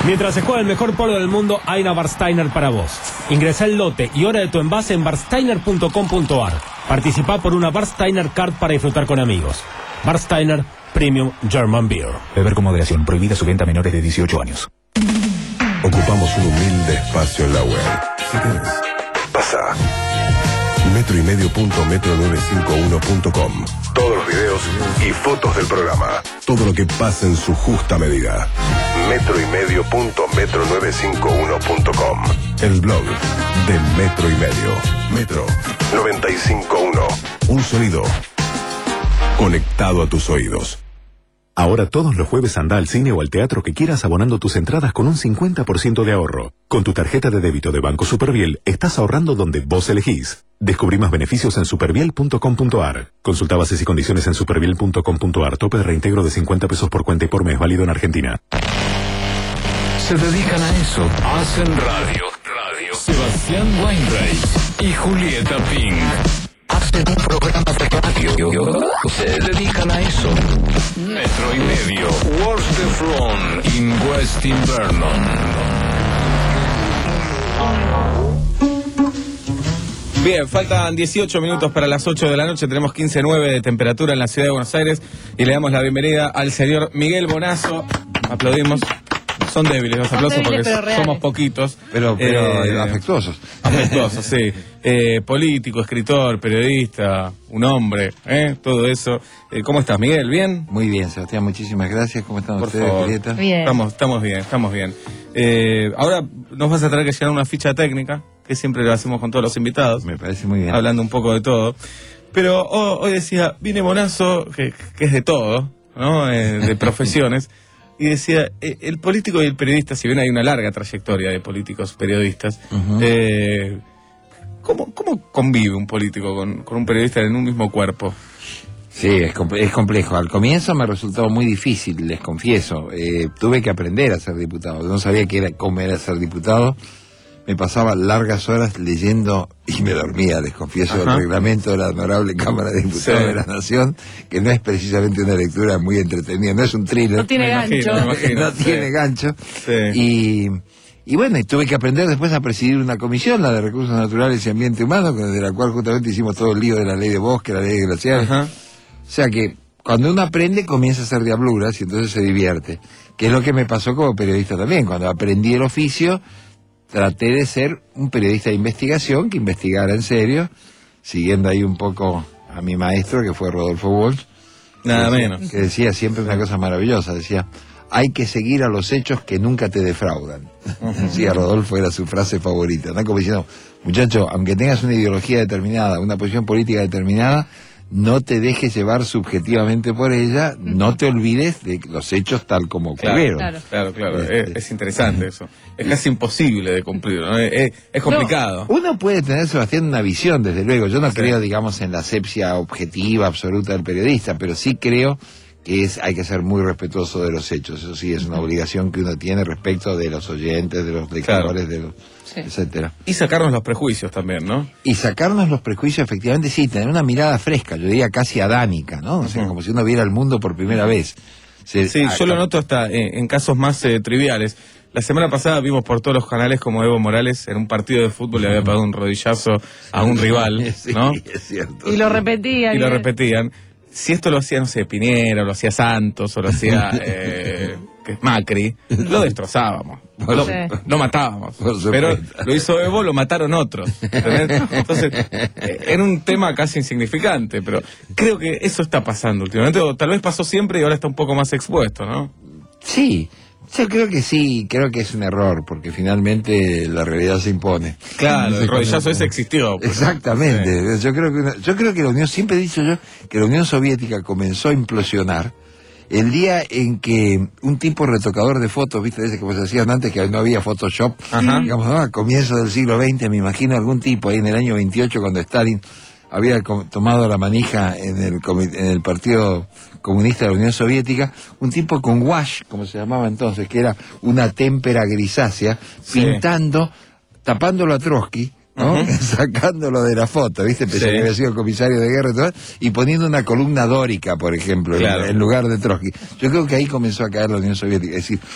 Mientras se juega el mejor polo del mundo, hay una Barsteiner para vos. Ingresá el lote y hora de tu envase en barsteiner punto com punto ar. Participá por una Barsteiner Card para disfrutar con amigos. Barsteiner Premium German Beer. Beber con moderación. Prohibida su venta a menores de dieciocho años. Ocupamos un humilde espacio en la web. Si querés, pasa. metro y medio punto metro nueve cinco uno punto com. Todos los videos y fotos del programa. Todo lo que pasa en su justa medida. metro y medio punto metro nueve cinco uno punto com. El blog de Metro y Medio. Metro noventa y cinco punto uno. Un sonido conectado a tus oídos. Ahora todos los jueves anda al cine o al teatro que quieras abonando tus entradas con un cincuenta por ciento de ahorro. Con tu tarjeta de débito de Banco Superviel estás ahorrando donde vos elegís. Descubrí más beneficios en superviel punto com punto ar. Consulta bases y condiciones en superviel punto com punto ar. Tope de reintegro de cincuenta pesos por cuenta y por mes, válido en Argentina. Se dedican a eso. Hacen radio. Radio. Sebastián Weinreich y Julieta Pink. Hacen un programa de radio. Se dedican a eso. Metro y Medio. Worst the Front in West Invernon. Bien, faltan dieciocho minutos para las ocho de la noche, tenemos quince punto nueve de temperatura en la ciudad de Buenos Aires y le damos la bienvenida al señor Miguel Bonazo. Aplaudimos. Son débiles los aplausos porque somos poquitos. Pero, pero eh, afectuosos. Afectuosos, sí. Eh, político, escritor, periodista, un hombre, ¿eh? Todo eso. Eh, ¿Cómo estás, Miguel? ¿Bien? Muy bien, Sebastián, muchísimas gracias. ¿Cómo están Por ustedes, favor. Julieta? Bien. Estamos, estamos bien, estamos bien. Eh, ahora nos vas a tener que llenar una ficha técnica, que siempre lo hacemos con todos los invitados. Me parece muy bien. Hablando un poco de todo. Pero oh, hoy decía, viene Bonazo, que, que es de todo, ¿no? Eh, de profesiones. Y decía, eh, el político y el periodista, si bien hay una larga trayectoria de políticos periodistas, uh-huh. eh, ¿cómo, ¿cómo convive un político con, con un periodista en un mismo cuerpo? Sí, es, comple- es complejo. Al comienzo me resultó muy difícil, les confieso. Eh, tuve que aprender a ser diputado. No sabía qué era, cómo era ser diputado. Me pasaba largas horas leyendo y me dormía, les confieso, Ajá. el reglamento de la Honorable Cámara de Diputados sí. de la Nación, que no es precisamente una lectura muy entretenida, no es un thriller. No tiene gancho. Imagino, imagino, no sí. tiene gancho. Sí. Y, y bueno, y tuve que aprender después a presidir una comisión, la de Recursos Naturales y Ambiente Humano, de la cual justamente hicimos todo el lío de la ley de bosque, la ley de glaciares. Ajá. O sea que cuando uno aprende comienza a hacer diabluras y entonces se divierte. Que es lo que me pasó como periodista también. Cuando aprendí el oficio, traté de ser un periodista de investigación que investigara en serio, siguiendo ahí un poco a mi maestro, que fue Rodolfo Walsh. Nada que menos. Decía, que decía siempre una cosa maravillosa, decía, hay que seguir a los hechos que nunca te defraudan. Uh-huh. Decía Rodolfo, era su frase favorita, ¿no? Como diciendo, muchacho, aunque tengas una ideología determinada, una posición política determinada, no te dejes llevar subjetivamente por ella, no te olvides de los hechos tal como ocurrieron. Claro, claro, claro. Este, es, es interesante eso. Es casi imposible de cumplir, ¿no? Es, es complicado. No, uno puede tener, Sebastián, una visión, desde luego. Yo no sí. creo, digamos, en la asepsia objetiva, absoluta del periodista, pero sí creo que es, hay que ser muy respetuoso de los hechos. Eso sí, es una obligación que uno tiene respecto de los oyentes, de los lectores, claro. de los... Sí. etcétera. Y sacarnos los prejuicios también, ¿no? Y sacarnos los prejuicios, efectivamente, sí, tener una mirada fresca, yo diría casi adámica, ¿no? O sea, uh-huh. como si uno viera el mundo por primera vez. Se, sí, a, yo lo noto hasta en, en casos más eh, triviales. La semana pasada vimos por todos los canales como Evo Morales en un partido de fútbol le había pegado un rodillazo a un rival, ¿no? Sí, es cierto. Y lo repetían. Y lo repetían. Si esto lo hacía, no sé, Piñera, o lo hacía Santos, o lo hacía eh, Macri, lo destrozábamos. Lo, sí. lo matábamos. Pero lo hizo Evo, lo mataron otros. ¿Entendés? Entonces, eh, era un tema casi insignificante, pero creo que eso está pasando últimamente, o tal vez pasó siempre y ahora está un poco más expuesto, ¿no? Sí. Yo creo que sí, creo que es un error, porque finalmente la realidad se impone. Claro, el rodillazo ese existió. Pero... Exactamente. Sí. Yo creo que una, yo creo que la Unión, siempre he dicho yo, que la Unión Soviética comenzó a implosionar el día en que un tipo retocador de fotos, viste, ese que vos decían antes, que no había Photoshop, Ajá. digamos, ¿no? A comienzos del siglo veinte, me imagino algún tipo ahí en el año veintiocho, cuando Stalin había tomado la manija en el, en el Partido Comunista de la Unión Soviética, un tipo con wash, como se llamaba entonces, que era una témpera grisácea, sí. pintando, tapándolo a Trotsky, ¿no? Uh-huh. Sacándolo de la foto, ¿viste? Pensé sí. que había sido comisario de guerra y todo, y poniendo una columna dórica, por ejemplo, claro. en, en lugar de Trotsky. Yo creo que ahí comenzó a caer la Unión Soviética. Es decir,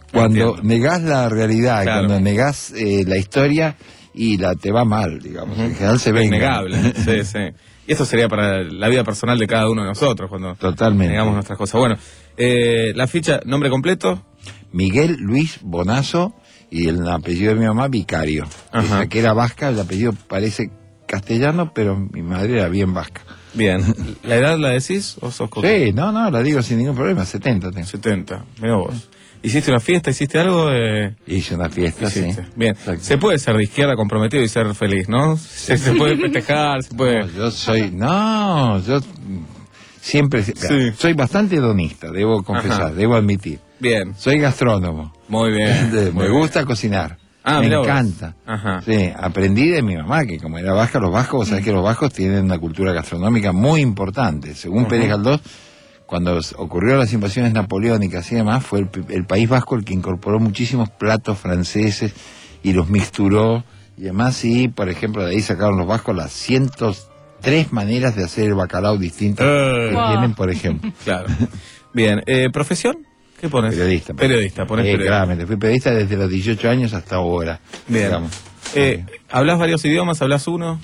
Cuando Entiendo. negás la realidad, Claro. cuando negás eh, la historia y la te va mal, digamos. En general se Es ve innegable. Sí, sí. Y esto sería para la vida personal de cada uno de nosotros cuando Totalmente. negamos nuestras cosas. Bueno, eh, la ficha, nombre completo. Miguel Luis Bonazo y el apellido de mi mamá, Vicario. Ajá. Esa que era vasca, el apellido parece castellano, pero mi madre era bien vasca. Bien. ¿La edad la decís o sos coqueto? Sí, no, no, la digo sin ningún problema, setenta tengo. setenta, mira vos. ¿Hiciste una fiesta? ¿Hiciste algo? Eh... Hice una fiesta, Hiciste. sí. Bien. Exacto. Se puede ser de izquierda comprometido y ser feliz, ¿no? Se, se puede festejar, se puede... No, yo soy, no, yo siempre, Sí. soy bastante hedonista, debo confesar, Ajá. debo admitir. Bien. Soy gastrónomo. Muy bien. Me muy bien. gusta cocinar. Ah, me mirá vos. encanta. Ajá. Sí, aprendí de mi mamá, que como era vasca, los vascos, vos sabés que los vascos tienen una cultura gastronómica muy importante. Según Ujú. Pérez Galdós, cuando s- ocurrió las invasiones napoleónicas y demás, fue el, p- el País Vasco el que incorporó muchísimos platos franceses y los mixturó y demás. Y, por ejemplo, de ahí sacaron los vascos las ciento tres maneras de hacer el bacalao distintas Eh. que Wow. tienen, por ejemplo. Claro. Bien. Eh, ¿Profesión? ¿Qué pones? Periodista. Periodista, pones Sí, periodista. claramente. Fui periodista desde los dieciocho años hasta ahora. Bien. digamos. Eh, ¿Hablas varios idiomas? ¿Hablas uno?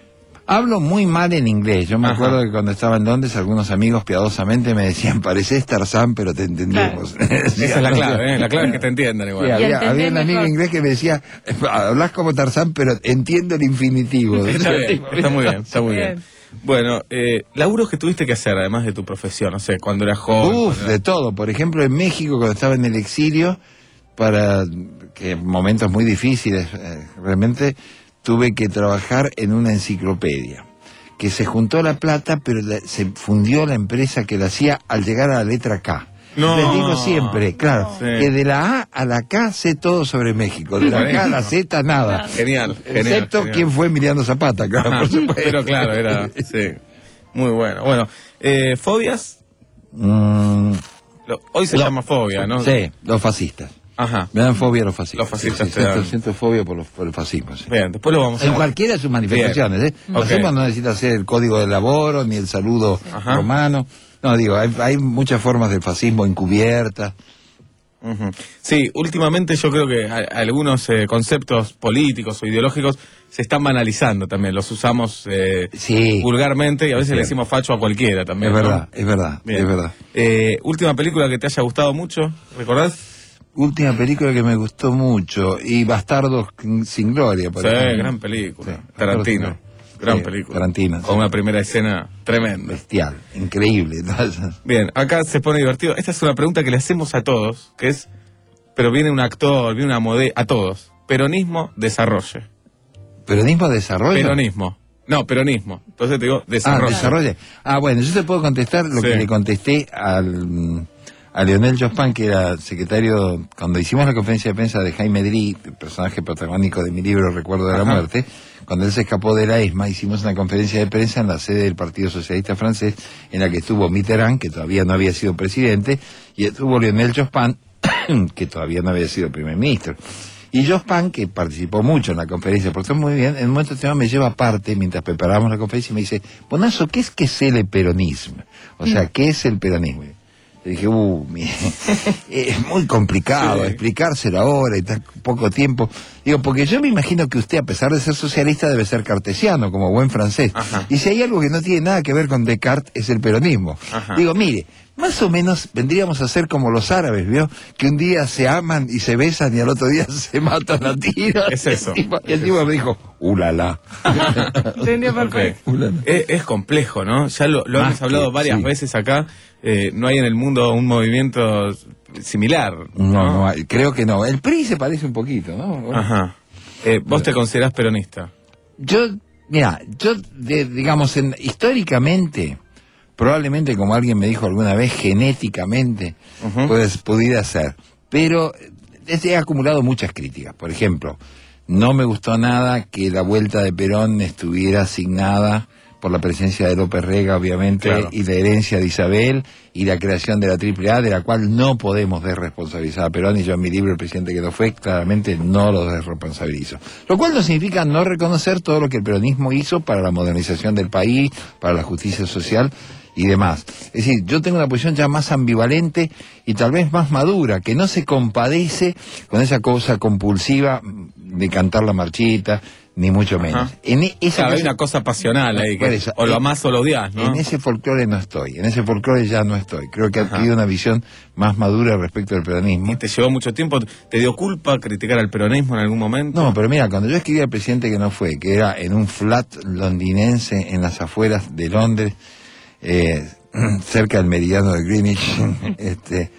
Hablo muy mal en inglés. Yo me Ajá. acuerdo que cuando estaba en Londres, algunos amigos piadosamente me decían, pareces Tarzán, pero te entendemos. Esa es la clave, ¿eh? La clave es que te entiendan Sí, igual. Y había, entendés había un amigo mejor. inglés que me decía, hablas como Tarzán, pero entiendo el infinitivo. Está bien, está muy bien, está muy bien. Bien. Bueno, eh, laburos que tuviste que hacer, además de tu profesión, no sé, cuando eras joven. Uf, cuando de eras- todo. Por ejemplo, en México, cuando estaba en el exilio, para que momentos muy difíciles, eh, realmente tuve que trabajar en una enciclopedia. Que se juntó la plata, pero la- se fundió la empresa que la hacía al llegar a la letra K. No. Les digo siempre, claro, Sí. que de la A a la K sé todo sobre México, de la K a la Z nada. Genial, genial. Excepto genial. quién fue Emiliano Zapata, claro, Ajá, por supuesto. pero claro, era, sí, muy bueno. Bueno, eh, ¿fobias? Mm, Lo- hoy se Lo- llama fobia, ¿no? sí, los fascistas. Ajá. Me dan fobia los fascistas. Los fascistas Sí, te siento, dan. siento fobia por, los, por el fascismo. Sí. Bien, después lo vamos a En ver. cualquiera de sus manifestaciones. ¿eh? El Ok. fascismo no necesita ser el código de laboro, ni el saludo Ajá. romano. No, digo, hay, hay muchas formas del fascismo encubiertas. Ujú. Sí, últimamente yo creo que a- algunos eh, conceptos políticos o ideológicos se están banalizando también, los usamos eh, Sí. vulgarmente y a veces Es le cierto. decimos facho a cualquiera también. Es ¿no? verdad, es verdad, Bien. es verdad. Eh, última película que te haya gustado mucho, ¿recordás? Última película que me gustó mucho, y Bastardos sin Gloria, por Sí, ejemplo. gran película. Sí, Tarantino, Bastardos sin gran Sí, película. Tarantino, Con una primera escena tremenda. bestial, increíble. Bien, acá se pone divertido. Esta es una pregunta que le hacemos a todos, que es, pero viene un actor, viene una modelo, a todos. Peronismo, desarrolle. ¿Peronismo desarrollo? Peronismo. No, peronismo. Entonces te digo, Ah, desarrolle. desarrolle. Ah, bueno, yo te puedo contestar lo Sí. que le contesté al, mm, a Leonel Jospin, que era secretario, cuando hicimos la conferencia de prensa de Jaime Dri, el personaje protagónico de mi libro Recuerdo de la Ajá. Muerte, cuando él se escapó de la ESMA, hicimos una conferencia de prensa en la sede del Partido Socialista Francés, en la que estuvo Mitterrand, que todavía no había sido presidente, y estuvo Leonel Jospin, que todavía no había sido primer ministro. Y Jospin, que participó mucho en la conferencia, por eso muy bien, en un momento determinado me lleva aparte, mientras preparábamos la conferencia, y me dice, Bonazo, ¿qué es que es el peronismo? O sea, ¿qué es el peronismo? Le dije, uh, mire, es muy complicado Sí. explicárselo ahora y tan poco tiempo. Digo, porque yo me imagino que usted, a pesar de ser socialista, debe ser cartesiano, como buen francés. Ajá. Y si hay algo que no tiene nada que ver con Descartes, es el peronismo. Ajá. Digo, mire, más o menos vendríamos a ser como los árabes, ¿vio? Que un día se aman y se besan y al otro día se matan a tiros. Es eso. Y el tipo, y el tipo me dijo, ulala. Entendió perfecto. Ok. Es, es complejo, ¿no? Ya lo, lo Más hemos hablado que- varias sí. veces acá. Eh, no hay en el mundo un movimiento similar. No, no hay, creo que no. El P R I se parece un poquito, ¿no? Bueno. Ajá. Eh, ¿Vos te considerás peronista? Yo, mira, yo, de- digamos, en, históricamente, probablemente, como alguien me dijo alguna vez, genéticamente, Ujú. pues pudiera ser. Pero eh, he acumulado muchas críticas. Por ejemplo, no me gustó nada que la vuelta de Perón estuviera asignada por la presencia de López Rega, obviamente, Claro. y la herencia de Isabel, y la creación de la Triple A, de la cual no podemos desresponsabilizar a Perón, y yo en mi libro, El presidente que no fue, claramente no lo desresponsabilizo. Lo cual no significa no reconocer todo lo que el peronismo hizo para la modernización del país, para la justicia social, y demás. Es decir, yo tengo una posición ya más ambivalente y tal vez más madura, que no se compadece con esa cosa compulsiva de cantar la marchita, ni mucho menos. Ajá. En esa claro, cosa, hay una cosa pasional ahí, que eso, o lo amás o lo odias, ¿no? En ese folclore no estoy, en ese folclore ya no estoy. Creo que ha adquirido una visión más madura respecto del peronismo. ¿Y te llevó mucho tiempo? ¿Te dio culpa criticar al peronismo en algún momento? No, pero mira, cuando yo escribí al presidente que no fue, que era en un flat londinense en las afueras de Londres, eh, cerca del meridiano de Greenwich, este,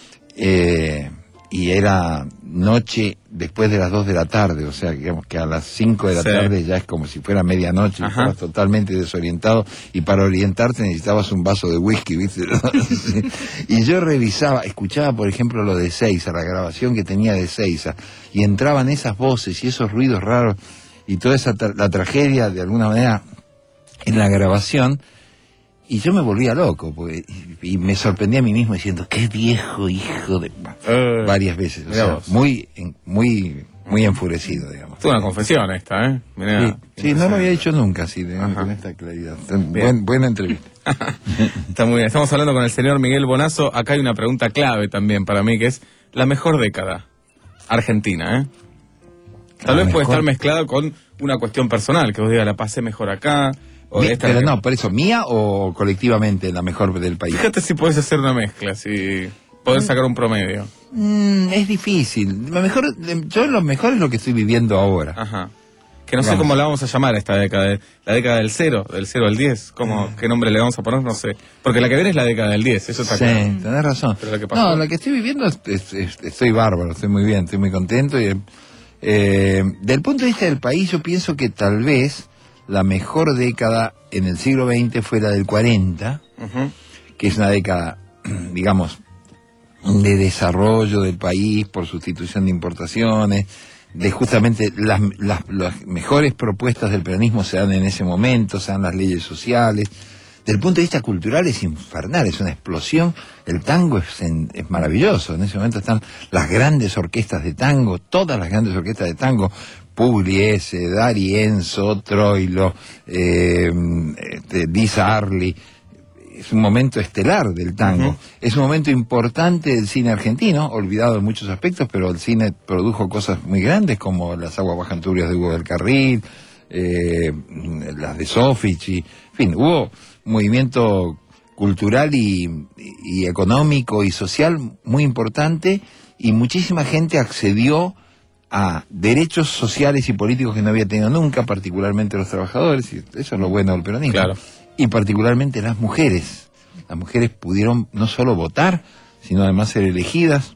eh, y era noche después de las dos de la tarde, o sea, digamos que a las cinco de la sí. tarde ya es como si fuera medianoche, y estabas totalmente desorientado, y para orientarte necesitabas un vaso de whisky, ¿viste? Sí. Y yo revisaba, escuchaba por ejemplo lo de Seiza, la grabación que tenía de Seiza, y entraban esas voces y esos ruidos raros, y toda esa tra la tragedia de alguna manera en la grabación, y yo me volvía loco, porque, y, y me sorprendía a mí mismo diciendo, qué viejo hijo de... Uh, varias veces, o sea, muy, muy, muy enfurecido, digamos. Es una confesión esta, ¿eh? Mirá, sí, sí, no lo había hecho nunca, así, digamos, con esta claridad. Buen, buena entrevista. Está muy bien. Estamos hablando con el señor Miguel Bonazo. Acá hay una pregunta clave también para mí, que es la mejor década argentina, ¿eh? Tal la vez mejor... puede estar mezclado con una cuestión personal, que vos digas, la pasé mejor acá... Mi, pero no, por eso, ¿mía o colectivamente la mejor del país? Fíjate si podés hacer una mezcla, si podés sacar un promedio. Mm, es difícil. Lo mejor, yo lo mejor es lo que estoy viviendo ahora. Ajá. Que no vamos. sé cómo la vamos a llamar a esta década. La década del cero, del cero al diez. ¿Cómo, mm. ¿Qué nombre le vamos a poner? No sé. Porque la que viene es la década del diez, eso está sí, claro. Sí, tenés razón. Pero la que pasó... No, la que estoy viviendo, es, es, es, estoy bárbaro, estoy muy bien, estoy muy contento. Y, eh, del punto de vista del país, yo pienso que tal vez la mejor década en el siglo veinte fue la del cuarenta, uh-huh. que es una década, digamos, de desarrollo del país por sustitución de importaciones, de justamente las, las, las mejores propuestas del peronismo se dan en ese momento, se dan las leyes sociales. Del punto de vista cultural es infernal, es una explosión. El tango es, en, es maravilloso. En ese momento están las grandes orquestas de tango, todas las grandes orquestas de tango, Pugliese, D'Arienzo, Troilo, eh, este, Di Sarli. Es un momento estelar del tango. Uh-huh. Es un momento importante del cine argentino, olvidado en muchos aspectos, pero el cine produjo cosas muy grandes como Las aguas bajan turbias de Hugo del Carril, eh, las de Sofich, y, en fin, hubo movimiento cultural y, y económico y social muy importante, y muchísima gente accedió a derechos sociales y políticos que no había tenido nunca, particularmente los trabajadores, y eso es lo bueno del peronismo, claro. Y particularmente las mujeres. Las mujeres pudieron no solo votar, sino además ser elegidas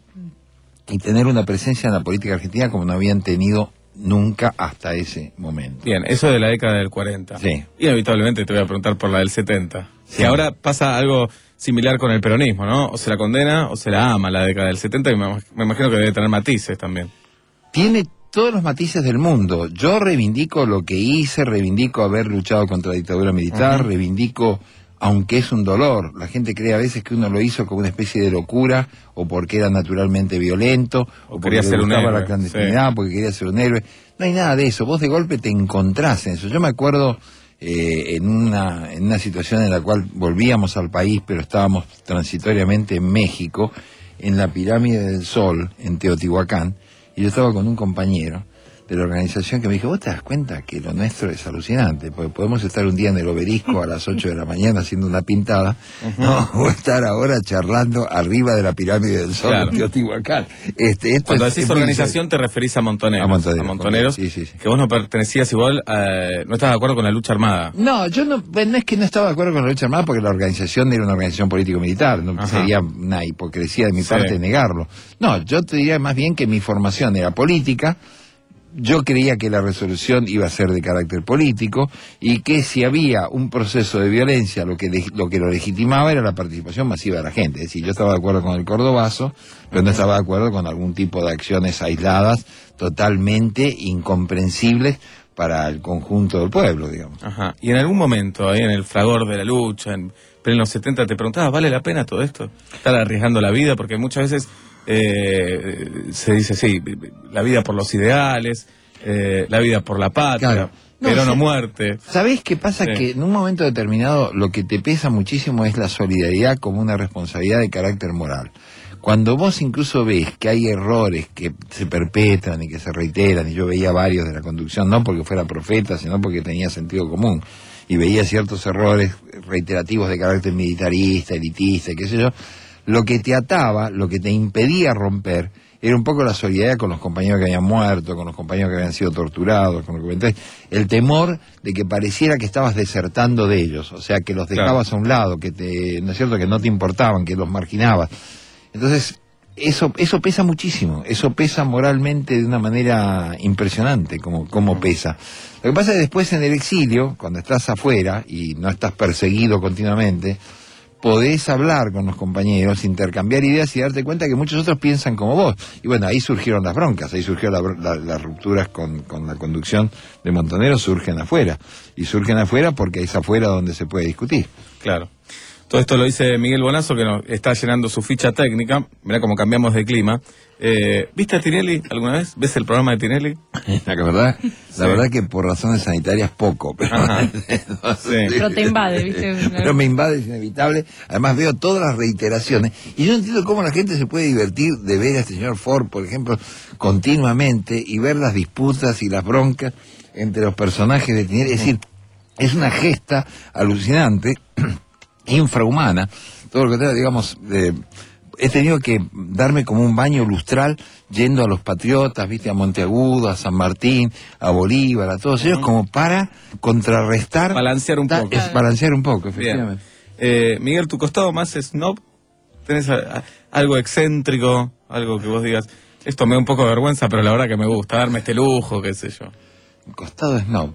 y tener una presencia en la política argentina como no habían tenido nunca hasta ese momento. Bien, eso de la década del cuarenta. Sí. Inevitablemente te voy a preguntar por la del setenta. Sí. Que ahora pasa algo similar con el peronismo, ¿no? O se la condena o se la ama la década del setenta, y me, me imagino que debe tener matices también. Tiene todos los matices del mundo. Yo reivindico lo que hice, reivindico haber luchado contra la dictadura militar, uh-huh. reivindico, aunque es un dolor, la gente cree a veces que uno lo hizo como una especie de locura, o porque era naturalmente violento, o, o quería porque ser le un gustaba héroe, la clandestinidad, sí. porque quería ser un héroe. No hay nada de eso, vos de golpe te encontrás en eso. Yo me acuerdo eh, en, una, en una situación en la cual volvíamos al país, pero estábamos transitoriamente en México, en la Pirámide del Sol, en Teotihuacán, y yo estaba con un compañero de la organización que me dijo, ¿vos te das cuenta que lo nuestro es alucinante? Porque podemos estar un día en el Obelisco a las ocho de la mañana haciendo una pintada, uh-huh. ¿no? O estar ahora charlando arriba de la Pirámide del Sol, claro. en Teotihuacán. Este, esto Cuando es, decís es organización te referís a montoneros. A montoneros. A montoneros, sí, sí, sí. Que vos no pertenecías igual, eh, no estabas de acuerdo con la lucha armada. No, yo no, no es que no estaba de acuerdo con la lucha armada, porque la organización era una organización político-militar, no Ajá. sería una hipocresía de mi sí. parte negarlo. No, yo te diría más bien que mi formación era política. Yo creía que la resolución iba a ser de carácter político, y que si había un proceso de violencia, lo que lo que lo legitimaba era la participación masiva de la gente. Es decir, yo estaba de acuerdo con el cordobazo, pero no estaba de acuerdo con algún tipo de acciones aisladas, totalmente incomprensibles para el conjunto del pueblo, digamos. Ajá. Y en algún momento, ahí en el fragor de la lucha, en, pero en los setenta, te preguntabas, ¿vale la pena todo esto? ¿Estar arriesgando la vida? Porque muchas veces... Eh, se dice, sí, la vida por los ideales, eh, la vida por la patria, Claro. No, pero sí. no muerte. ¿Sabés qué pasa? Sí. Que en un momento determinado lo que te pesa muchísimo es la solidaridad como una responsabilidad de carácter moral. Cuando vos incluso ves que hay errores que se perpetran y que se reiteran, y yo veía varios de la conducción, no porque fuera profeta, sino porque tenía sentido común, y veía ciertos errores reiterativos de carácter militarista, elitista, qué sé yo, lo que te ataba, lo que te impedía romper, era un poco la solidaridad con los compañeros que habían muerto, con los compañeros que habían sido torturados, con lo que el temor de que pareciera que estabas desertando de ellos, o sea, que los dejabas Claro. a un lado, que te, no es cierto, que no te importaban, que los marginabas. Entonces, eso eso pesa muchísimo, eso pesa moralmente de una manera impresionante, como, como pesa. Lo que pasa es que después en el exilio, cuando estás afuera y no estás perseguido continuamente, podés hablar con los compañeros, intercambiar ideas y darte cuenta que muchos otros piensan como vos. Y bueno, ahí surgieron las broncas, ahí surgieron la, la, las rupturas con, con la conducción de Montoneros, surgen afuera. Y surgen afuera porque es afuera donde se puede discutir. Claro. Todo esto lo dice Miguel Bonazo, que nos está llenando su ficha técnica. Mirá cómo cambiamos de clima. Eh, ¿Viste a Tinelli alguna vez? ¿Ves el programa de Tinelli? La verdad, Sí. la verdad que por razones sanitarias poco, pero, Sí. Pero te invade, ¿viste? pero me invade, es inevitable. Además veo todas las reiteraciones y yo no entiendo cómo la gente se puede divertir de ver a este señor Ford, por ejemplo, continuamente y ver las disputas y las broncas entre los personajes de Tinelli. Es decir, es una gesta alucinante, infrahumana, todo lo que tenga, digamos, eh, he tenido que darme como un baño lustral yendo a los patriotas, viste, a Monteagudo, a San Martín, a Bolívar, a todos ellos, como para contrarrestar, Balancear un ta- poco. es balancear un poco, Bien. efectivamente. Eh, Miguel, ¿tu costado más snob? ¿Tenés a- a- algo excéntrico? Algo que vos digas, esto me da un poco de vergüenza, pero la verdad que me gusta, darme este lujo, qué sé yo. Un costado snob.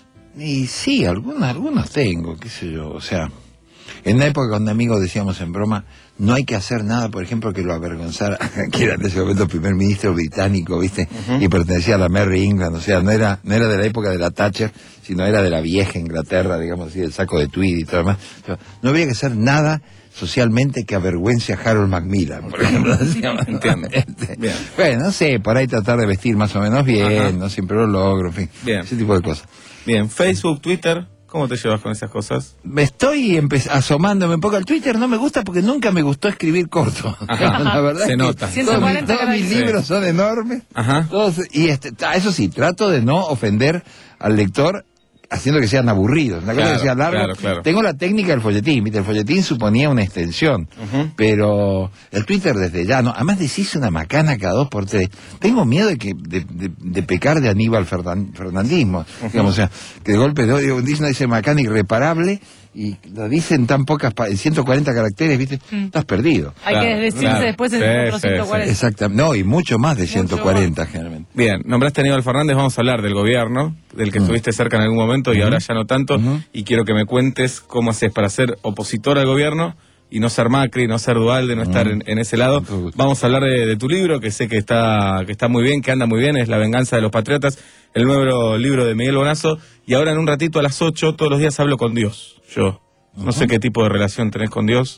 Y sí, algunos, algunos tengo, qué sé yo, o sea, en una época cuando amigos decíamos en broma, no hay que hacer nada, por ejemplo, que lo avergonzara, que era en ese momento el primer ministro británico, ¿viste? Ujú. Y pertenecía a la Merry England, o sea, no era no era de la época de la Thatcher, sino era de la vieja Inglaterra, digamos así, del saco de tweed y todo lo demás. Pero no habría que hacer nada socialmente que avergüence a Harold Macmillan, por ejemplo. Entiendo. Este, Bien. bueno, no sé, por ahí tratar de vestir más o menos bien, Ajá. no siempre lo logro, en fin, Bien. ese tipo de cosas. Bien, Facebook, Twitter, ¿cómo te llevas con esas cosas? Me estoy empe- asomándome un poco al Twitter, no me gusta porque nunca me gustó escribir corto. Ajá. La verdad Se es nota. que ciento todos, mis- cuarenta todos mis caracteres. libros son enormes. Ajá. Todos, y este, ta- eso sí, trato de no ofender al lector haciendo que sean aburridos. Una cosa Claro, que sea largo. claro, claro. Tengo la técnica del folletín, ¿viste? El folletín suponía una extensión. Ujú. Pero el Twitter desde ya, ¿no? Además decís una macana cada dos por tres. Tengo miedo de que de, de, de pecar de Aníbal Fernan- Fernandismo. Digamos, o sea, que de golpe de digo, dice una dice macana irreparable y lo dice en tan pocas, pa- en ciento cuarenta caracteres, ¿viste? Mm. Estás perdido. Hay Claro, que decirse claro. después en Sí, otros sí, ciento cuarenta. Exactamente. No, y mucho más de ciento cuarenta generalmente. Bien, nombraste a Aníbal Fernández, vamos a hablar del gobierno, del que Mm. estuviste cerca en algún momento y Ujú. ahora ya no tanto, Ujú. y quiero que me cuentes cómo haces para ser opositor al gobierno y no ser Macri, no ser Dualde, no estar en, en ese lado. Con todo gusto. Vamos a hablar de, de tu libro, que sé que está, que está muy bien, que anda muy bien, es La venganza de los patriotas, el nuevo libro de Miguel Bonazo, y ahora en un ratito a las ocho, todos los días hablo con Dios, yo. No sé qué tipo de relación tenés con Dios.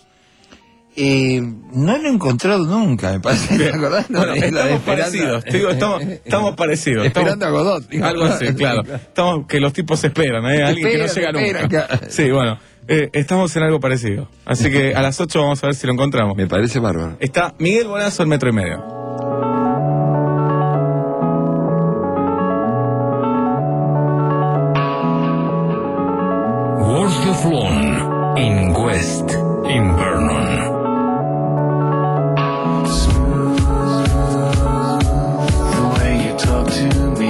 Eh, no lo he encontrado nunca, me parece. ¿Te Bien. acordás? Bueno, La de estamos Esperando- parecidos, te digo, estamos, estamos parecidos. Esperando estamos- a Godot. digo. Algo así, claro. Estamos, que los tipos esperan, ¿eh? Alguien que no Esperan, llega esperan, nunca. claro. Sí, bueno, eh, estamos en algo parecido. Así que a las ocho vamos a ver si lo encontramos. Me parece bárbaro. Está Miguel Bonazo en Metro y Medio. Words of Lawn in West, in Vernon. The way you talk to me,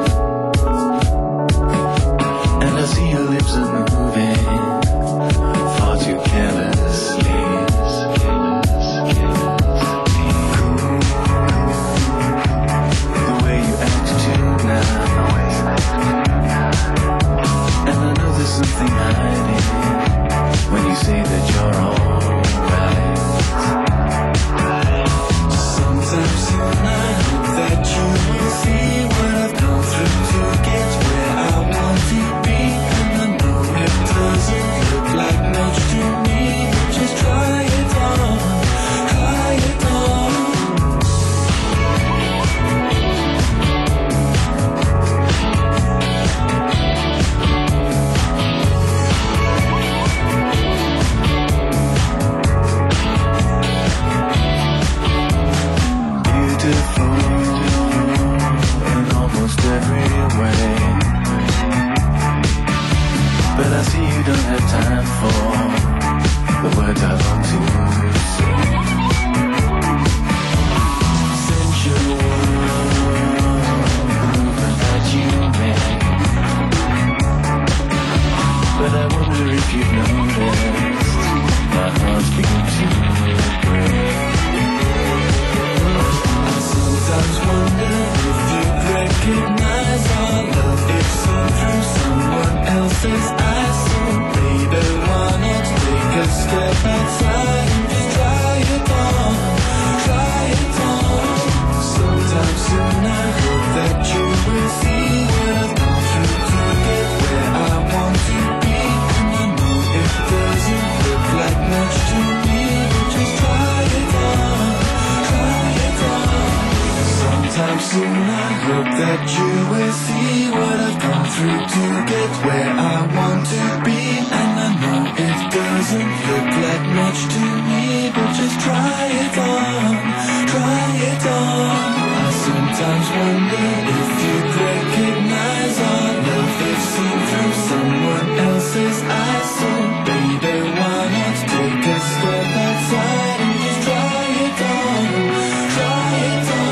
and I see your lips are moving far too carelessly. The way you act tonight, and I know there's something hiding when you say that you're alright. don't have time for the words I want to say. Sensual movement that you make, but I wonder if you've noticed my heart's beginning to break. I sometimes wonder if you'd recognize our love if seen through someone else's eyes. So baby, why not take a step outside and just try it on, try it on. Sometime soon I hope that you will see what I've gone through to get where I want to be. And I know it doesn't look like much to me, but just try it on, try it on. Sometime soon I hope that you will see what I've gone through to get where I want to be. And I know it doesn't look like much to me, but just try it on, try it on. I sometimes wonder if you'd recognize our love if seen through someone else's eyes. So baby, why not take a step outside and just try it on, try it on.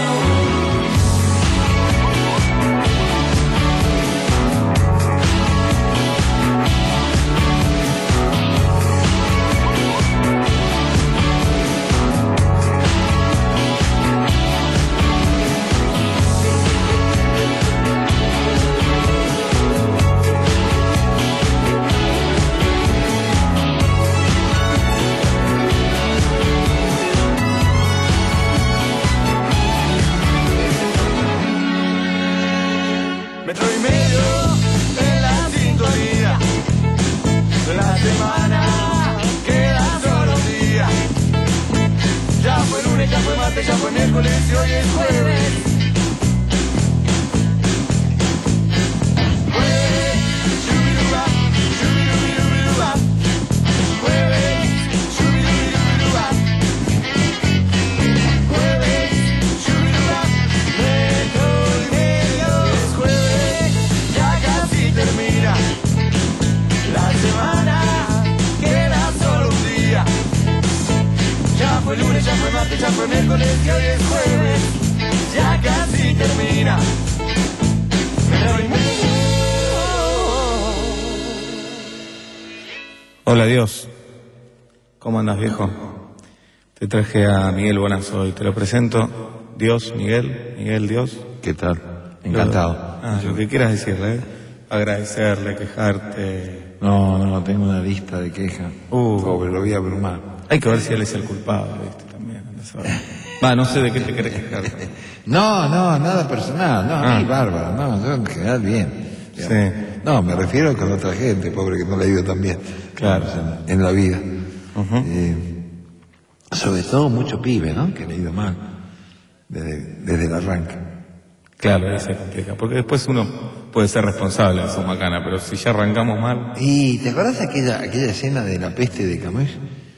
Metro y medio en la sintonía de la semana, queda solo un día. Ya fue lunes, ya fue martes, ya fue miércoles y hoy es jueves. Jueves, shubiruba, shubirubirubiruba. Jueves, shubirubirubiruba. Jueves, shubiruba, metro y medio. Es jueves, ya casi termina la semana, queda solo un día. Ya fue lunes, ya fue martes, ya fue miércoles y hoy es jueves, ya casi termina. Metro y medio. Hola Dios, ¿cómo andas viejo? Te traje a Miguel Bonazo hoy, te lo presento. Dios, Miguel, Miguel, Dios. ¿Qué tal? Encantado. Ah, lo que quieras decirle, ¿eh? Agradecerle, quejarte. No, no, tengo una lista de quejas. Uh. Pobre, lo voy a abrumar. Hay que ver si él es el culpable, ¿viste? También. Va, no sé de qué te querés quejar. No, no, nada personal. No, a mí Ah. bárbaro. No, yo en general bien. Sí. No, me refiero con otra gente, pobre, que no le ha ido tan bien. Claro. En, en la vida. Uh-huh. Eh, sobre todo mucho pibe, ¿no? Que le ha ido mal. Desde, desde el arranque. Claro, ahí se complica. Porque después uno puede ser responsable de su macana, pero si ya arrancamos mal. ¿Y te acuerdas aquella, aquella escena de La peste de Camus?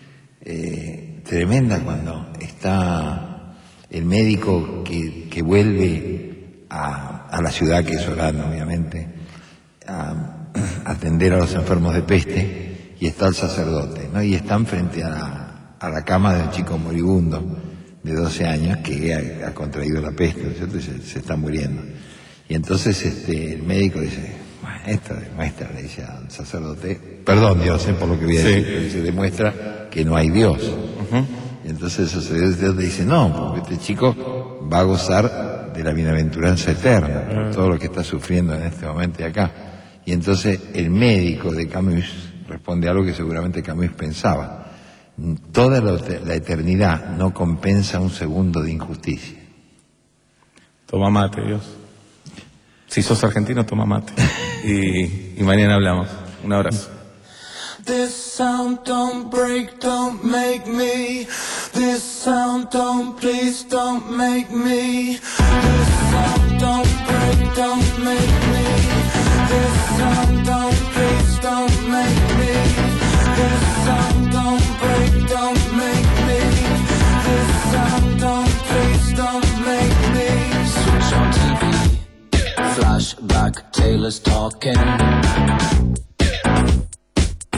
Eh, tremenda, cuando está el médico que, que vuelve a, a la ciudad, que es Orán, obviamente, a atender a los enfermos de peste, y está el sacerdote, ¿no? Y están frente a la, a la cama de un chico moribundo de doce años que ha, ha contraído la peste, ¿no es cierto? Y se, se está muriendo. Y entonces este, el médico dice, maestra, demuestra, le dice al sacerdote, perdón Dios, ¿eh? Por lo que voy a decir, Sí. pero se demuestra que no hay Dios. Uh-huh. Y entonces el sacerdote le dice, no, porque este chico va a gozar de la bienaventuranza eterna, por todo lo que está sufriendo en este momento de acá. Y entonces el médico de Camus responde algo que seguramente Camus pensaba. Toda la, la eternidad no compensa un segundo de injusticia. Toma mate, Dios. Si sos argentino, toma mate. Y, y mañana hablamos. Un abrazo. This sound don't break, don't make me. This sound don't, please don't make me. This sound don't break, don't make me. This sound don't, please don't make me. This sound don't break, don't make me. This sound don't, please don't make me. Switch on T V. Flashback, Taylor's talking.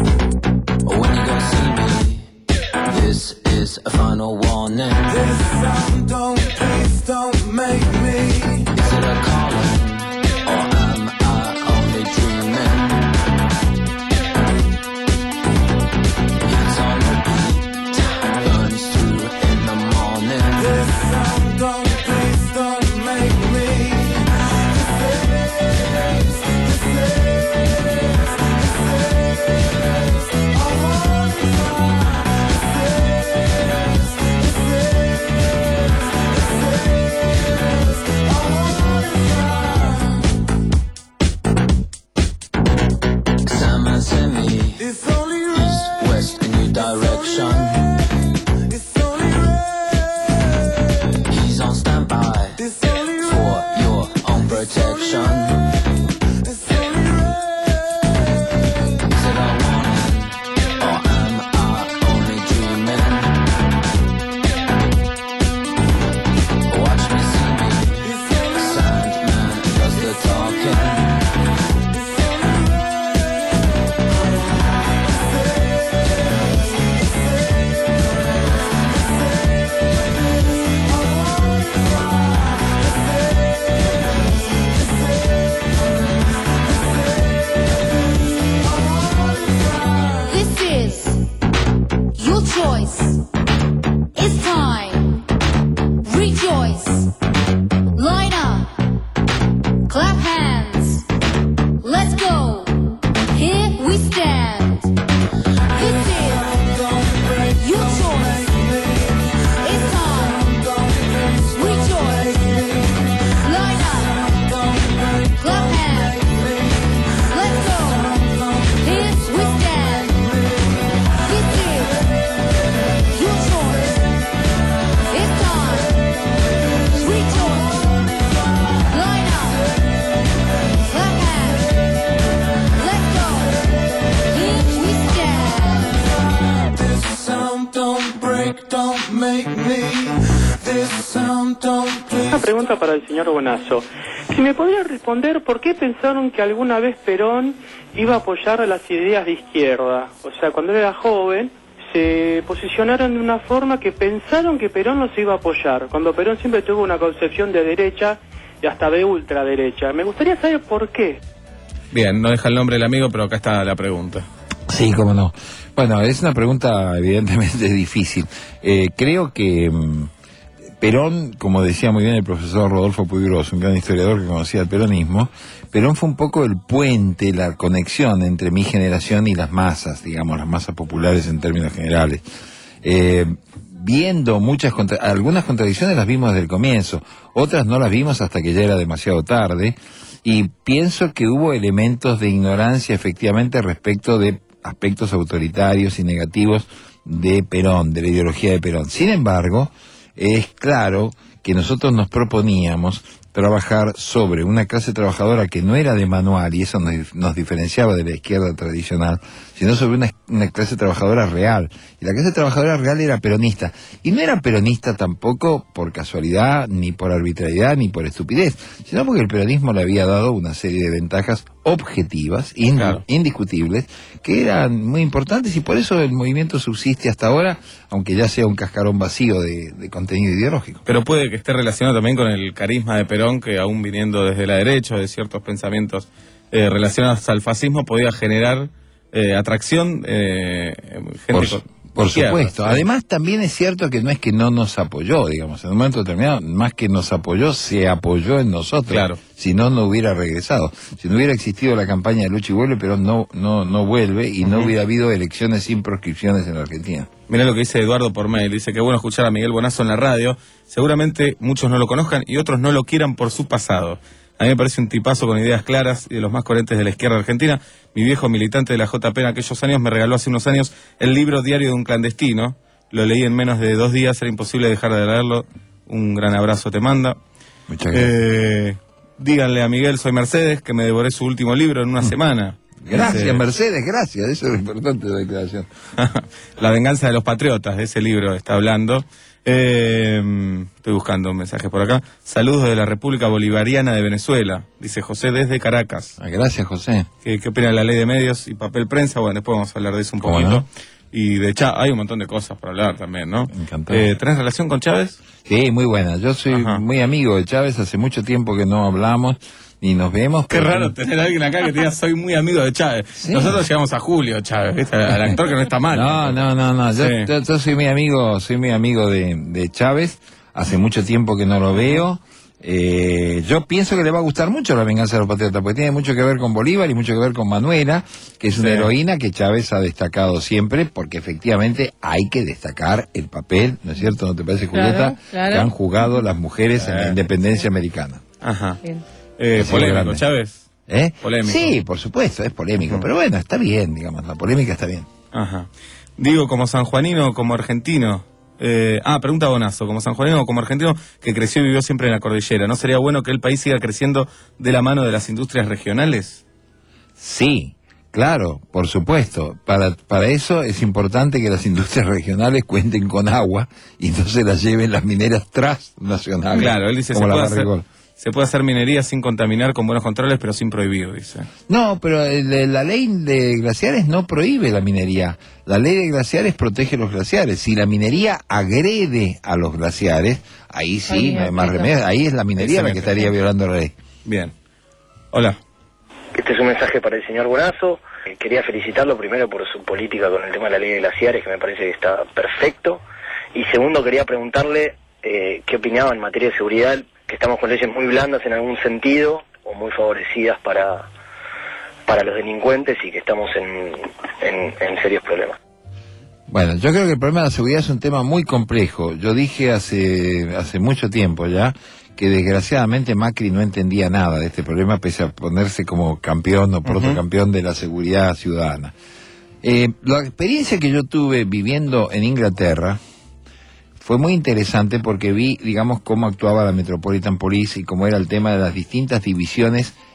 Una pregunta para el señor Bonazo. Si me podría responder por qué pensaron que alguna vez Perón iba a apoyar las ideas de izquierda. O sea, cuando era joven se posicionaron de una forma que pensaron que Perón los iba a apoyar, cuando Perón siempre tuvo una concepción de derecha y hasta de ultraderecha. Me gustaría saber por qué. Bien, no deja el nombre del amigo, pero acá está la pregunta. Sí, cómo no. Bueno, es una pregunta evidentemente difícil. Eh, creo que mmm, Perón, como decía muy bien el profesor Rodolfo Puigros, un gran historiador que conocía el peronismo, Perón fue un poco el puente, la conexión entre mi generación y las masas, digamos, las masas populares en términos generales. Eh, viendo muchas, contra algunas contradicciones las vimos desde el comienzo, otras no las vimos hasta que ya era demasiado tarde, y pienso que hubo elementos de ignorancia efectivamente respecto de aspectos autoritarios y negativos de Perón, de la ideología de Perón. Sin embargo, es claro que nosotros nos proponíamos trabajar sobre una clase trabajadora que no era de manual, y eso nos, nos diferenciaba de la izquierda tradicional, sino sobre una, una clase trabajadora real. Y la clase trabajadora real era peronista. Y no era peronista tampoco por casualidad, ni por arbitrariedad, ni por estupidez, sino porque el peronismo le había dado una serie de ventajas objetivas, ind claro. indiscutibles, que eran muy importantes, y por eso el movimiento subsiste hasta ahora, aunque ya sea un cascarón vacío de, de contenido ideológico. Pero puede que esté relacionado también con el carisma de Perón, que aún viniendo desde la derecha, de ciertos pensamientos eh, relacionados al fascismo, podía generar eh, atracción eh, gente por, con, por izquierda, supuesto. ¿sí? Además, también es cierto que no es que no nos apoyó, digamos, en un momento determinado, más que nos apoyó, se apoyó en nosotros. Claro. Si no, no hubiera regresado. Si no hubiera existido la campaña de lucha y vuelve, Perón no, no, no vuelve, y uh-huh. no hubiera habido elecciones sin proscripciones en la Argentina. Mirá lo que dice Eduardo por mail, dice que bueno escuchar a Miguel Bonazo en la radio, seguramente muchos no lo conozcan y otros no lo quieran por su pasado. A mí me parece un tipazo con ideas claras y de los más coherentes de la izquierda argentina. Mi viejo militante de la J P en aquellos años me regaló hace unos años el libro Diario de un clandestino, lo leí en menos de dos días, era imposible dejar de leerlo. Un gran abrazo te manda. Muchas gracias. Eh, díganle a Miguel, soy Mercedes, que me devoré su último libro en una semana. Gracias, Ese... Mercedes, gracias. Eso es lo importante de la declaración. La venganza de los patriotas, de ese libro está hablando. Eh, estoy buscando mensajes por acá. Saludos de la República Bolivariana de Venezuela, dice José desde Caracas. Ah, gracias, José. ¿Qué, ¿Qué opina de la ley de medios y papel prensa? Bueno, después vamos a hablar de eso un poquito. No? Y de Chávez, hay un montón de cosas para hablar también, ¿no? Encantado. Eh, ¿Tenés relación con Chávez? Sí, muy buena. Yo soy Ajá. muy amigo de Chávez, hace mucho tiempo que no hablamos ni nos vemos. Qué porque... raro tener a alguien acá que te diga soy muy amigo de Chávez. Sí. Nosotros llegamos a Julio Chávez, ¿viste? Al actor que no está mal. No, no, no, no. Yo, sí. yo, yo soy muy amigo, soy muy amigo de, de Chávez. Hace mucho tiempo que no lo veo. Eh, yo pienso que le va a gustar mucho La venganza de los patriotas, porque tiene mucho que ver con Bolívar y mucho que ver con Manuela, que es una sí. heroína que Chávez ha destacado siempre, porque efectivamente hay que destacar el papel, ¿no es cierto? ¿No te parece, Julieta? Claro, claro. Que han jugado las mujeres eh. en la independencia americana. Ajá. Eh, polémico, Chávez. ¿Eh? Polémico. Sí, por supuesto, es polémico, uh-huh. pero bueno, está bien, digamos, la polémica está bien. Ajá. Digo, como sanjuanino o como argentino. Eh, ah, pregunta Bonazo, como sanjuanino o como argentino que creció y vivió siempre en la cordillera, ¿no sería bueno que el país siga creciendo de la mano de las industrias regionales? Sí, claro, por supuesto. Para, para eso es importante que las industrias regionales cuenten con agua y no se las lleven las mineras transnacionales. Claro, él dice se puede, hacer, se puede hacer minería sin contaminar, con buenos controles, pero sin prohibir, dice. No, pero el, la ley de glaciares no prohíbe la minería. La ley de glaciares protege los glaciares. Si la minería agrede a los glaciares, ahí sí, ahí, no hay más remedio. Ahí es la minería la que estaría violando la ley. Bien. Hola. Este es un mensaje para el señor Bonazo. Eh, quería felicitarlo primero por su política con el tema de la ley de glaciares, que me parece que está perfecto. Y segundo, quería preguntarle eh, qué opinaba en materia de seguridad, que estamos con leyes muy blandas en algún sentido, o muy favorecidas para... para los delincuentes y que estamos en, en, en serios problemas. Bueno, yo creo que el problema de la seguridad es un tema muy complejo. Yo dije hace hace mucho tiempo ya que desgraciadamente Macri no entendía nada de este problema, pese a ponerse como campeón o protocampeón uh-huh. de la seguridad ciudadana. Eh, la experiencia que yo tuve viviendo en Inglaterra fue muy interesante porque vi, digamos, cómo actuaba la Metropolitan Police y cómo era el tema de las distintas divisiones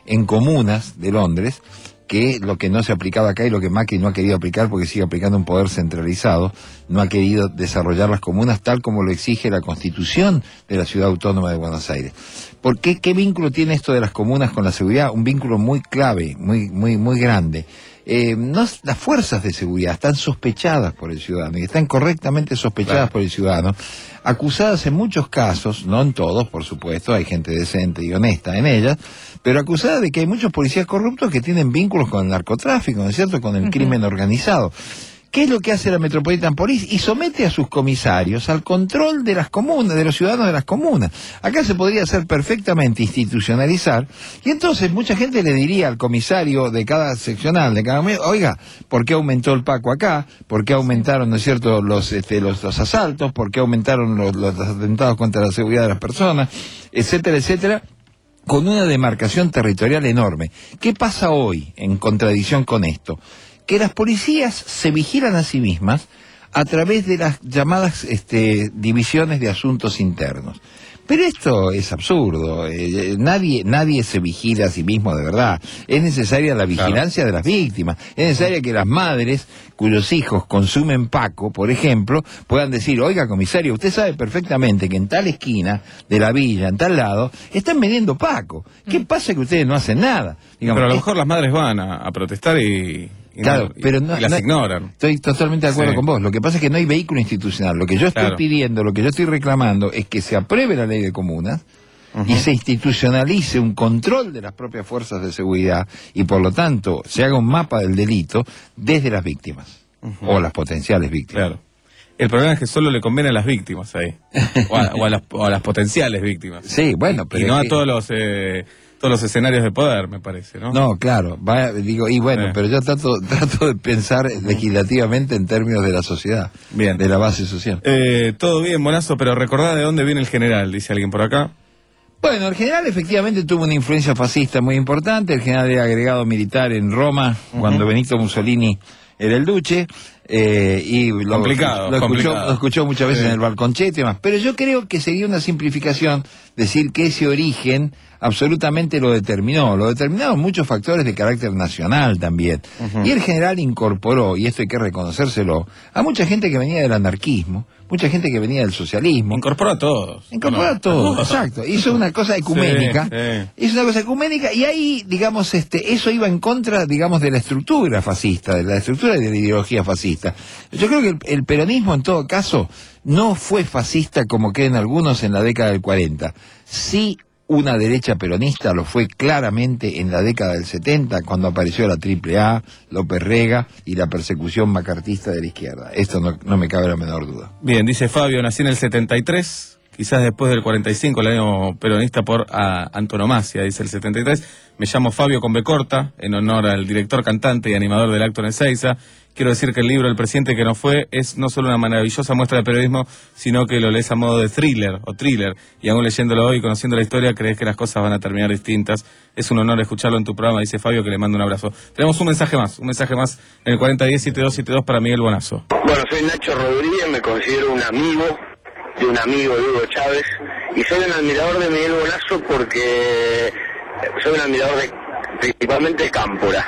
en comunas de Londres, que lo que no se aplicaba acá y lo que Macri no ha querido aplicar porque sigue aplicando un poder centralizado, no ha querido desarrollar las comunas tal como lo exige la Constitución de la Ciudad Autónoma de Buenos Aires. ¿Por qué? ¿Qué vínculo tiene esto de las comunas con la seguridad? Un vínculo muy clave, muy, muy, muy grande. Eh, no, las fuerzas de seguridad están sospechadas por el ciudadano y están correctamente sospechadas claro. por el ciudadano, acusadas en muchos casos, no en todos, por supuesto, hay gente decente y honesta en ellas, pero acusadas de que hay muchos policías corruptos que tienen vínculos con el narcotráfico, ¿no es cierto?, con el uh-huh. crimen organizado. ¿Qué es lo que hace la Metropolitan Police? Y somete a sus comisarios al control de las comunas, de los ciudadanos de las comunas. Acá se podría hacer perfectamente institucionalizar, y entonces mucha gente le diría al comisario de cada seccional, de cada oiga, ¿por qué aumentó el Paco acá? ¿Por qué aumentaron, no es cierto, los, este, los, los asaltos? ¿Por qué aumentaron los, los atentados contra la seguridad de las personas? Etcétera, etcétera. Con una demarcación territorial enorme. ¿Qué pasa hoy en contradicción con esto? Que las policías se vigilan a sí mismas a través de las llamadas este, divisiones de asuntos internos. Pero esto es absurdo, eh, nadie nadie se vigila a sí mismo de verdad. Es necesaria la vigilancia claro. de las víctimas, es necesaria que las madres cuyos hijos consumen Paco, por ejemplo, puedan decir, oiga comisario, usted sabe perfectamente que en tal esquina de la villa, en tal lado, están vendiendo Paco. ¿Qué mm. pasa que ustedes no hacen nada? Digamos, pero a lo es... mejor las madres van a, a protestar y... Y claro, no, y, pero no, y las no, ignoran. Estoy totalmente de acuerdo sí. con vos. Lo que pasa es que no hay vehículo institucional. Lo que yo estoy claro. pidiendo, lo que yo estoy reclamando es que se apruebe la ley de comunas uh-huh. y se institucionalice un control de las propias fuerzas de seguridad y por lo tanto se haga un mapa del delito desde las víctimas uh-huh. o las potenciales víctimas. Claro. El problema es que solo le conviene a las víctimas ahí o, a, o, a las, o a las potenciales víctimas. Sí, bueno, pero y no que... a todos los eh, todos los escenarios de poder, me parece, ¿no? No, claro, va, digo, y bueno, eh. pero yo trato, trato de pensar legislativamente en términos de la sociedad, bien, de la base social. Eh, todo bien, Bonazo, pero recordá de dónde viene el general, dice alguien por acá. Bueno, el general efectivamente tuvo una influencia fascista muy importante, el general era agregado militar en Roma, uh-huh. cuando Benito Mussolini era el duce, eh, y lo, complicado, lo, escuchó, complicado. lo escuchó muchas veces sí. en el balconchete y demás, pero yo creo que sería una simplificación decir que ese origen absolutamente lo determinó, lo determinaron muchos factores de carácter nacional también, uh-huh. y el general incorporó, y esto hay que reconocérselo, a mucha gente que venía del anarquismo, mucha gente que venía del socialismo. Incorporó a todos. Incorporó a todos, exacto. Hizo una cosa ecuménica. Sí, sí. Hizo una cosa ecuménica y ahí, digamos, este, eso iba en contra, digamos, de la estructura fascista, de la estructura de la ideología fascista. Yo creo que el, el peronismo, en todo caso, no fue fascista como creen algunos en la década del cuarenta. Sí, una derecha peronista lo fue claramente en la década del setenta, cuando apareció la triple A, López Rega y la persecución macartista de la izquierda. Esto no, no me cabe la menor duda. Bien, dice Fabio, nací en el setenta y tres, quizás después del cuarenta y cinco, el año peronista por a, antonomasia, dice el setenta y tres. Me llamo Fabio con B corta, en honor al director, cantante y animador del acto en Ezeiza. Quiero decir que el libro El presidente que no fue es no solo una maravillosa muestra de periodismo, sino que lo lees a modo de thriller o thriller, y aún leyéndolo hoy y conociendo la historia, crees que las cosas van a terminar distintas. Es un honor escucharlo en tu programa, dice Fabio, que le mando un abrazo. Tenemos un mensaje más, un mensaje más en el cuarenta diez setenta y dos setenta y dos para Miguel Bonazo. Bueno, soy Nacho Rodríguez, me considero un amigo de un amigo de Hugo Chávez, y soy un admirador de Miguel Bonazo porque soy un admirador de, principalmente de Cámpora.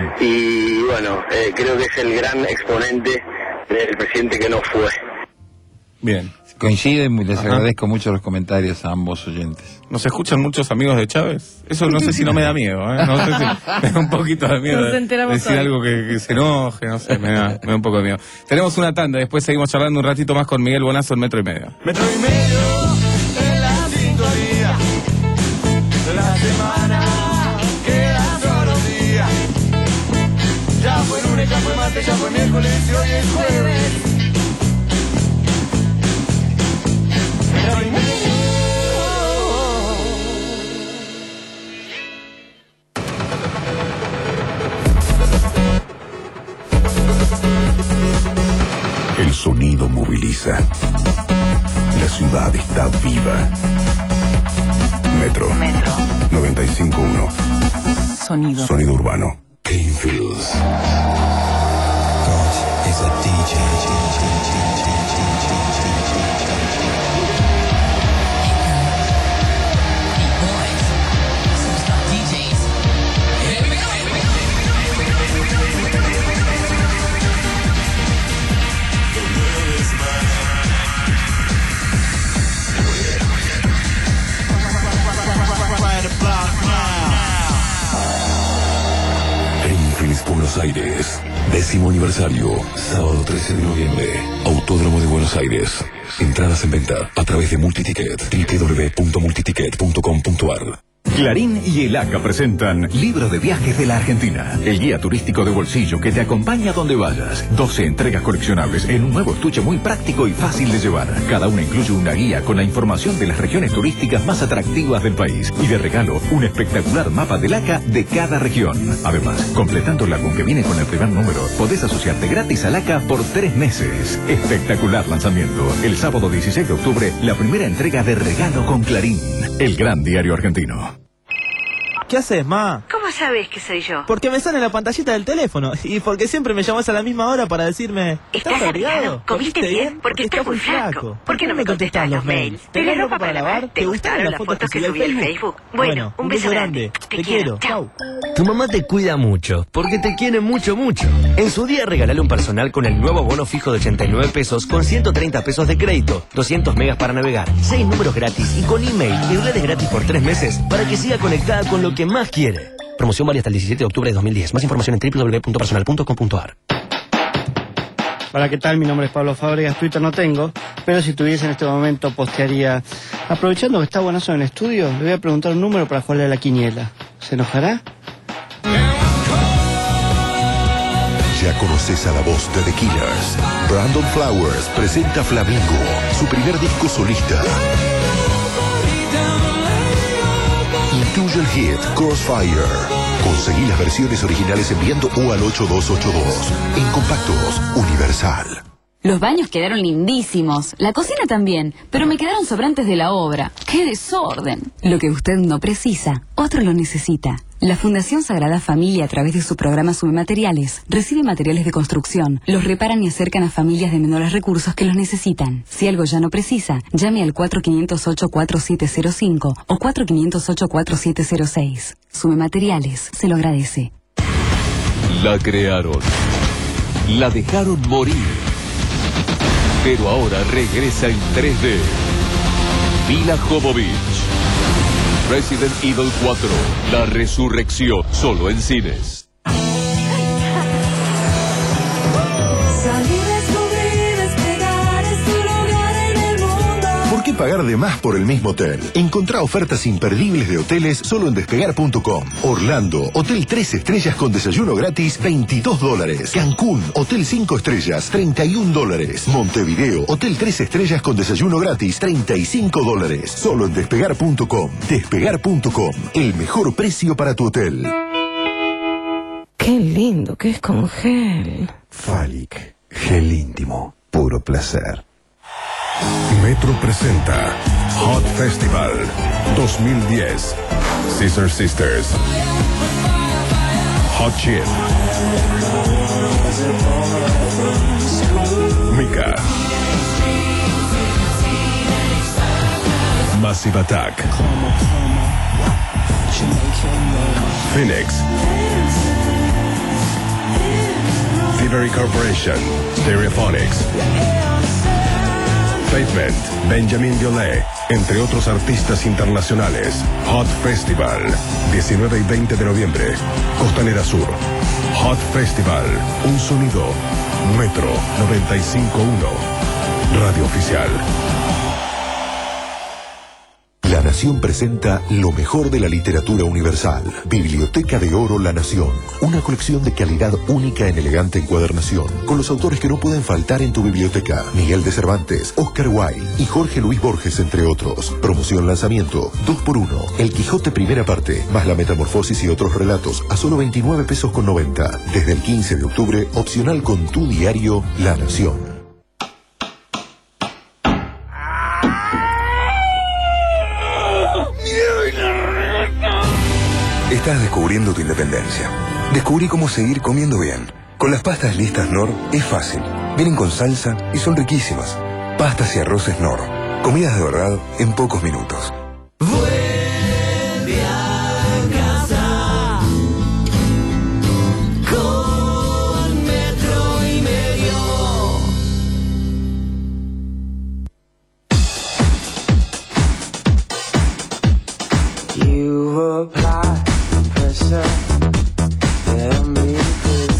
Y bueno, eh, creo que es el gran exponente del presidente que no fue. Bien. Coinciden y les Ajá. agradezco mucho los comentarios a ambos oyentes. ¿Nos escuchan muchos amigos de Chávez? Eso no sé si no me da miedo, ¿eh? No sé si me da un poquito de miedo de decir algo que, que se enoje, no sé, me da, me da un poco de miedo. Tenemos una tanda, después seguimos charlando un ratito más con Miguel Bonazo en Metro y Medio. Metro y Medio en la sintonía de la semana. Ya fue lunes, ya fue martes, ya fue miércoles y hoy es jueves. El sonido moviliza. La ciudad está viva. Metro. Metro. noventa y cinco punto uno. Sonido. Sonido urbano. Infills. God is a D J. Hey boys, superstar D Js. Buenos Aires. Décimo aniversario. Sábado trece de noviembre. Autódromo de Buenos Aires. Entradas en venta a través de Multiticket. doble u doble u doble u punto multiticket punto com punto a r. Clarín y el A C A presentan Libro de Viajes de la Argentina, el guía turístico de bolsillo que te acompaña donde vayas. doce entregas coleccionables en un nuevo estuche muy práctico y fácil de llevar. Cada una incluye una guía con la información de las regiones turísticas más atractivas del país. Y de regalo, un espectacular mapa del A C A de cada región. Además, completándola con que viene con el primer número, podés asociarte gratis al A C A por tres meses. Espectacular lanzamiento. El sábado dieciséis de octubre, la primera entrega de Regalo con Clarín, el gran diario argentino. ¿Qué haces, ma? ¿Cómo sabes que soy yo? Porque me sale en la pantallita del teléfono y porque siempre me llamas a la misma hora para decirme ¿Estás abrigado? ¿Comiste bien? Porque estás muy flaco. ¿Por qué no me contestas los mails? ¿Tenés ropa para lavar? ¿Te gustaron las fotos que subí al Facebook? Bueno, un beso grande. Te quiero. Chau. Tu mamá te cuida mucho, porque te quiere mucho, mucho. En su día regalale un personal con el nuevo bono fijo de ochenta y nueve pesos con ciento treinta pesos de crédito, doscientos megas para navegar, seis números gratis y con email y redes gratis por tres meses para que siga conectada con lo que más quiere. Promoción válida hasta el diecisiete de octubre de dos mil diez. Más información en doble u doble u doble u punto personal punto com punto a r. Hola, ¿qué tal? Mi nombre es Pablo Fábregas, Twitter no tengo, pero si tuviese en este momento postearía, aprovechando que está Buenazo en el estudio, le voy a preguntar un número para jugarle a la quiniela. ¿Se enojará? Ya conoces a la voz de The Killers. Brandon Flowers presenta Flamingo, su primer disco solista. Incluye el hit Crossfire. Conseguí las versiones originales enviando U al ocho dos ocho dos. En compactos, Universal. Los baños quedaron lindísimos, la cocina también, pero me quedaron sobrantes de la obra. ¡Qué desorden! Lo que usted no precisa, otro lo necesita. La Fundación Sagrada Familia, a través de su programa Sube Materiales, recibe materiales de construcción, los reparan y acercan a familias de menores recursos que los necesitan. Si algo ya no precisa, llame al cuatro cinco cero ocho cuatro siete cero cinco o cuatro cinco cero ocho cuatro siete cero seis. Sube Materiales, se lo agradece. La crearon. La dejaron morir. Pero ahora regresa en tres D. Mila Jovovich. Resident Evil cuatro. La resurrección. Solo en cines. ¿Por qué pagar de más por el mismo hotel? Encontrá ofertas imperdibles de hoteles solo en despegar punto com. Orlando, hotel tres estrellas con desayuno gratis, veintidós dólares. Cancún, hotel cinco estrellas, treinta y un dólares. Montevideo, hotel tres estrellas con desayuno gratis, treinta y cinco dólares. Solo en despegar punto com. Despegar punto com, el mejor precio para tu hotel. Qué lindo que es con gel. Falic, gel íntimo, puro placer. Metro presenta Hot Festival dos mil diez. Scissor Sisters, Hot Chip, Mika, Massive Attack, Phoenix, Thievery Corporation, Stereophonics, Pavement, Benjamin Biolay, entre otros artistas internacionales. Hot Festival, diecinueve y veinte de noviembre, Costanera Sur. Hot Festival, un sonido. Metro noventa y cinco punto uno, Radio Oficial. La Nación presenta lo mejor de la literatura universal. Biblioteca de Oro La Nación. Una colección de calidad única en elegante encuadernación, con los autores que no pueden faltar en tu biblioteca. Miguel de Cervantes, Oscar Wilde y Jorge Luis Borges, entre otros. Promoción lanzamiento, dos por uno. El Quijote primera parte, más la Metamorfosis y otros relatos, a solo veintinueve pesos con noventa. Desde el quince de octubre, opcional con tu diario La Nación. Estás descubriendo tu independencia. Descubrí cómo seguir comiendo bien. Con las pastas listas Knorr es fácil. Vienen con salsa y son riquísimas. Pastas y arroces Knorr. Comidas de verdad en pocos minutos. Vuelve a casa con Metro y Medio. You apply pressure, tell me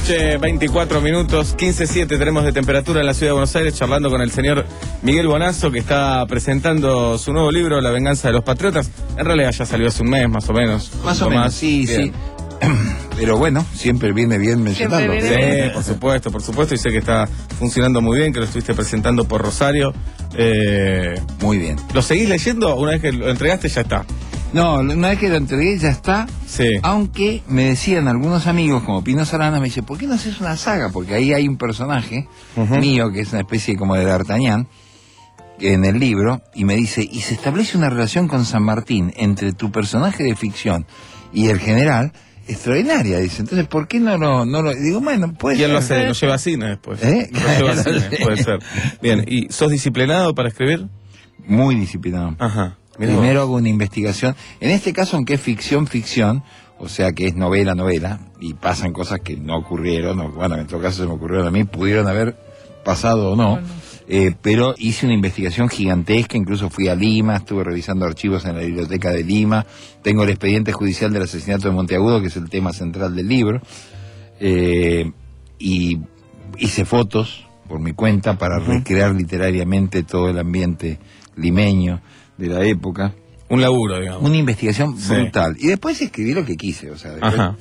noche, veinticuatro minutos, quince siete tenemos de temperatura en la ciudad de Buenos Aires, charlando con el señor Miguel Bonazo, que está presentando su nuevo libro, La venganza de los patriotas. En realidad ya salió hace un mes, más o menos. Más o menos, sí, Bien. sí. Pero bueno, siempre viene bien mencionarlo. Sí, Pero- por supuesto, por supuesto, y sé que está funcionando muy bien, que lo estuviste presentando por Rosario. Eh, muy bien. ¿Lo seguís leyendo? Una vez que lo entregaste ya está. No, una vez que lo entregué ya está. Sí. Aunque me decían algunos amigos, como Pino Solana, me dice, ¿por qué no haces una saga? Porque ahí hay un personaje Ujú. mío, que es una especie como de D'Artagnan, en el libro, y me dice, y se establece una relación con San Martín entre tu personaje de ficción y el general, extraordinaria. Dice, entonces, ¿por qué no lo...? No lo... Digo, bueno, puede Y él lo ser. hace, lo lleva a cine después. ¿Eh? Lo lleva a cine, puede ser. Bien, ¿y sos disciplinado para escribir? Muy disciplinado. Ajá. Mirá Primero vos. hago una investigación. En este caso, aunque es ficción, ficción, o sea que es novela, novela, y pasan cosas que no ocurrieron, o, bueno, en todo caso se me ocurrieron a mí, pudieron haber pasado o no, eh, pero hice una investigación gigantesca, incluso fui a Lima, estuve revisando archivos en la biblioteca de Lima, tengo el expediente judicial del asesinato de Monteagudo, que es el tema central del libro, eh, y hice fotos por mi cuenta para Ujú. recrear literariamente todo el ambiente limeño de la época. Un laburo, digamos. Una investigación Sí. brutal. Y después escribí lo que quise, o sea, después- Ajá.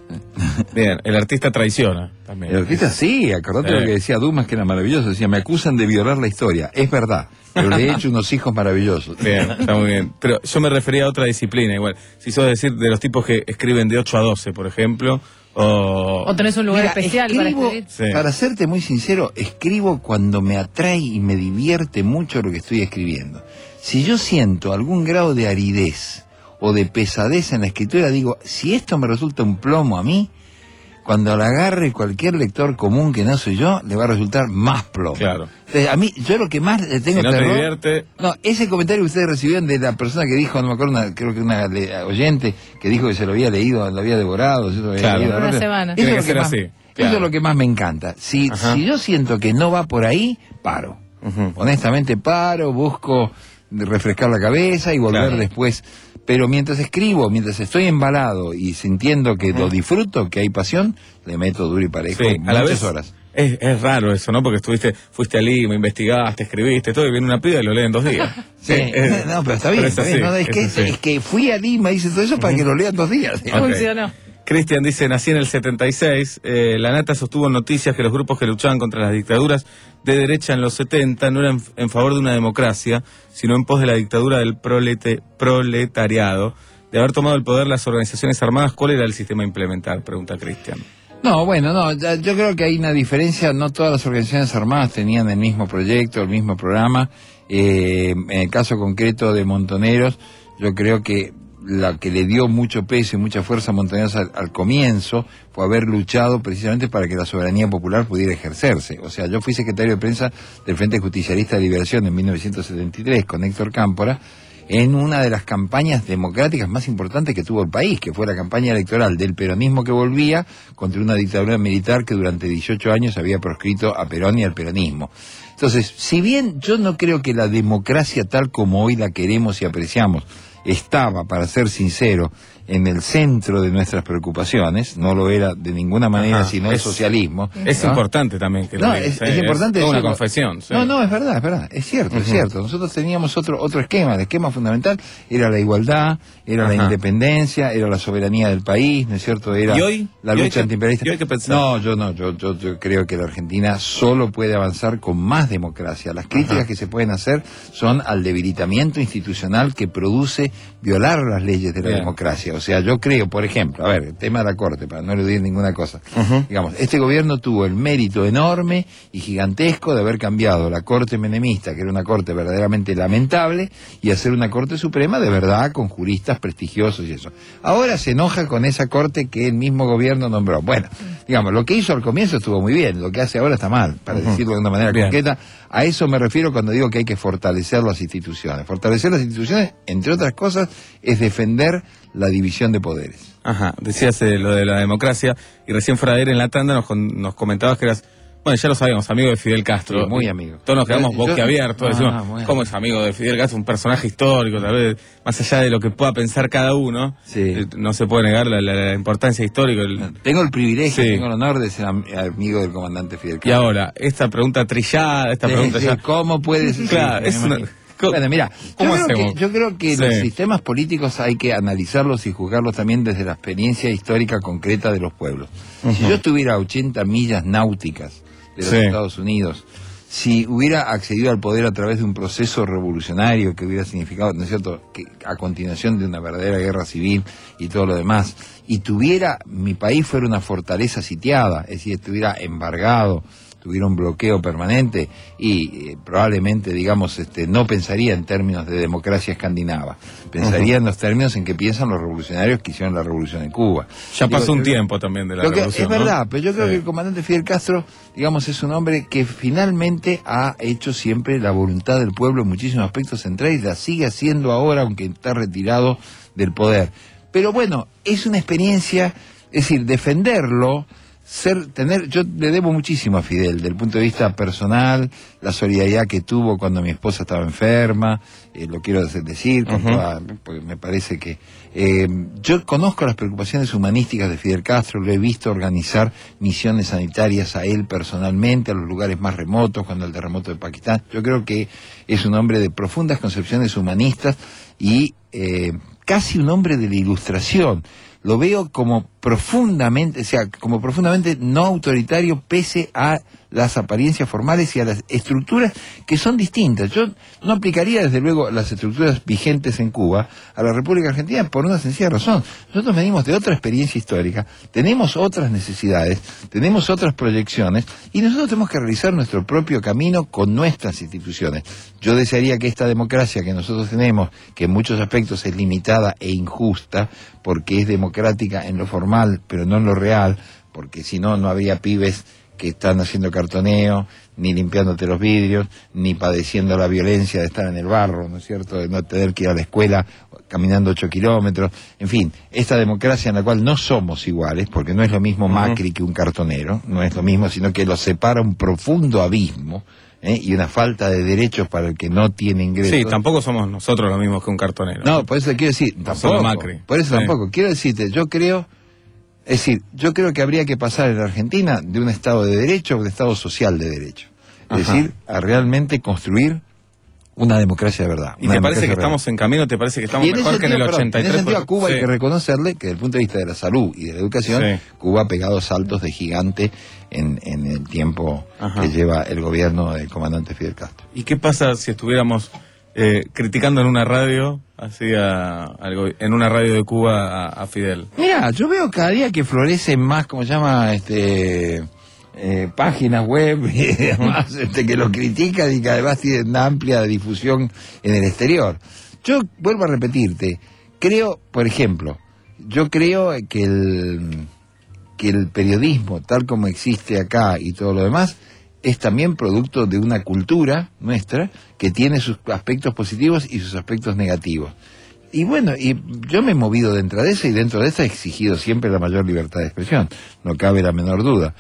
Bien, el artista traiciona también. El artista sí, acordate Eh. lo que decía Dumas, que era maravilloso. Decía, me acusan de violar la historia. Es verdad, pero le he hecho unos hijos maravillosos. Bien, está muy bien. Pero yo me refería a otra disciplina, igual. Si sos decir de los tipos que escriben de ocho a doce, por ejemplo, o... O tenés un lugar Mira, especial para escribo- escribir. Sí. Para serte muy sincero, escribo cuando me atrae y me divierte mucho lo que estoy escribiendo. Si yo siento algún grado de aridez o de pesadez en la escritura, digo, si esto me resulta un plomo a mí, cuando la agarre cualquier lector común que no soy yo, le va a resultar más plomo. Claro. Entonces, a mí, yo lo que más le tengo Si no te terror- divierte... No, ese comentario que ustedes recibieron de la persona que dijo, no me acuerdo, una- creo que una le- oyente, que dijo que se lo había leído, lo había devorado, se lo había Claro. leído, Una ¿no? semana. Eso Tiene es que lo que ser más- así, Eso claro. es lo que más me encanta. Si, Ajá. si yo siento que no va por ahí, paro. Ujú. Honestamente paro, busco refrescar la cabeza y volver Claro. después. Pero mientras escribo, mientras estoy embalado y sintiendo que Ujú. lo disfruto, que hay pasión, le meto duro y parejo Sí, a la muchas vez horas. es, es raro eso, ¿no? Porque estuviste, fuiste a Lima, investigaste, escribiste, todo, y viene una piba y lo lee en dos días. Sí, es- no, pero está bien, es está así, bien, no, es, que, es así. es que fui a Lima, hice todo eso para que lo lean dos días. Ok. Funcionó. Cristian dice, nací en el setenta y seis, eh, la Nata sostuvo en noticias que los grupos que luchaban contra las dictaduras de derecha en los setenta no eran en favor de una democracia, sino en pos de la dictadura del prolete- proletariado. De haber tomado el poder las organizaciones armadas, ¿cuál era el sistema a implementar? Pregunta Cristian. No, bueno, no, ya- yo creo que hay una diferencia, no todas las organizaciones armadas tenían el mismo proyecto, el mismo programa. Eh, en el caso concreto de Montoneros, yo creo que la que le dio mucho peso y mucha fuerza a Montoneros al, al comienzo fue haber luchado precisamente para que la soberanía popular pudiera ejercerse. O sea, yo fui secretario de prensa del Frente Justicialista de Liberación en mil novecientos setenta y tres con Héctor Cámpora, en una de las campañas democráticas más importantes que tuvo el país, que fue la campaña electoral del peronismo que volvía contra una dictadura militar que durante dieciocho años había proscrito a Perón y al peronismo. Entonces, si bien yo no creo que la democracia tal como hoy la queremos y apreciamos estaba, para ser sincero, en el centro de nuestras preocupaciones, no lo era de ninguna manera, Ajá, sino el es- socialismo. Es ¿no? importante también que lo No, digas, es, ¿eh? es importante toda una decirlo. confesión. sí. No, no, es verdad, es verdad, es cierto, es Ujú. cierto. Nosotros teníamos otro otro esquema, el esquema fundamental era la igualdad, era la Ajá. independencia, era la soberanía del país, ¿no es cierto? Era ¿Y hoy? la ¿Y hoy lucha qué- antiimperialista. y hoy qué pensás? No, yo no, yo, yo, yo creo que la Argentina solo puede avanzar con más democracia. Las críticas Ajá. que se pueden hacer son al debilitamiento institucional que produce violar las leyes de la Bien. democracia. O sea, yo creo, por ejemplo, a ver, el tema de la Corte, para no eludir ninguna cosa. Ujú. Digamos, este gobierno tuvo el mérito enorme y gigantesco de haber cambiado la Corte menemista, que era una Corte verdaderamente lamentable, y hacer una Corte Suprema de verdad con juristas prestigiosos y eso. Ahora se enoja con esa Corte que el mismo gobierno nombró. Bueno, digamos, lo que hizo al comienzo estuvo muy bien, lo que hace ahora está mal, para Ujú. decirlo de una manera Bien. concreta. A eso me refiero cuando digo que hay que fortalecer las instituciones. Fortalecer las instituciones, entre otras cosas, es defender la división de poderes. Ajá, decías eh, lo de la democracia y recién fuera de aire en la tanda nos, con- nos comentabas que eras Bueno, ya lo sabíamos, amigo de Fidel Castro. Sí, muy amigo. Todos nos quedamos Yo- boquiabiertos, Ah, decimos, bueno. ¿cómo es amigo de Fidel Castro? Un personaje histórico, tal vez, más allá de lo que pueda pensar cada uno, eh, no se puede negar la, la- la importancia histórica. el- Tengo el privilegio, Sí. tengo el honor de ser am- amigo del comandante Fidel Y Castro. ahora, esta pregunta trillada, esta Sí, pregunta sí, ya... ¿cómo puedes decir? Claro, es una... Bueno, mira, yo ¿Cómo creo, hacemos? que, yo creo que Sí. los sistemas políticos hay que analizarlos y juzgarlos también desde la experiencia histórica concreta de los pueblos. Si Ujú. yo estuviera a ochenta millas náuticas de los Sí. Estados Unidos, si hubiera accedido al poder a través de un proceso revolucionario que hubiera significado, ¿no es cierto?, que a continuación de una verdadera guerra civil y todo lo demás, y tuviera, mi país fuera una fortaleza sitiada, es decir, estuviera embargado, tuviera un bloqueo permanente y eh, probablemente, digamos, este, no pensaría en términos de democracia escandinava, pensaría Ujú. en los términos en que piensan los revolucionarios que hicieron la revolución en Cuba. Ya Digo, pasó un yo- tiempo también de la lo que- revolución, es ¿no? verdad, pero yo creo Sí. que el comandante Fidel Castro, digamos, es un hombre que finalmente ha hecho siempre la voluntad del pueblo en muchísimos aspectos centrales y la sigue haciendo ahora, aunque está retirado del poder. Pero bueno, es una experiencia, es decir, defenderlo, ser, tener, yo le debo muchísimo a Fidel, desde el punto de vista personal, la solidaridad que tuvo cuando mi esposa estaba enferma, eh, lo quiero decir, con Ujú. toda- porque me parece que eh, yo conozco las preocupaciones humanísticas de Fidel Castro, lo he visto organizar misiones sanitarias a él personalmente, a los lugares más remotos, cuando el terremoto de Pakistán. Yo creo que es un hombre de profundas concepciones humanistas y eh, casi un hombre de la ilustración. Lo veo como profundamente, o sea, como profundamente no autoritario pese a las apariencias formales y a las estructuras que son distintas. Yo no aplicaría desde luego las estructuras vigentes en Cuba a la República Argentina por una sencilla razón. Nosotros venimos de otra experiencia histórica, tenemos otras necesidades, tenemos otras proyecciones y nosotros tenemos que realizar nuestro propio camino con nuestras instituciones. Yo desearía que esta democracia que nosotros tenemos, que en muchos aspectos es limitada e injusta, porque es democrática en lo formal, pero no en lo real, porque si no, no habría pibes que están haciendo cartoneo, ni limpiándote los vidrios, ni padeciendo la violencia de estar en el barro, ¿no es cierto?, de no tener que ir a la escuela caminando ocho kilómetros. En fin, esta democracia en la cual no somos iguales, porque no es lo mismo Macri que un cartonero, no es lo mismo, sino que los separa un profundo abismo, ¿eh? Y una falta de derechos para el que no tiene ingresos. Sí, tampoco somos nosotros lo mismo que un cartonero. No, por eso le quiero decir, No solo tampoco, Macri. por eso Sí. tampoco. Quiero decirte, yo creo, es decir, yo creo que habría que pasar en la Argentina de un Estado de Derecho a un Estado social de derecho. Es Ajá. decir, a realmente construir una democracia de verdad. ¿Y una te parece democracia que real. estamos en camino? ¿Te parece que estamos Y en mejor ese que en el sentido, perdón, ochenta y tres? En ese sentido, a Cuba Sí. hay que reconocerle que desde el punto de vista de la salud y de la educación, Sí. Cuba ha pegado saltos de gigante en, en el tiempo Ajá. que lleva el gobierno del comandante Fidel Castro. ¿Y qué pasa si estuviéramos eh, criticando en una radio, así a, al go- en una radio de Cuba a, a Fidel? Mira, yo veo cada día que florecen más, como se llama, este, eh, páginas web y demás, este, que lo critican y que además tienen una amplia difusión en el exterior. Yo vuelvo a repetirte, creo, por ejemplo, yo creo que el, que el periodismo, tal como existe acá y todo lo demás, es también producto de una cultura nuestra que tiene sus aspectos positivos y sus aspectos negativos. Y bueno, y yo me he movido dentro de eso y dentro de eso he exigido siempre la mayor libertad de expresión, no cabe la menor duda.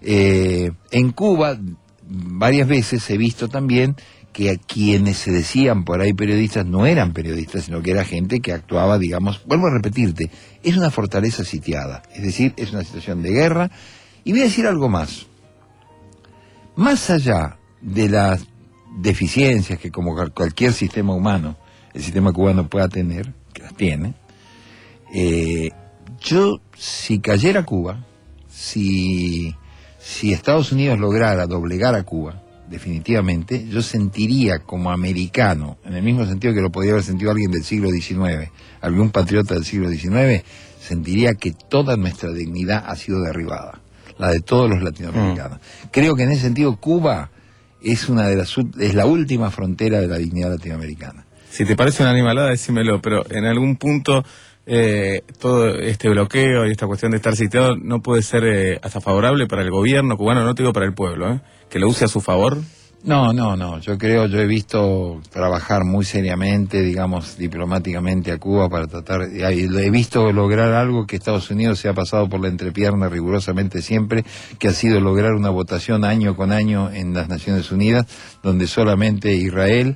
Eh, en Cuba, varias veces he visto también que a quienes se decían por ahí periodistas no eran periodistas, sino que era gente que actuaba, digamos, vuelvo a repetirte, es una fortaleza sitiada, es decir, es una situación de guerra. Y voy a decir algo más. Más allá de las deficiencias que como cual- cualquier sistema humano, el sistema cubano pueda tener, que las tiene, eh, yo, si cayera Cuba, si, si Estados Unidos lograra doblegar a Cuba, definitivamente, yo sentiría como americano, en el mismo sentido que lo podría haber sentido alguien del siglo diecinueve, algún patriota del siglo diecinueve, sentiría que toda nuestra dignidad ha sido derribada, la de todos los latinoamericanos. Creo que en ese sentido Cuba es una de las ul- es la última frontera de la dignidad latinoamericana. Si te parece una animalada, decímelo, pero en algún punto eh, todo este bloqueo y esta cuestión de estar sitiado no puede ser eh, hasta favorable para el gobierno cubano, no te digo para el pueblo, ¿eh? Que lo use a su favor. No, no, no. Yo creo, yo he visto trabajar muy seriamente, digamos, diplomáticamente a Cuba para tratar, he visto lograr algo que Estados Unidos se ha pasado por la entrepierna rigurosamente siempre, que ha sido lograr una votación año con año en las Naciones Unidas, donde solamente Israel,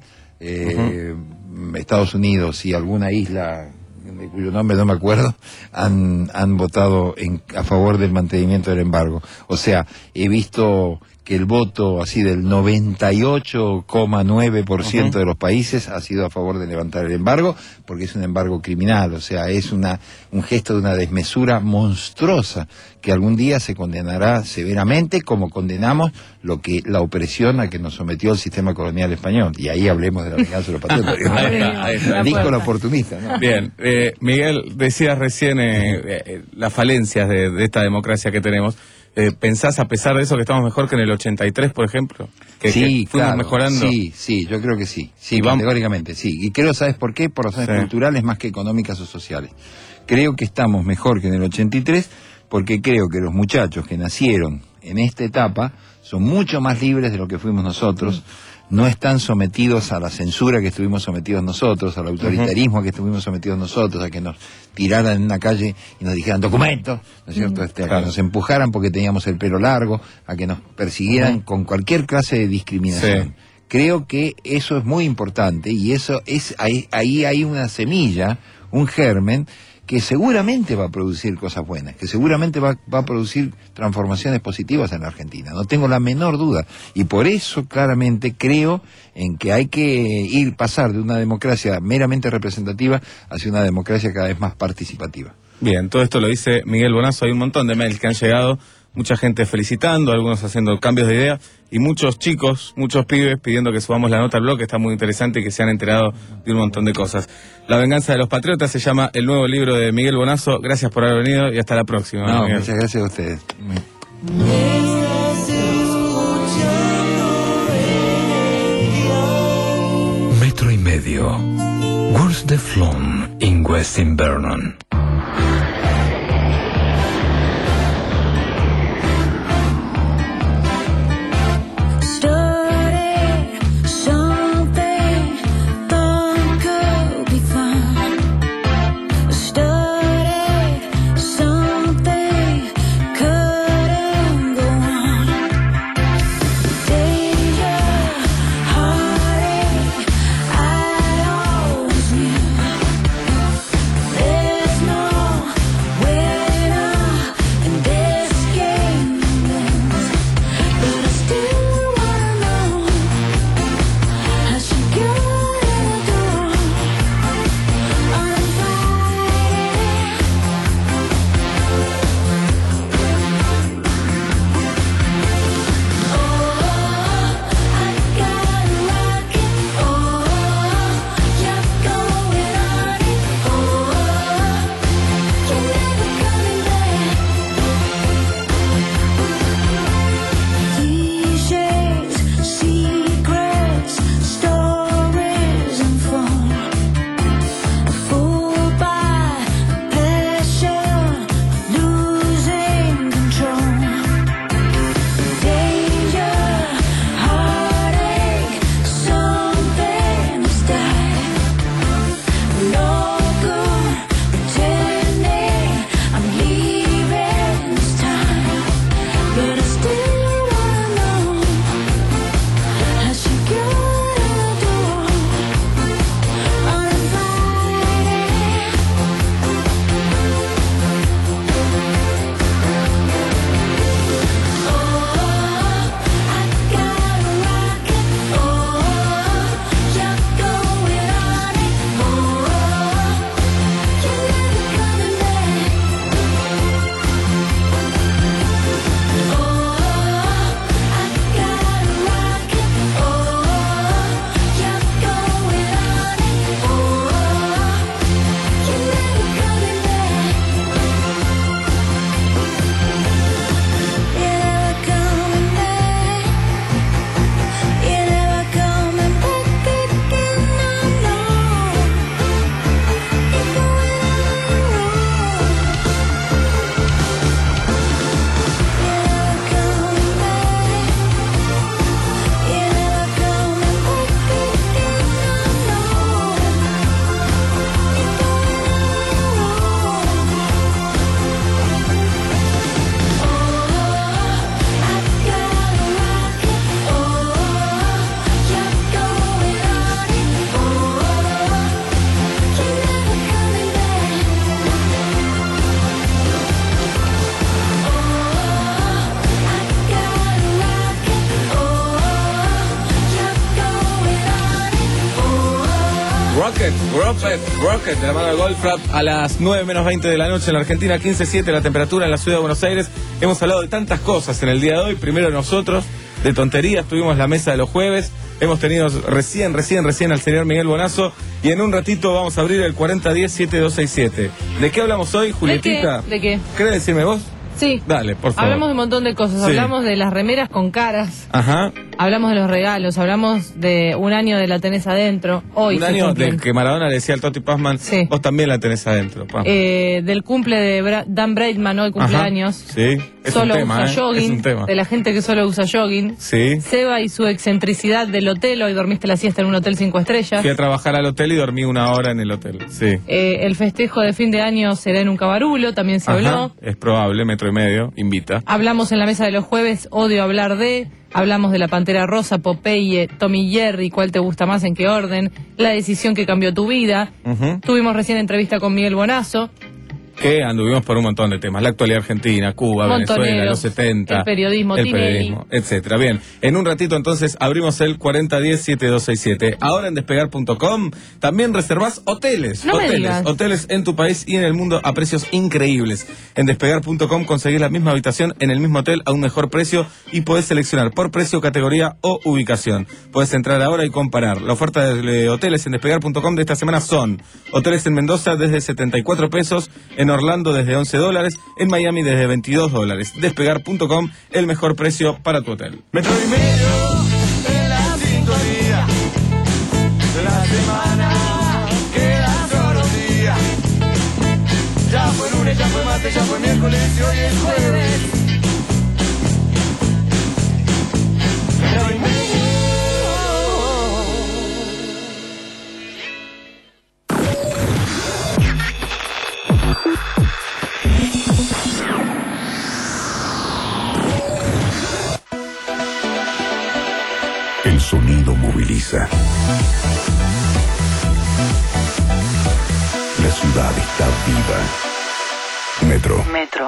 eh, uh-huh. Estados Unidos y alguna isla de cuyo nombre no me acuerdo, han, han votado en, a favor del mantenimiento del embargo. O sea, he visto que el voto así del noventa y ocho coma nueve por ciento uh-huh. de los países ha sido a favor de levantar el embargo, porque es un embargo criminal, o sea, es una un gesto de una desmesura monstruosa que algún día se condenará severamente, como condenamos lo que la opresión a que nos sometió el sistema colonial español. Y ahí hablemos de la venganza de los patriotas. Ahí está, ahí está. Díscolo oportunista, ¿no? Bien, eh, Miguel, decías recién eh, eh, las falencias de, de esta democracia que tenemos. Eh, ¿Pensás, a pesar de eso, que estamos mejor que en el ochenta y tres, por ejemplo? Que, sí, que fuimos claro, mejorando. Sí, sí, yo creo que sí. Sí, categóricamente, sí. Y creo, ¿sabes por qué? Por razones sí. culturales más que económicas o sociales. Creo que estamos mejor que en el ochenta y tres porque creo que los muchachos que nacieron en esta etapa son mucho más libres de lo que fuimos nosotros. Mm. No están sometidos a la censura que estuvimos sometidos nosotros, al autoritarismo uh-huh. que estuvimos sometidos nosotros, a que nos tiraran en una calle y nos dijeran documentos, ¿no es cierto? Uh-huh. Este, a claro. que nos empujaran porque teníamos el pelo largo, a que nos persiguieran uh-huh. con cualquier clase de discriminación. Sí. Creo que eso es muy importante y eso es ahí, ahí hay una semilla, un germen que seguramente va a producir cosas buenas, que seguramente va, va a producir transformaciones positivas en la Argentina, no tengo la menor duda, y por eso claramente creo en que hay que ir, pasar de una democracia meramente representativa hacia una democracia cada vez más participativa. Bien, todo esto lo dice Miguel Bonazo, hay un montón de mails que han llegado, mucha gente felicitando, algunos haciendo cambios de idea, y muchos chicos, muchos pibes pidiendo que subamos la nota al blog, que está muy interesante y que se han enterado de un montón de cosas. La venganza de los patriotas se llama el nuevo libro de Miguel Bonazo. Gracias por haber venido y hasta la próxima. No, Miguel. Muchas gracias a ustedes. Metro y medio. Where's the Flom in West Invernon? There's no Rocket, Rocket, Rocket, de la mano de Goldfrapp, a las nueve menos veinte de la noche en la Argentina, quince siete la temperatura en la ciudad de Buenos Aires. Hemos hablado de tantas cosas en el día de hoy. Primero nosotros, de tonterías, tuvimos la mesa de los jueves. Hemos tenido recién, recién, recién al señor Miguel Bonazo. Y en un ratito vamos a abrir el cuarenta diez, setenta y dos sesenta y siete. ¿De qué hablamos hoy, Julietita? ¿De qué? ¿De qué? ¿Querés decirme vos? Sí. Dale, por favor. Hablamos de un montón de cosas. Sí. Hablamos de las remeras con caras. Ajá. Hablamos de los regalos. Hablamos de un año de la tenés adentro. Hoy Un se año cumplen. del que Maradona le decía al Toti Pazman, Sí. vos también la tenés adentro. Pazman. Eh, del cumple de Bra- Dan Braidman, hoy cumpleaños. Sí, es Solo un tema, usa ¿eh? jogging. Es un tema. De la gente que solo usa jogging. Sí. Seba y su excentricidad del hotel. Hoy dormiste la siesta en un hotel cinco estrellas. Fui a trabajar al hotel y dormí una hora en el hotel. Sí. Eh, el festejo de fin de año será en un cabarulo, también se Ajá, habló. es probable, metro y medio, invita. Hablamos en la mesa de los jueves, odio hablar de. Hablamos de la Pantera Rosa, Popeye, Tommy Jerry, cuál te gusta más, en qué orden. La decisión que cambió tu vida. Ujú. Tuvimos recién entrevista con Miguel Bonazo. Que anduvimos por un montón de temas. La actualidad argentina, Cuba, Montoneros, Venezuela, los setenta. el periodismo, el Tinelli. periodismo, etcétera. Bien, en un ratito entonces abrimos el cuarenta diez, setenta y dos sesenta y siete. Ahora en despegar punto com también reservás hoteles. No me hoteles, digas. hoteles en tu país y en el mundo a precios increíbles. En despegar punto com conseguís la misma habitación en el mismo hotel a un mejor precio y podés seleccionar por precio, categoría o ubicación. Podés entrar ahora y comparar. La oferta de hoteles en despegar punto com de esta semana son: hoteles en Mendoza desde setenta y cuatro pesos, en Orlando desde once dólares, en Miami desde veintidós dólares. Despegar punto com, el mejor precio para tu hotel. Metro y medio en la sintonía de la semana. Quedan solo días. Ya fue lunes, ya fue martes, ya fue miércoles y hoy es jueves. Metro y medio. El sonido moviliza. La ciudad está viva. Metro Metro.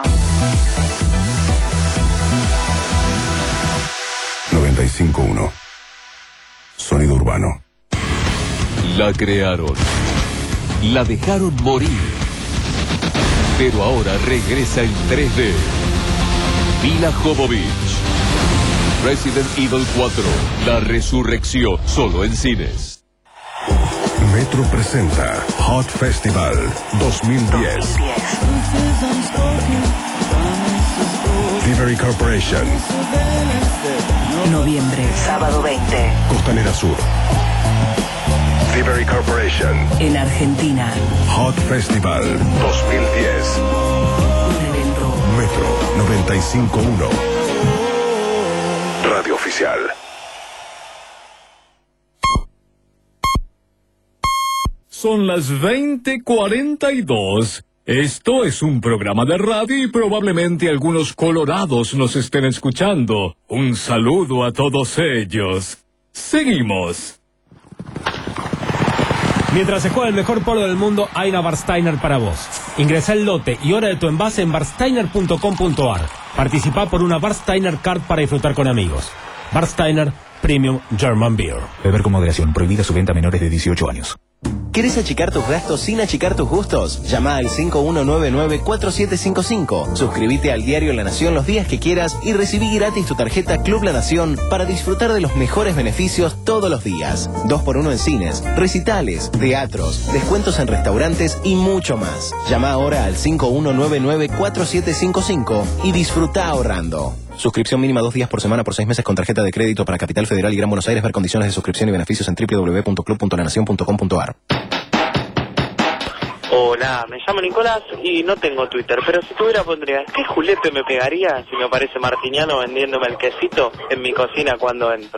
noventa y cinco punto uno. Sonido urbano. La crearon. La dejaron morir. Pero ahora regresa en tres D. Mila Jovovich. Resident Evil cuatro. La resurrección. Solo en cines. Metro presenta Hot Festival dos mil diez. Delivery Corporation. Noviembre, sábado veinte. Costanera Sur. Delivery Corporation. En Argentina. Hot Festival dos mil diez. Metro noventa y cinco punto uno. Radio Oficial. Son las veinte cuarenta y dos. Esto es un programa de radio y probablemente algunos colorados nos estén escuchando. Un saludo a todos ellos. Seguimos. Mientras se juega el mejor polo del mundo, hay una Warsteiner para vos. Ingresá el lote y hora de tu envase en warsteiner punto com punto ar. Participá por una Warsteiner Card para disfrutar con amigos. Warsteiner Premium German Beer. Beber con moderación. Prohibida su venta a menores de dieciocho años. ¿Querés achicar tus gastos sin achicar tus gustos? Llama al cinco uno nueve nueve cuatro siete cinco cinco. Suscríbete al diario La Nación los días que quieras y recibí gratis tu tarjeta Club La Nación para disfrutar de los mejores beneficios todos los días. Dos por uno en cines, recitales, teatros, descuentos en restaurantes y mucho más. Llama ahora al cinco uno nueve nueve cuatro siete cinco cinco y disfruta ahorrando. Suscripción mínima dos días por semana por seis meses con tarjeta de crédito para Capital Federal y Gran Buenos Aires. Ver condiciones de suscripción y beneficios en doble u doble u doble u punto club punto la nación punto com punto ar. Hola, me llamo Nicolás y no tengo Twitter, pero si tuviera pondría, ¿qué julepe me pegaría si me aparece Martiniano vendiéndome el quesito en mi cocina cuando entro?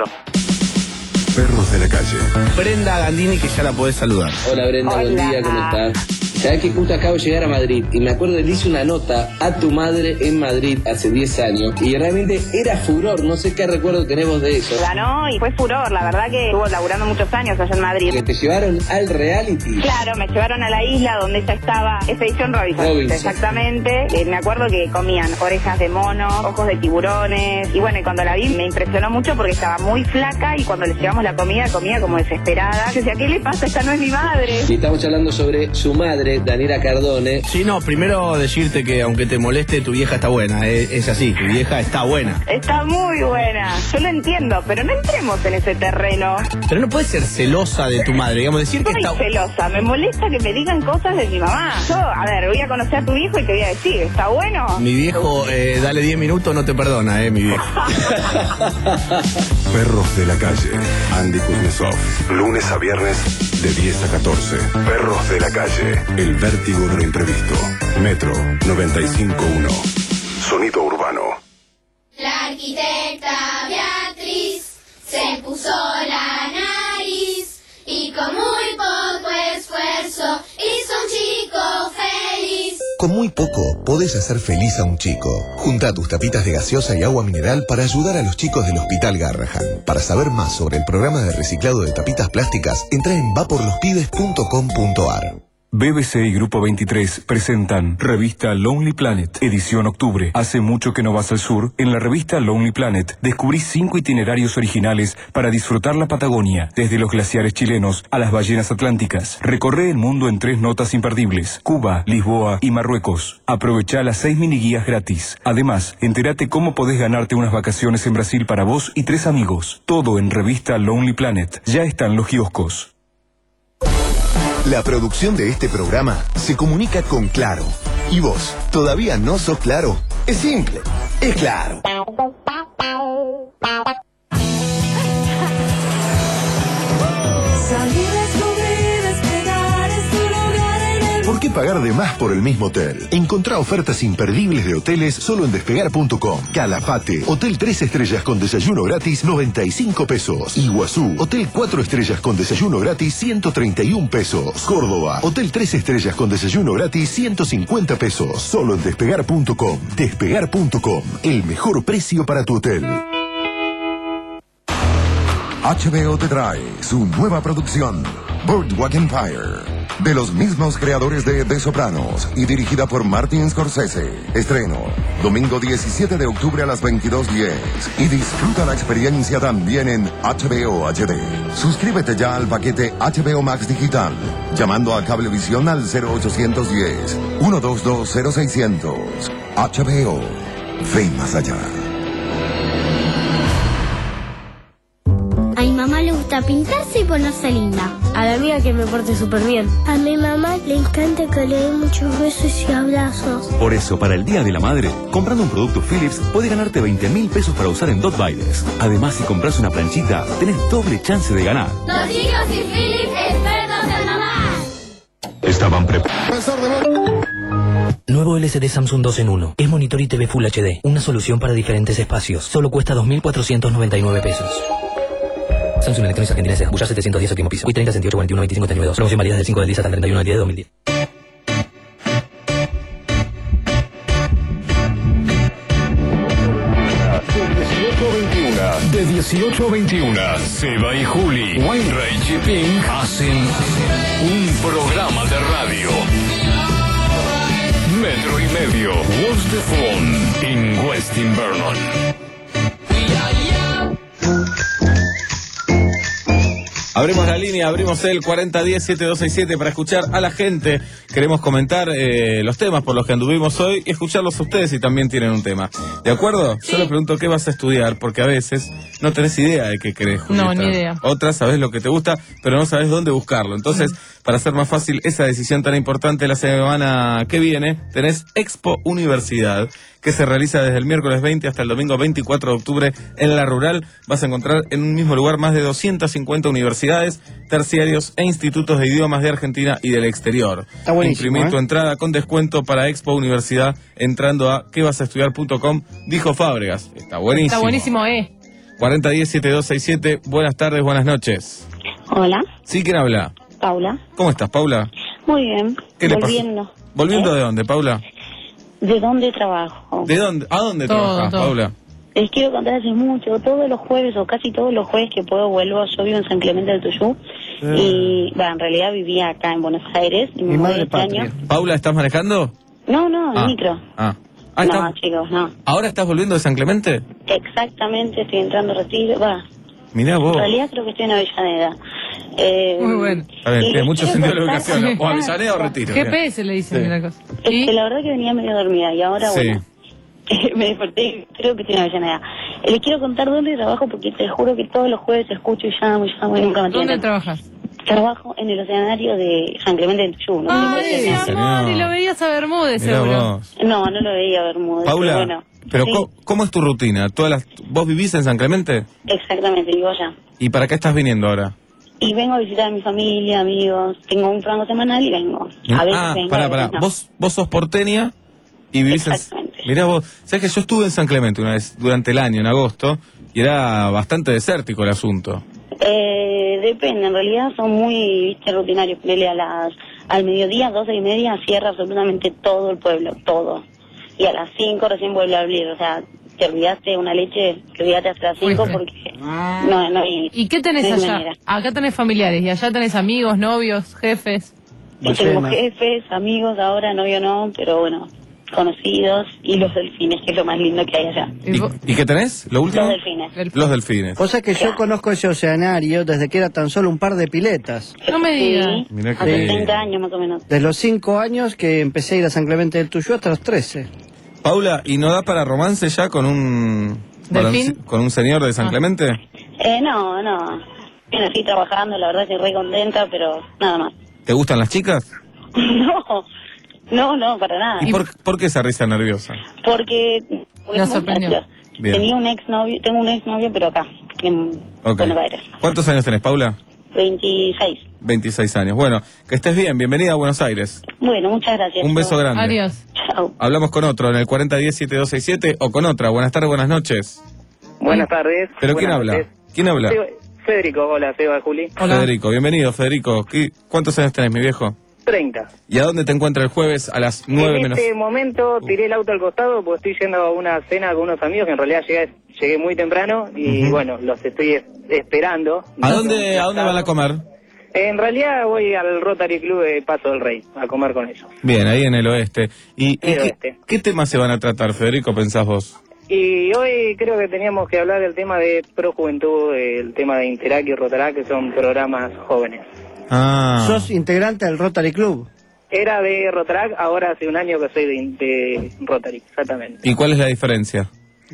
Perros de la calle. Brenda Gandini, que ya la podés saludar. Hola Brenda, Hola. buen día, ¿cómo estás? Sabés que justo acabo de llegar a Madrid y me acuerdo que le hice una nota a tu madre en Madrid hace diez años y realmente era furor, no sé qué recuerdo tenemos de eso. Ganó y fue furor, la verdad que estuvo laburando muchos años allá en Madrid. Que te llevaron al reality. Claro, me llevaron a la isla donde ella estaba, Expedición Robinson. Robinson. Exactamente, eh, me acuerdo que comían orejas de mono, ojos de tiburones y bueno, y cuando la vi me impresionó mucho porque estaba muy flaca y cuando le llevamos la comida, comía como desesperada. Yo decía, ¿qué le pasa? Esta no es mi madre. Y estamos hablando sobre su madre, Daniela Cardone. Sí, no, primero decirte que aunque te moleste, tu vieja está buena, es, es así, tu vieja está buena. Está muy buena, yo lo entiendo, pero no entremos en ese terreno. Pero no puedes ser celosa de tu madre, digamos, decir que Soy está... celosa, me molesta que me digan cosas de mi mamá. Yo, a ver, voy a conocer a tu hijo y te voy a decir, ¿está bueno? Mi viejo, eh, dale diez minutos, no te perdona, eh, mi viejo. Perros de la calle. Andy Kuznetsov. Lunes a viernes de diez a catorce. Perros de la calle. El vértigo de lo imprevisto. Metro noventa y cinco punto uno. Sonido urbano. La arquitecta Beatriz se puso la nariz y con muy poco esfuerzo hizo un chico feliz. Con muy poco podés hacer feliz a un chico. Junta tus tapitas de gaseosa y agua mineral para ayudar a los chicos del Hospital Garrahan. Para saber más sobre el programa de reciclado de tapitas plásticas, entra en va por los pibes punto com punto ar. B B C y Grupo veintitrés presentan Revista Lonely Planet, edición octubre. Hace mucho que no vas al sur. En la revista Lonely Planet descubrí cinco itinerarios originales para disfrutar la Patagonia, desde los glaciares chilenos a las ballenas atlánticas. Recorre el mundo en tres notas imperdibles: Cuba, Lisboa y Marruecos. Aprovecha las seis miniguías gratis. Además, entérate cómo podés ganarte unas vacaciones en Brasil para vos y tres amigos. Todo en revista Lonely Planet. Ya están los kioscos. La producción de este programa se comunica con Claro. ¿Y vos, todavía no sos Claro? Es simple, es Claro. ¿Por qué pagar de más por el mismo hotel? Encontrá ofertas imperdibles de hoteles solo en despegar punto com. Calafate, hotel tres estrellas con desayuno gratis, noventa y cinco pesos. Iguazú, hotel cuatro estrellas con desayuno gratis, ciento treinta y un pesos. Córdoba, hotel tres estrellas con desayuno gratis, ciento cincuenta pesos. Solo en despegar punto com. despegar punto com, el mejor precio para tu hotel. H B O te trae su nueva producción, Boardwalk Empire. De los mismos creadores de The Sopranos y dirigida por Martin Scorsese. Estreno, domingo diecisiete de octubre a las veintidós diez. Y disfruta la experiencia también en H B O H D. Suscríbete ya al paquete H B O Max Digital, llamando a Cablevisión al cero ochocientos diez, ciento veintidós, cero seiscientos. H B O, ve más allá. A mi mamá le gusta pintarse y ponerse linda. A la amiga que me porte súper bien. A mi mamá le encanta que le dé muchos besos y abrazos. Por eso, para el Día de la Madre, comprando un producto Philips, podés ganarte veinte mil pesos para usar en Dot Bailes. Además, si compras una planchita, tenés doble chance de ganar. Los chicos y Philips, expertos en mamá. Estaban preparados. Nuevo L C D Samsung dos en uno. Es monitor y T V Full H D. Una solución para diferentes espacios. Solo cuesta dos mil cuatrocientos noventa y nueve pesos. Samsung Electronics Argentina S A. Bullar setecientos diez último piso. Hoy treinta, sesenta y ocho, cuarenta y uno, veinticinco, treinta y nueve. Promoción válida del cinco del diez hasta el treinta y uno del diez de dos mil diez. De dieciocho a veintiuno, Seba y Juli, Wainwright y Pink hacen un programa de radio. Metro y medio, What's the Phone, en Westin Vernon. Abrimos la línea, abrimos el cuarenta diez, setenta y dos sesenta y siete para escuchar a la gente. Queremos comentar eh, los temas por los que anduvimos hoy y escucharlos a ustedes si también tienen un tema. ¿De acuerdo? Sí. Yo les pregunto qué vas a estudiar, porque a veces no tenés idea de qué querés, Julieta. No, ni idea. Otras sabés lo que te gusta, pero no sabés dónde buscarlo. Entonces, mm. para hacer más fácil esa decisión tan importante la semana que viene, tenés Expo Universidad, que se realiza desde el miércoles veinte hasta el domingo veinticuatro de octubre en La Rural. Vas a encontrar en un mismo lugar más de doscientas cincuenta universidades, terciarios e institutos de idiomas de Argentina y del exterior. Está buenísimo, Imprimí ¿eh? tu entrada con descuento para Expo Universidad entrando a que vas a estudiar punto com, dijo Fábregas. Está buenísimo. Está buenísimo, eh. cuarenta diez, setenta y dos sesenta y siete. Buenas tardes, buenas noches. Hola. ¿Sí? ¿Quién habla? Paula. ¿Cómo estás, Paula? Muy bien. ¿Qué le pasó? Volviendo. ¿Volviendo ¿Eh? de dónde, Paula? ¿De dónde trabajo? ¿De dónde? ¿A dónde Todo, trabajas, todo. Paula? Les quiero contar hace mucho, todos los jueves o casi todos los jueves que puedo vuelvo, yo vivo en San Clemente del Tuyú Eh. y, bueno, en realidad vivía acá en Buenos Aires y me Mi mudé madre este patria. año. ¿Paula, estás manejando? No, no, el Ah. micro. Ah. Ah, no, ¿estás- chicos, no. ¿Ahora estás volviendo de San Clemente? Exactamente, estoy entrando a retiro, va. Mirá vos. En realidad creo que estoy en Avellaneda. Eh, Muy bueno. A ver, y tiene les mucho quiero sentido la contar- ubicación. O Avellaneda o Retiro. G P S le dicen Sí. una cosa. Es que la verdad que venía medio dormida y ahora, Sí. bueno, me desperté, creo que estoy en Avellaneda. Eh, Les quiero contar dónde trabajo porque te juro que todos los jueves escucho y llamo y llamo y nunca me ¿Dónde atienden. trabajas? Trabajo en el oceanario de San Clemente del Tuyú. ¿no? Ay, mi amor, y lo veías a Bermúdez, Mirá seguro. vos. No, no lo veía Bermúdez. Paula, pero bueno, pero sí, ¿cómo, cómo es tu rutina? ¿Todas las, ¿Vos vivís en San Clemente? exactamente, vivo allá. ¿Y para qué estás viniendo ahora? Y vengo a visitar a mi familia, amigos. Tengo un franco semanal y vengo. A veces ah, vengo, pará, a veces pará. no. Vos, vos sos porteña y vivís en... Mirá vos, sabés que yo estuve en San Clemente una vez durante el año, en agosto, y era bastante desértico el asunto. Eh, depende, en realidad son muy, viste, rutinarios. Ponele a las, al mediodía, doce y media, cierra absolutamente todo el pueblo, todo. Y a las cinco recién vuelve a abrir, o sea, te olvidaste una leche, te olvidaste hasta las cinco Fuiste. porque no, no hay. ¿Y qué tenés no hay allá? manera. Acá tenés familiares y allá tenés amigos, novios, jefes. Y tengo jefes, amigos, ahora novio no, pero bueno, conocidos y los delfines, que es lo más lindo que hay allá. ¿Y qué tenés? ¿Lo último? Los delfines. Los delfines. Cosa que yo conozco ese oceanario desde que era tan solo un par de piletas. No me digas. Mirá que- Hace treinta años más o menos. De los cinco años que empecé a ir a San Clemente del Tuyú hasta los trece. Paula, ¿y no da para romance ya con un... para un- ¿Delfín? con un señor de San Ah. Clemente? Eh, no, no. Bien, así trabajando, la verdad estoy re contenta, pero nada más. ¿Te gustan las chicas? No, no, no, para nada. ¿Y por, por qué esa risa nerviosa? Porque, porque Nos somos sorprendió. muchachos. Bien. Tenía un exnovio, tengo un exnovio, pero acá, en Ok. Buenos Aires. ¿Cuántos años tenés, Paula? veintiséis. veintiséis años. Bueno, que estés bien. Bienvenida a Buenos Aires. Bueno, muchas gracias. Un beso grande. Adiós. Chao. Hablamos con otro en el cuarenta diez siete dos seis siete o con otra. Buenas tardes, buenas noches. Buenas tardes. ¿Pero quién Buenas habla? noches. ¿Quién habla? Seba- Federico, hola, Seba, Juli. Federico, bienvenido, Federico. ¿Qué- ¿Cuántos años tenés, mi viejo? treinta. ¿Y a dónde te encuentras el jueves a las nueve En menos? este momento tiré el auto al costado porque estoy yendo a una cena con unos amigos que en realidad llegué, llegué muy temprano y Ujú. bueno, los estoy es- esperando. ¿A dónde, ¿A dónde van a comer? En realidad voy al Rotary Club de Paso del Rey a comer con ellos. Bien, ahí en el oeste. ¿Y, y En el qué, oeste. qué temas se van a tratar, Federico, pensás vos? Y hoy creo que teníamos que hablar del tema de Pro Juventud, el tema de Interac y Rotarac, que son programas jóvenes. Ah. ¿Sos integrante del Rotary Club? Era de Rotarac, ahora hace un año que soy de, de Rotary, exactamente. ¿Y cuál es la diferencia?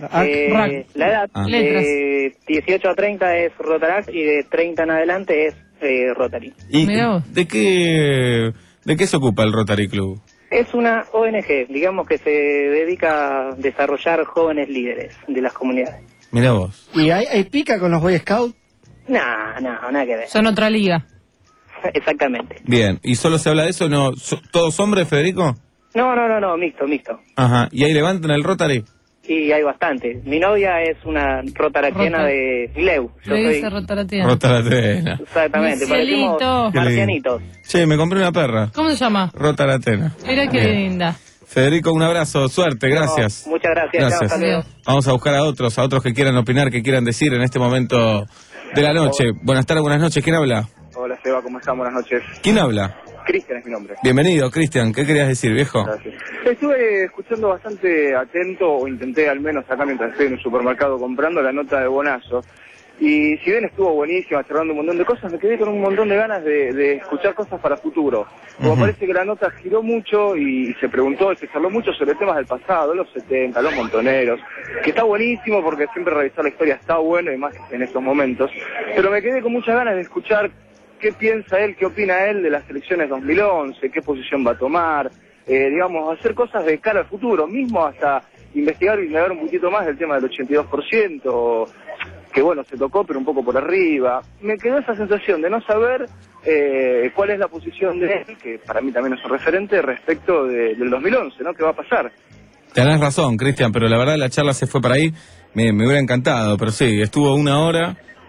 Eh, la edad Ah. de dieciocho a treinta es Rotarac y de treinta en adelante es eh, Rotary. ¿Y de qué, de qué se ocupa el Rotary Club? Es una O N G, digamos que se dedica a desarrollar jóvenes líderes de las comunidades. Mirá vos. ¿Y hay, hay pica con los Boy Scouts? No, no, nada que ver. Son otra liga. Exactamente. Bien, ¿y solo se habla de eso? ¿No? so- ¿Todos hombres, Federico? No, no, no, no, mixto, mixto. Ajá. ¿Y ahí levantan el Rotary? Y hay bastante. Mi novia es una rotaraquiana Rota- de Leu. Yo Le soy... dice Rotaratea. Rotaratena. Exactamente, Mi parecemos cielito. Qué lindo. marcianitos. Che, me compré una perra. ¿Cómo se llama? Rotaratena. Mira qué Bien. linda. Federico, un abrazo, suerte, gracias. Muchas gracias. Chao, Gracias. hasta luego. Vamos a buscar a otros, a otros que quieran opinar, que quieran decir en este momento de la noche. Buenas tardes, buenas noches. ¿Quién habla? Hola Seba, ¿cómo están? Buenas noches. ¿Quién habla? Cristian es mi nombre. Bienvenido, Cristian. ¿Qué querías decir, viejo? Gracias. Estuve escuchando bastante atento, o intenté al menos acá mientras estoy en un supermercado comprando la nota de Bonazo. Y si bien estuvo buenísima, cerrando un montón de cosas, me quedé con un montón de ganas de, de escuchar cosas para futuro. Como Ujú. parece que la nota giró mucho y se preguntó y se charló mucho sobre temas del pasado, los setenta, los montoneros, que está buenísimo porque siempre revisar la historia está bueno y más en estos momentos. Pero me quedé con muchas ganas de escuchar qué piensa él, qué opina él de las elecciones dos mil once, qué posición va a tomar, eh, digamos, hacer cosas de cara al futuro, mismo hasta investigar y indagar un poquito más del tema del ochenta y dos por ciento, que bueno, se tocó pero un poco por arriba. Me quedó esa sensación de no saber eh, cuál es la posición de él, que para mí también es un referente respecto de- del dos mil once, ¿no? ¿Qué va a pasar? Tenés razón, Cristian, pero la verdad la charla se fue para ahí. Me, me hubiera encantado, pero sí, estuvo una hora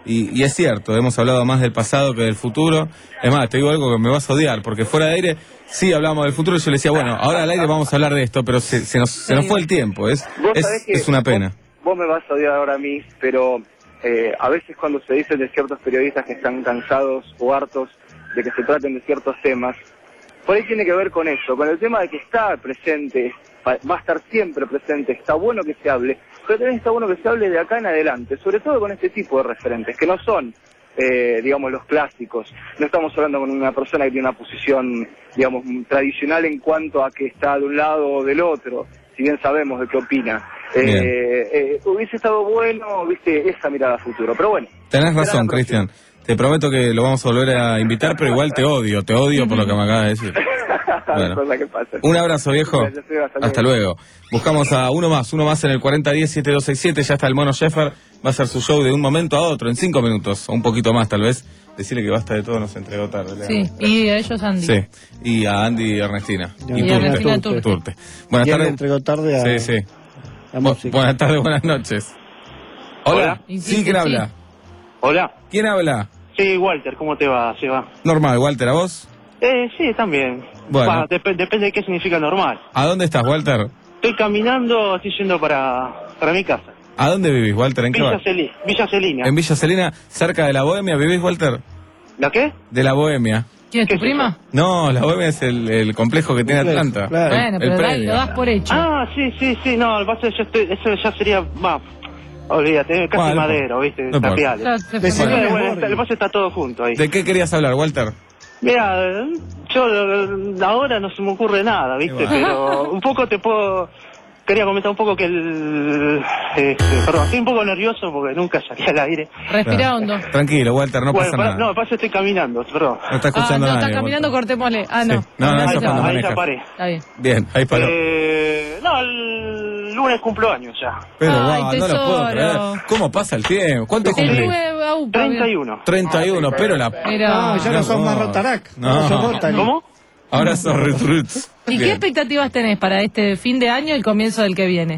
Y, y es cierto, hemos hablado más del pasado que del futuro. Es más, te digo algo que me vas a odiar, porque fuera de aire sí hablamos del futuro y yo le decía, bueno, ahora al aire vamos a hablar de esto, pero se, se, nos, se nos fue el tiempo, es, es, es una pena. Vos, vos me vas a odiar ahora a mí, pero eh, a veces cuando se dice de ciertos periodistas que están cansados o hartos de que se traten de ciertos temas, por ahí tiene que ver con eso, con el tema de que está presente, va a estar siempre presente, está bueno que se hable, pero también está bueno que se hable de acá en adelante, sobre todo con este tipo de referentes, que no son, eh, digamos, los clásicos. No estamos hablando con una persona que tiene una posición, digamos, tradicional en cuanto a que está de un lado o del otro, si bien sabemos de qué opina. Eh, eh, hubiese estado bueno, viste, esa mirada a futuro, pero bueno. Tenés razón, Cristian. Te prometo que lo vamos a volver a invitar, pero igual te odio, te odio por lo que me acabas de decir. Bueno. Un abrazo, viejo. Hasta, hasta luego. Buscamos a uno más, uno más en el cuarenta diez siete dos seis siete. Ya está el Mono Sheffer. Va a hacer su show de un momento a otro, en cinco minutos, o un poquito más tal vez. Decirle que basta de todo, nos entregó tarde. Sí, y a ellos Andy. Sí, y a Andy y Ernestina. Y, y Ernestina Turte. Turte. Turte. Buenas tardes. Le entregó tarde a sí, sí. la música. Buenas tardes, buenas noches. Hola. Hola. Sí, sí, ¿quién habla? Hola. ¿Quién habla? Sí, Walter, ¿cómo te va? ¿Se va? Normal, Walter, ¿a vos? Eh, sí, también. Bueno. Va, dep depende de qué significa normal. ¿A dónde estás, Walter? Estoy caminando, estoy yendo para, para mi casa. ¿A dónde vivís, Walter? ¿En qué Villa, bar? Celi Villa Celina. En Villa Celina, cerca de la Bohemia, ¿vivís, Walter? ¿La qué? De la Bohemia. ¿Quién es tu prima? No, la Bohemia es el, el complejo que tiene Atlanta. Claro. El, Bueno, el pero predio. Lo das por hecho. Ah, sí, sí, sí, no, el vaso ya estoy, eso ya sería más. Olvídate, casi Bueno, madero, ¿viste? no importa. Tapiales. Claro, se Bueno, fue. bueno, está- el vaso está todo junto ahí. ¿De qué querías hablar, Walter? Mira, yo eh, ahora no se me ocurre nada, ¿viste? Bueno. Pero un poco te puedo... Quería comentar un poco que el... Este, perdón, estoy un poco nervioso porque nunca salí al aire. Respira hondo. Tranquilo, Walter, no bueno, pasa para- nada. no, pasa que estoy caminando, perdón. No está Ah, escuchando no, nadie. está caminando, Walter. cortémosle. Ah, no. Sí. No, no, ahí, eso es ya, cuando ahí maneja. ya paré. Está bien. Bien, ahí paró. Eh, no, el lunes cumplo años ya. Pero Ay, wow, no lo puedo tesoro. creer. ¿Cómo pasa el tiempo? ¿Cuánto El cumplís? nueve, aupa, treinta y uno. treinta y uno, pero la... Mira. No, ya no son más Rotarac. No. Ahora son Rotary. ¿Cómo? Ahora son Roots. ¿Y qué expectativas tenés para este fin de año y el comienzo del que viene?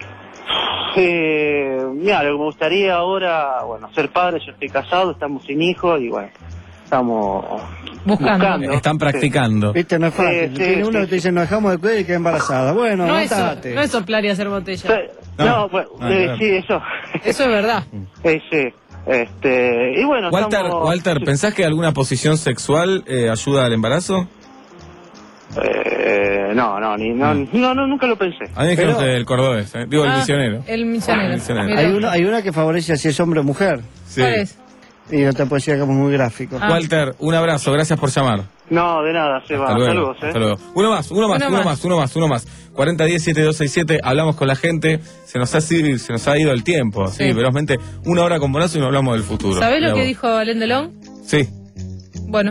Eh, mira, lo que me gustaría ahora, bueno, ser padre, yo estoy casado, estamos sin hijos y bueno, estamos Buscando. Están practicando. Viste, no es fácil. Sí, Tiene sí, uno sí. que te dice, nos dejamos de cuidar y queda embarazada. Bueno, No es, aguantate. no es soplar y hacer botella. No, No. bueno, Ah, eh, claro. sí, eso. Eso es verdad. Eh, sí, este, y bueno, Walter, estamos- Walter, ¿pensás que alguna posición sexual eh, ayuda al embarazo? Eh, no, no, ni, no, no, no, nunca lo pensé. A mí me dijeron Pero- que el cordobés, eh. digo el Ah, misionero. El misionero. El misionero. Mira. Hay una, hay una que favorece si es hombre o mujer. Sí. ¿Cuál es? Y no te puedo decir que es muy gráfico. Ah. Walter, un abrazo, gracias por llamar. No, de nada, Seba. Hasta luego. Saludos, eh. Hasta luego. Uno más, uno más, Uno uno más. más, uno más, uno más. cuarenta diez siete dos seis siete, hablamos con la gente, se nos ha, sido- se nos ha ido el tiempo, sí, Sí. velozmente, una hora con Bonazo y no hablamos del futuro. ¿Sabés lo Mirá que vos. dijo Alain Delon? Sí, Bueno,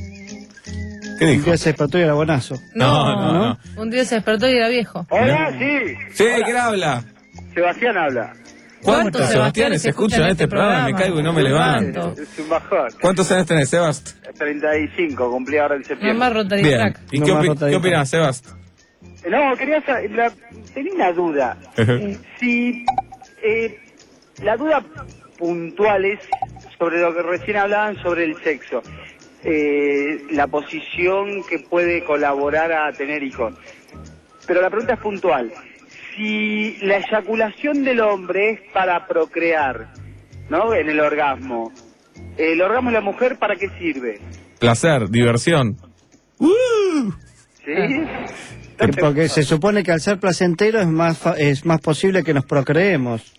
¿qué Un dijo? día se despertó y era bonazo. No, no, no. un día se despertó y era viejo. Hola, sí. Sí, ¿quién habla? Sebastián habla. ¿Cuántos Sebastianes se escuchan en este programa? Me caigo y no me levanto. Es un bajón. ¿Cuántos años tenés, Sebast? treinta y cinco, cumplí ahora en No septiembre. más Rotary Bien. Track. ¿Y No qué, más opi- rotadito. qué opinás, Sebast? No, quería saber, la- tenía una duda. Si eh, la duda puntual es sobre lo que recién hablaban sobre el sexo, eh, la posición que puede colaborar a tener hijos. Pero la pregunta es puntual. Si la eyaculación del hombre es para procrear, ¿no? En el orgasmo, ¿el orgasmo de la mujer para qué sirve? Placer, diversión. ¿Sí? Eh, Porque se supone que al ser placentero es más fa- es más posible que nos procreemos.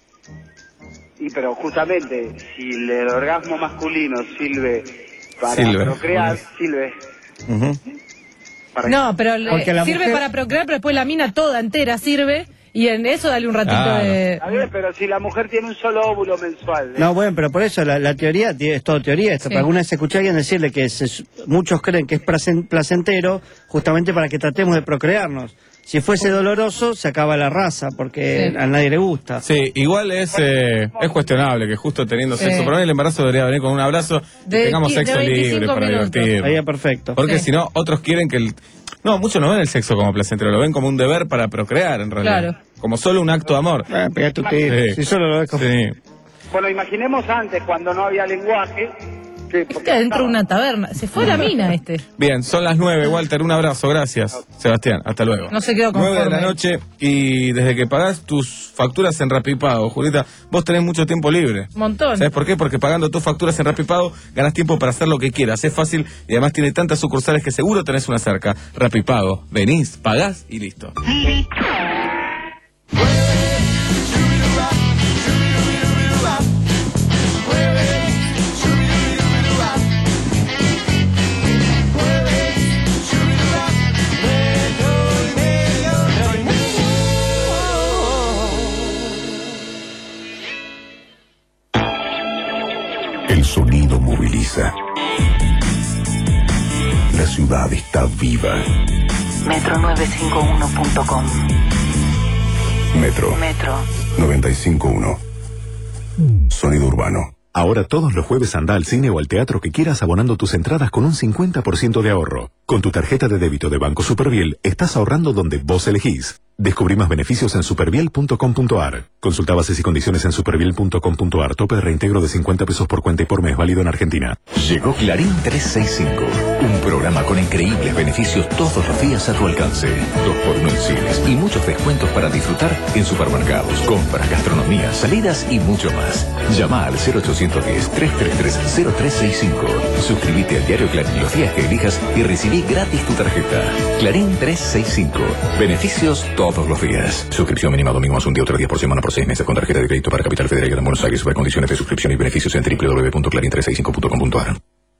Y pero justamente, si el orgasmo masculino sirve para Sirve. procrear, sirve. Ujú. Para No, pero le- Porque la sirve mujer- para procrear, pero después la mina toda entera sirve y en eso dale un ratito Claro. de... Está bien, pero si la mujer tiene un solo óvulo mensual. ¿eh? No, bueno, pero por eso la, la teoría, tie- es todo teoría esto. Sí. Pero alguna vez escuché a alguien decirle que se- muchos creen que es placen- placentero justamente para que tratemos de procrearnos. Si fuese doloroso, se acaba la raza, porque Sí. a nadie le gusta. Sí, igual es eh, es cuestionable que justo teniendo Sí. sexo, para mí el embarazo debería venir con un abrazo y De tengamos qui- sexo de libre veinticinco para minutos. divertirnos. Ahí es perfecto. Porque Sí. si no, otros quieren que el... No, muchos no ven el sexo como placentero, lo ven como un deber para procrear en realidad. Claro. Como solo un acto de amor. Ah, pegá tu tiro. Sí. Si solo lo ves como... Sí. Bueno, imaginemos antes, cuando no había lenguaje. Que, Este adentro de una taberna. Se fue la mina este. Bien, son las nueve, Walter, un abrazo, gracias. Sebastián, hasta luego. No se quedó conforme. nueve de la noche y desde que pagás tus facturas en Rapipago, Julieta, vos tenés mucho tiempo libre. Montón. ¿Sabes por qué? Porque pagando tus facturas en Rapipago ganás tiempo para hacer lo que quieras. Es fácil y además tiene tantas sucursales que seguro tenés una cerca. Rapipago, venís, pagás y listo. El sonido moviliza. La ciudad está viva. metro nueve cinco uno punto com. Metro. Metro. noventa y cinco punto uno. Sonido urbano. Ahora todos los jueves anda al cine o al teatro que quieras abonando tus entradas con un cincuenta por ciento de ahorro. Con tu tarjeta de débito de Banco Superviel estás ahorrando donde vos elegís. Descubrí más beneficios en superviel punto com punto a r. Consulta bases y condiciones en superviel punto com punto a r. Tope de reintegro de cincuenta pesos por cuenta y por mes, válido en Argentina. Llegó Clarín trescientos sesenta y cinco, un programa con increíbles beneficios todos los días a tu alcance. Dos por uno en cines y muchos descuentos para disfrutar en supermercados, compras, gastronomía, salidas y mucho más. Llama al cero ochocientos diez, trescientos treinta y tres, cero tres sesenta y cinco. Suscríbete al diario Clarín los días que elijas y recibí gratis tu tarjeta. Clarín trescientos sesenta y cinco. Beneficios todos los días. Suscripción mínima domingo más un día, otro día por semana por seis meses con tarjeta de crédito para Capital Federal en Buenos Aires. Ver condiciones de suscripción y beneficios en doble u doble u doble u punto clarín trescientos sesenta y cinco punto com punto a r.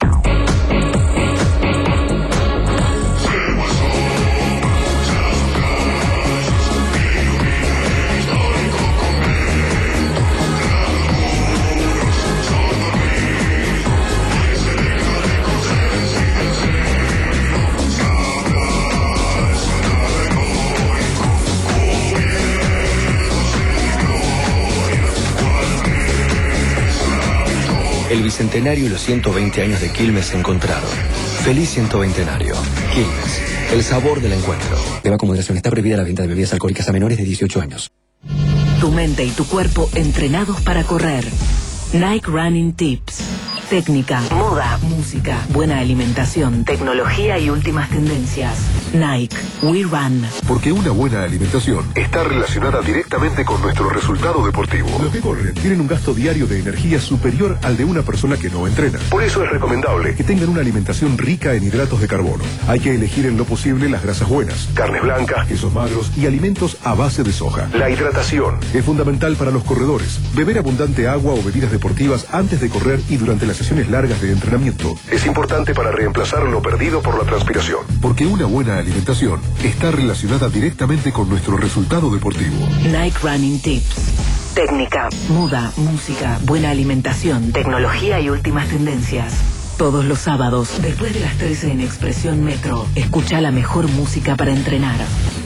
El bicentenario y los ciento veinte años de Quilmes se encontraron. Feliz ciento veintenario. Quilmes, el sabor del encuentro. Beba con moderación. Está prohibida la venta de bebidas alcohólicas a menores de dieciocho años. Tu mente y tu cuerpo entrenados para correr. Nike Running Tips. Técnica, moda, música, buena alimentación, tecnología y últimas tendencias. Nike, We Run. Porque una buena alimentación está relacionada directamente con nuestro resultado deportivo. Los que corren tienen un gasto diario de energía superior al de una persona que no entrena. Por eso es recomendable que tengan una alimentación rica en hidratos de carbono. Hay que elegir en lo posible las grasas buenas, carnes blancas, quesos magros y alimentos a base de soja. La hidratación es fundamental para los corredores. Beber abundante agua o bebidas deportivas antes de correr y durante las sesiones largas de entrenamiento es importante para reemplazar lo perdido por la transpiración. Porque una buena alimentación está relacionada directamente con nuestro resultado deportivo. Nike Running Tips. Técnica, moda, música, buena alimentación, tecnología y últimas tendencias. Todos los sábados, después de las trece en Expresión Metro, escucha la mejor música para entrenar.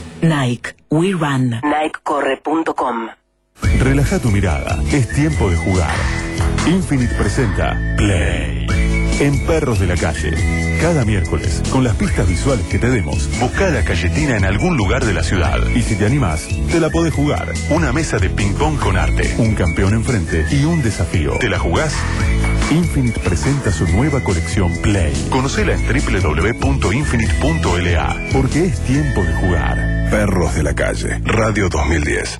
Nike, We Run. Nike corre punto com. Relaja tu mirada, es tiempo de jugar. Infinite presenta Play en Perros de la Calle. Cada miércoles, con las pistas visuales que te demos, busca la Cayetina en algún lugar de la ciudad. Y si te animás, te la podés jugar. Una mesa de ping-pong con arte, un campeón enfrente y un desafío. ¿Te la jugás? Infinite presenta su nueva colección Play. Conocela en doble u doble u doble u punto infinite punto l a. Porque es tiempo de jugar. Perros de la Calle, Radio dos mil diez.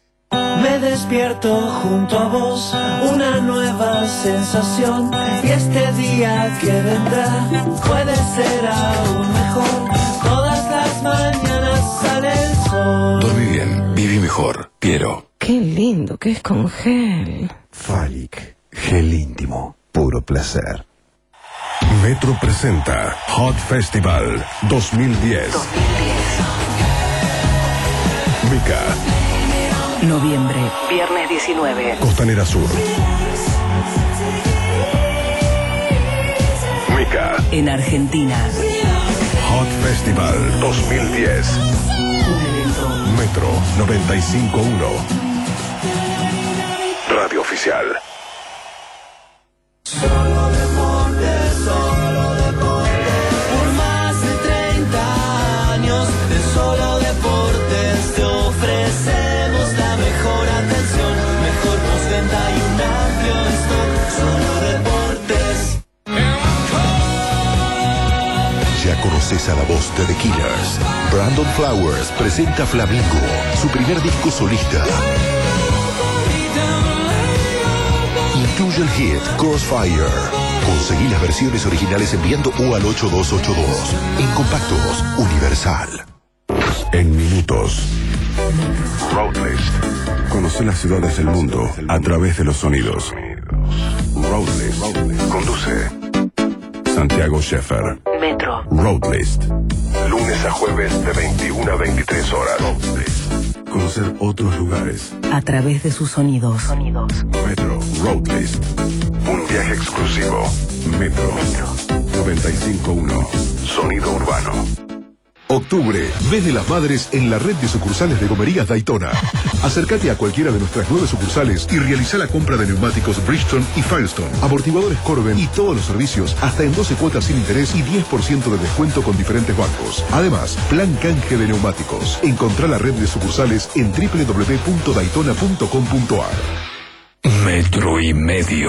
Me despierto junto a vos, una nueva sensación, y este día que vendrá puede ser aún mejor. Todas las mañanas sale el sol. Dormí bien, viví mejor. Quiero. Qué lindo que es con gel. Falic, gel íntimo, puro placer. Metro presenta Hot Festival dos mil diez. Mica. Noviembre, viernes diecinueve. Costanera Sur. Mica. En Argentina. Hot Festival dos mil diez. Metro noventa y cinco punto uno. Radio oficial. Solo deporte, solo deporte. Por más de treinta años de solo deportes te ofrecemos la mejor atención, mejor postventa y una conoces a la voz de The Killers. Brandon Flowers presenta Flamingo, su primer disco solista. Incluye el hit Crossfire. Conseguí las versiones originales enviando U al ocho dos ocho dos. En compactos, Universal. En minutos. Roadlist. Conoce las ciudades del mundo a través de los sonidos. Roadlist. Conduce Santiago Sheffer. Metro. Roadlist. Lunes a jueves de veintiuna a veintitrés horas. Roadlist. Conocer otros lugares. A través de sus sonidos. Sonidos. Metro. Roadlist. Un viaje exclusivo. Metro. Metro. noventa y cinco punto uno. Sonido urbano. Octubre, mes de las madres en la red de sucursales de Gomerías Daytona. Acércate a cualquiera de nuestras nueve sucursales y realiza la compra de neumáticos Bridgestone y Firestone, amortiguadores Corben y todos los servicios hasta en doce cuotas sin interés y diez por ciento de descuento con diferentes bancos. Además, plan canje de neumáticos. Encontrá la red de sucursales en doble u doble u doble u punto daytona punto com punto a r. Metro y medio.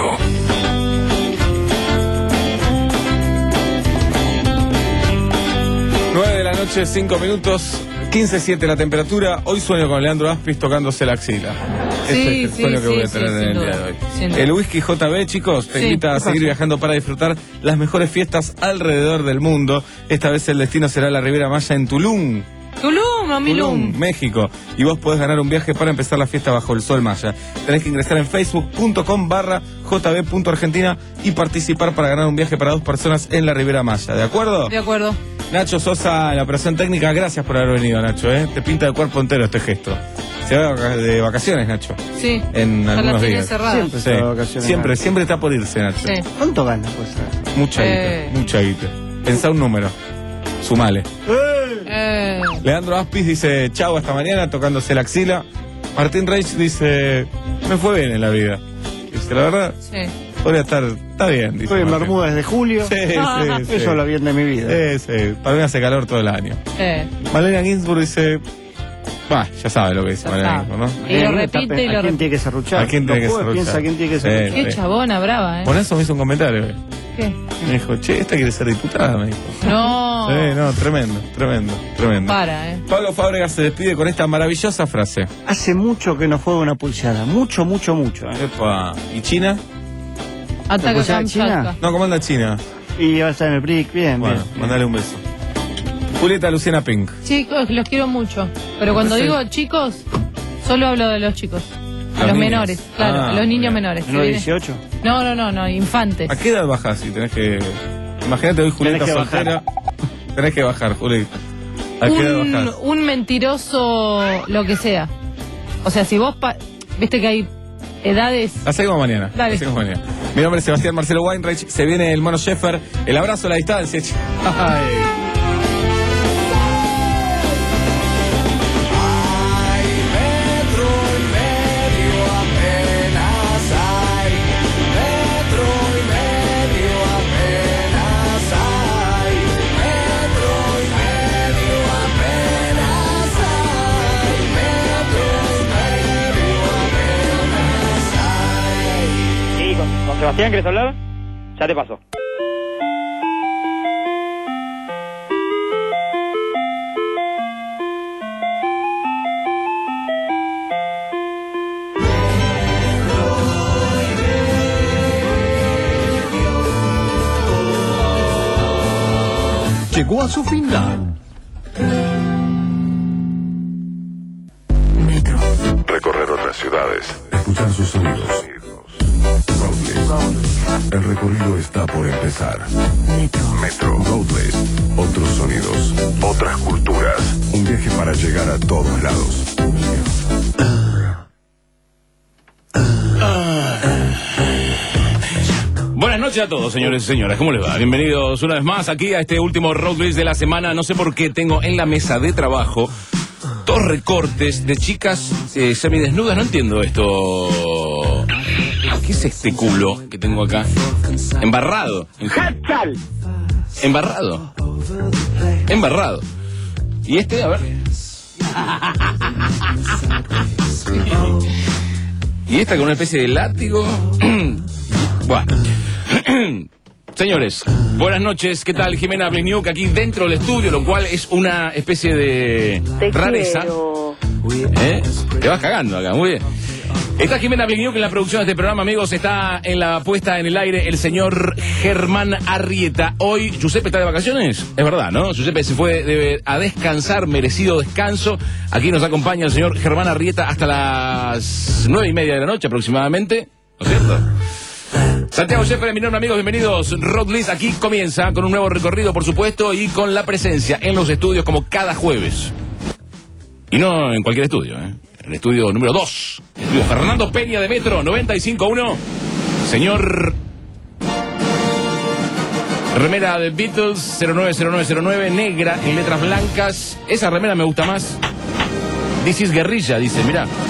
nueve de la noche, cinco minutos, quince siete la temperatura. Hoy sueño con Leandro Aspis tocándose la axila. Sí, Este es el sí, sueño sí, que voy a sí, tener sin en el duda, día de hoy. sin duda. El Whisky J B, chicos, te Sí, invita a ¿qué seguir pasa? viajando para disfrutar las mejores fiestas alrededor del mundo. Esta vez el destino será la Riviera Maya en Tulum. Tulum, Amilum. Tulum, México. Y vos podés ganar un viaje para empezar la fiesta bajo el sol maya. Tenés que ingresar en facebook punto com barra jb punto argentina y participar para ganar un viaje para dos personas en la Riviera Maya. ¿De acuerdo? De acuerdo. Nacho Sosa, en la operación técnica, gracias por haber venido, Nacho, ¿eh? Te pinta de cuerpo entero este gesto. Se va de vacaciones, Nacho. Sí. En Ya la algunos tiene días. cerrada. Siempre Sí. está de vacaciones, Siempre, Nacho. siempre está por irse, Nacho. Sí. ¿Cuánto gana, pues? Mucha Eh. guita, mucha guita. Pensá un número. Sumale. Eh, Leandro Aspis dice, chau, hasta mañana, tocándose la axila. Martín Reich dice, me fue bien en la vida. Dice, la verdad, sí. podría estar, está bien. Dice Estoy en Martín. Bermuda desde julio. Sí, sí, sí. Eso habla bien de mi vida. Sí, sí. Para mí hace calor todo el año. Eh. Malena Ginsburg dice, bah, ya sabe lo que dice Ya Malena sabe. Ginsburg, ¿no? Y lo Eh, repite y ¿A lo quién repite. tiene que serruchar? ¿A quién tiene que Los jueves serruchar? piensa a quién tiene que Sí, serruchar. Qué chabona brava, ¿eh? Por eso me hizo un comentario. eh. ¿Qué? Me dijo, che, esta quiere ser diputada, me dijo. No. Sí, no, tremendo, tremendo, tremendo. Para, ¿eh? Pablo Fábregas se despide con esta maravillosa frase. Hace mucho que no juega una pulseada. Mucho, mucho, mucho. ¿eh? Epa. ¿Y China? Ataca ¿Pues a China? Kamchatka. No, comanda China. Y va a estar en el B R I C. Bien, Bueno, bien. mandale un beso. Julieta Luciana Pink. Chicos, los quiero mucho. Pero cuando Sí. digo chicos, solo hablo de los chicos. A Los los niños. menores, claro, Ah, a los niños bien. menores. que ¿No vienen- dieciocho? No, no, no, no, infantes. ¿A qué edad bajas si tenés que...? Imagínate hoy Julieta Tenés que soltera. Tenés que bajar, Julieta. ¿A qué edad Un, bajás? un mentiroso, lo que sea. O sea, si vos, pa- viste que hay edades... La seguimos mañana. Dale. La seguimos mañana. Mi nombre es Sebastián Marcelo Weinreich. Se viene el Mono Sheffer. El abrazo a la distancia. Ay. Sí, con, con Sebastián, ¿querés hablar? Ya te paso. Llegó a su final. Metro. Recorrer otras ciudades. Escuchar sus sonidos. Roadlist. El recorrido está por empezar. Metro. Metro. Roadlist. Otros sonidos. Otras culturas. Un viaje para llegar a todos lados. Buenas noches a todos, señores y señoras. ¿Cómo les va? Bienvenidos una vez más aquí a este último Road Race de la semana. No sé por qué tengo en la mesa de trabajo dos recortes de chicas eh, semidesnudas. No entiendo esto. ¿Qué es este culo que tengo acá? Embarrado. ¡Hatsal! Embarrado. Embarrado. Y este, a ver. Y esta con una especie de látigo. Bueno. Señores, buenas noches. ¿Qué tal, Jimena Bliniuk? Aquí dentro del estudio, lo cual es una especie de Te rareza. quiero. ¿Eh? Te vas cagando acá, muy bien. Está Jimena Bliniuk en la producción de este programa, amigos. Está en la puesta en el aire el señor Germán Arrieta. Hoy, ¿Giuseppe está de vacaciones? Es verdad, ¿no? Giuseppe se fue de, a descansar, merecido descanso. Aquí nos acompaña el señor Germán Arrieta hasta las nueve y media de la noche aproximadamente. ¿No es cierto? Santiago Sheffer, mi nombre, amigos, bienvenidos. Roadlist aquí comienza con un nuevo recorrido, por supuesto, y con la presencia en los estudios como cada jueves. Y no en cualquier estudio, ¿eh? El estudio número dos. Estudio Fernando Peña de Metro noventa y cinco punto uno. Señor... Remera de Beatles cero nueve cero nueve cero nueve, negra en letras blancas. Esa remera me gusta más. This is Guerrilla, dice, mirá.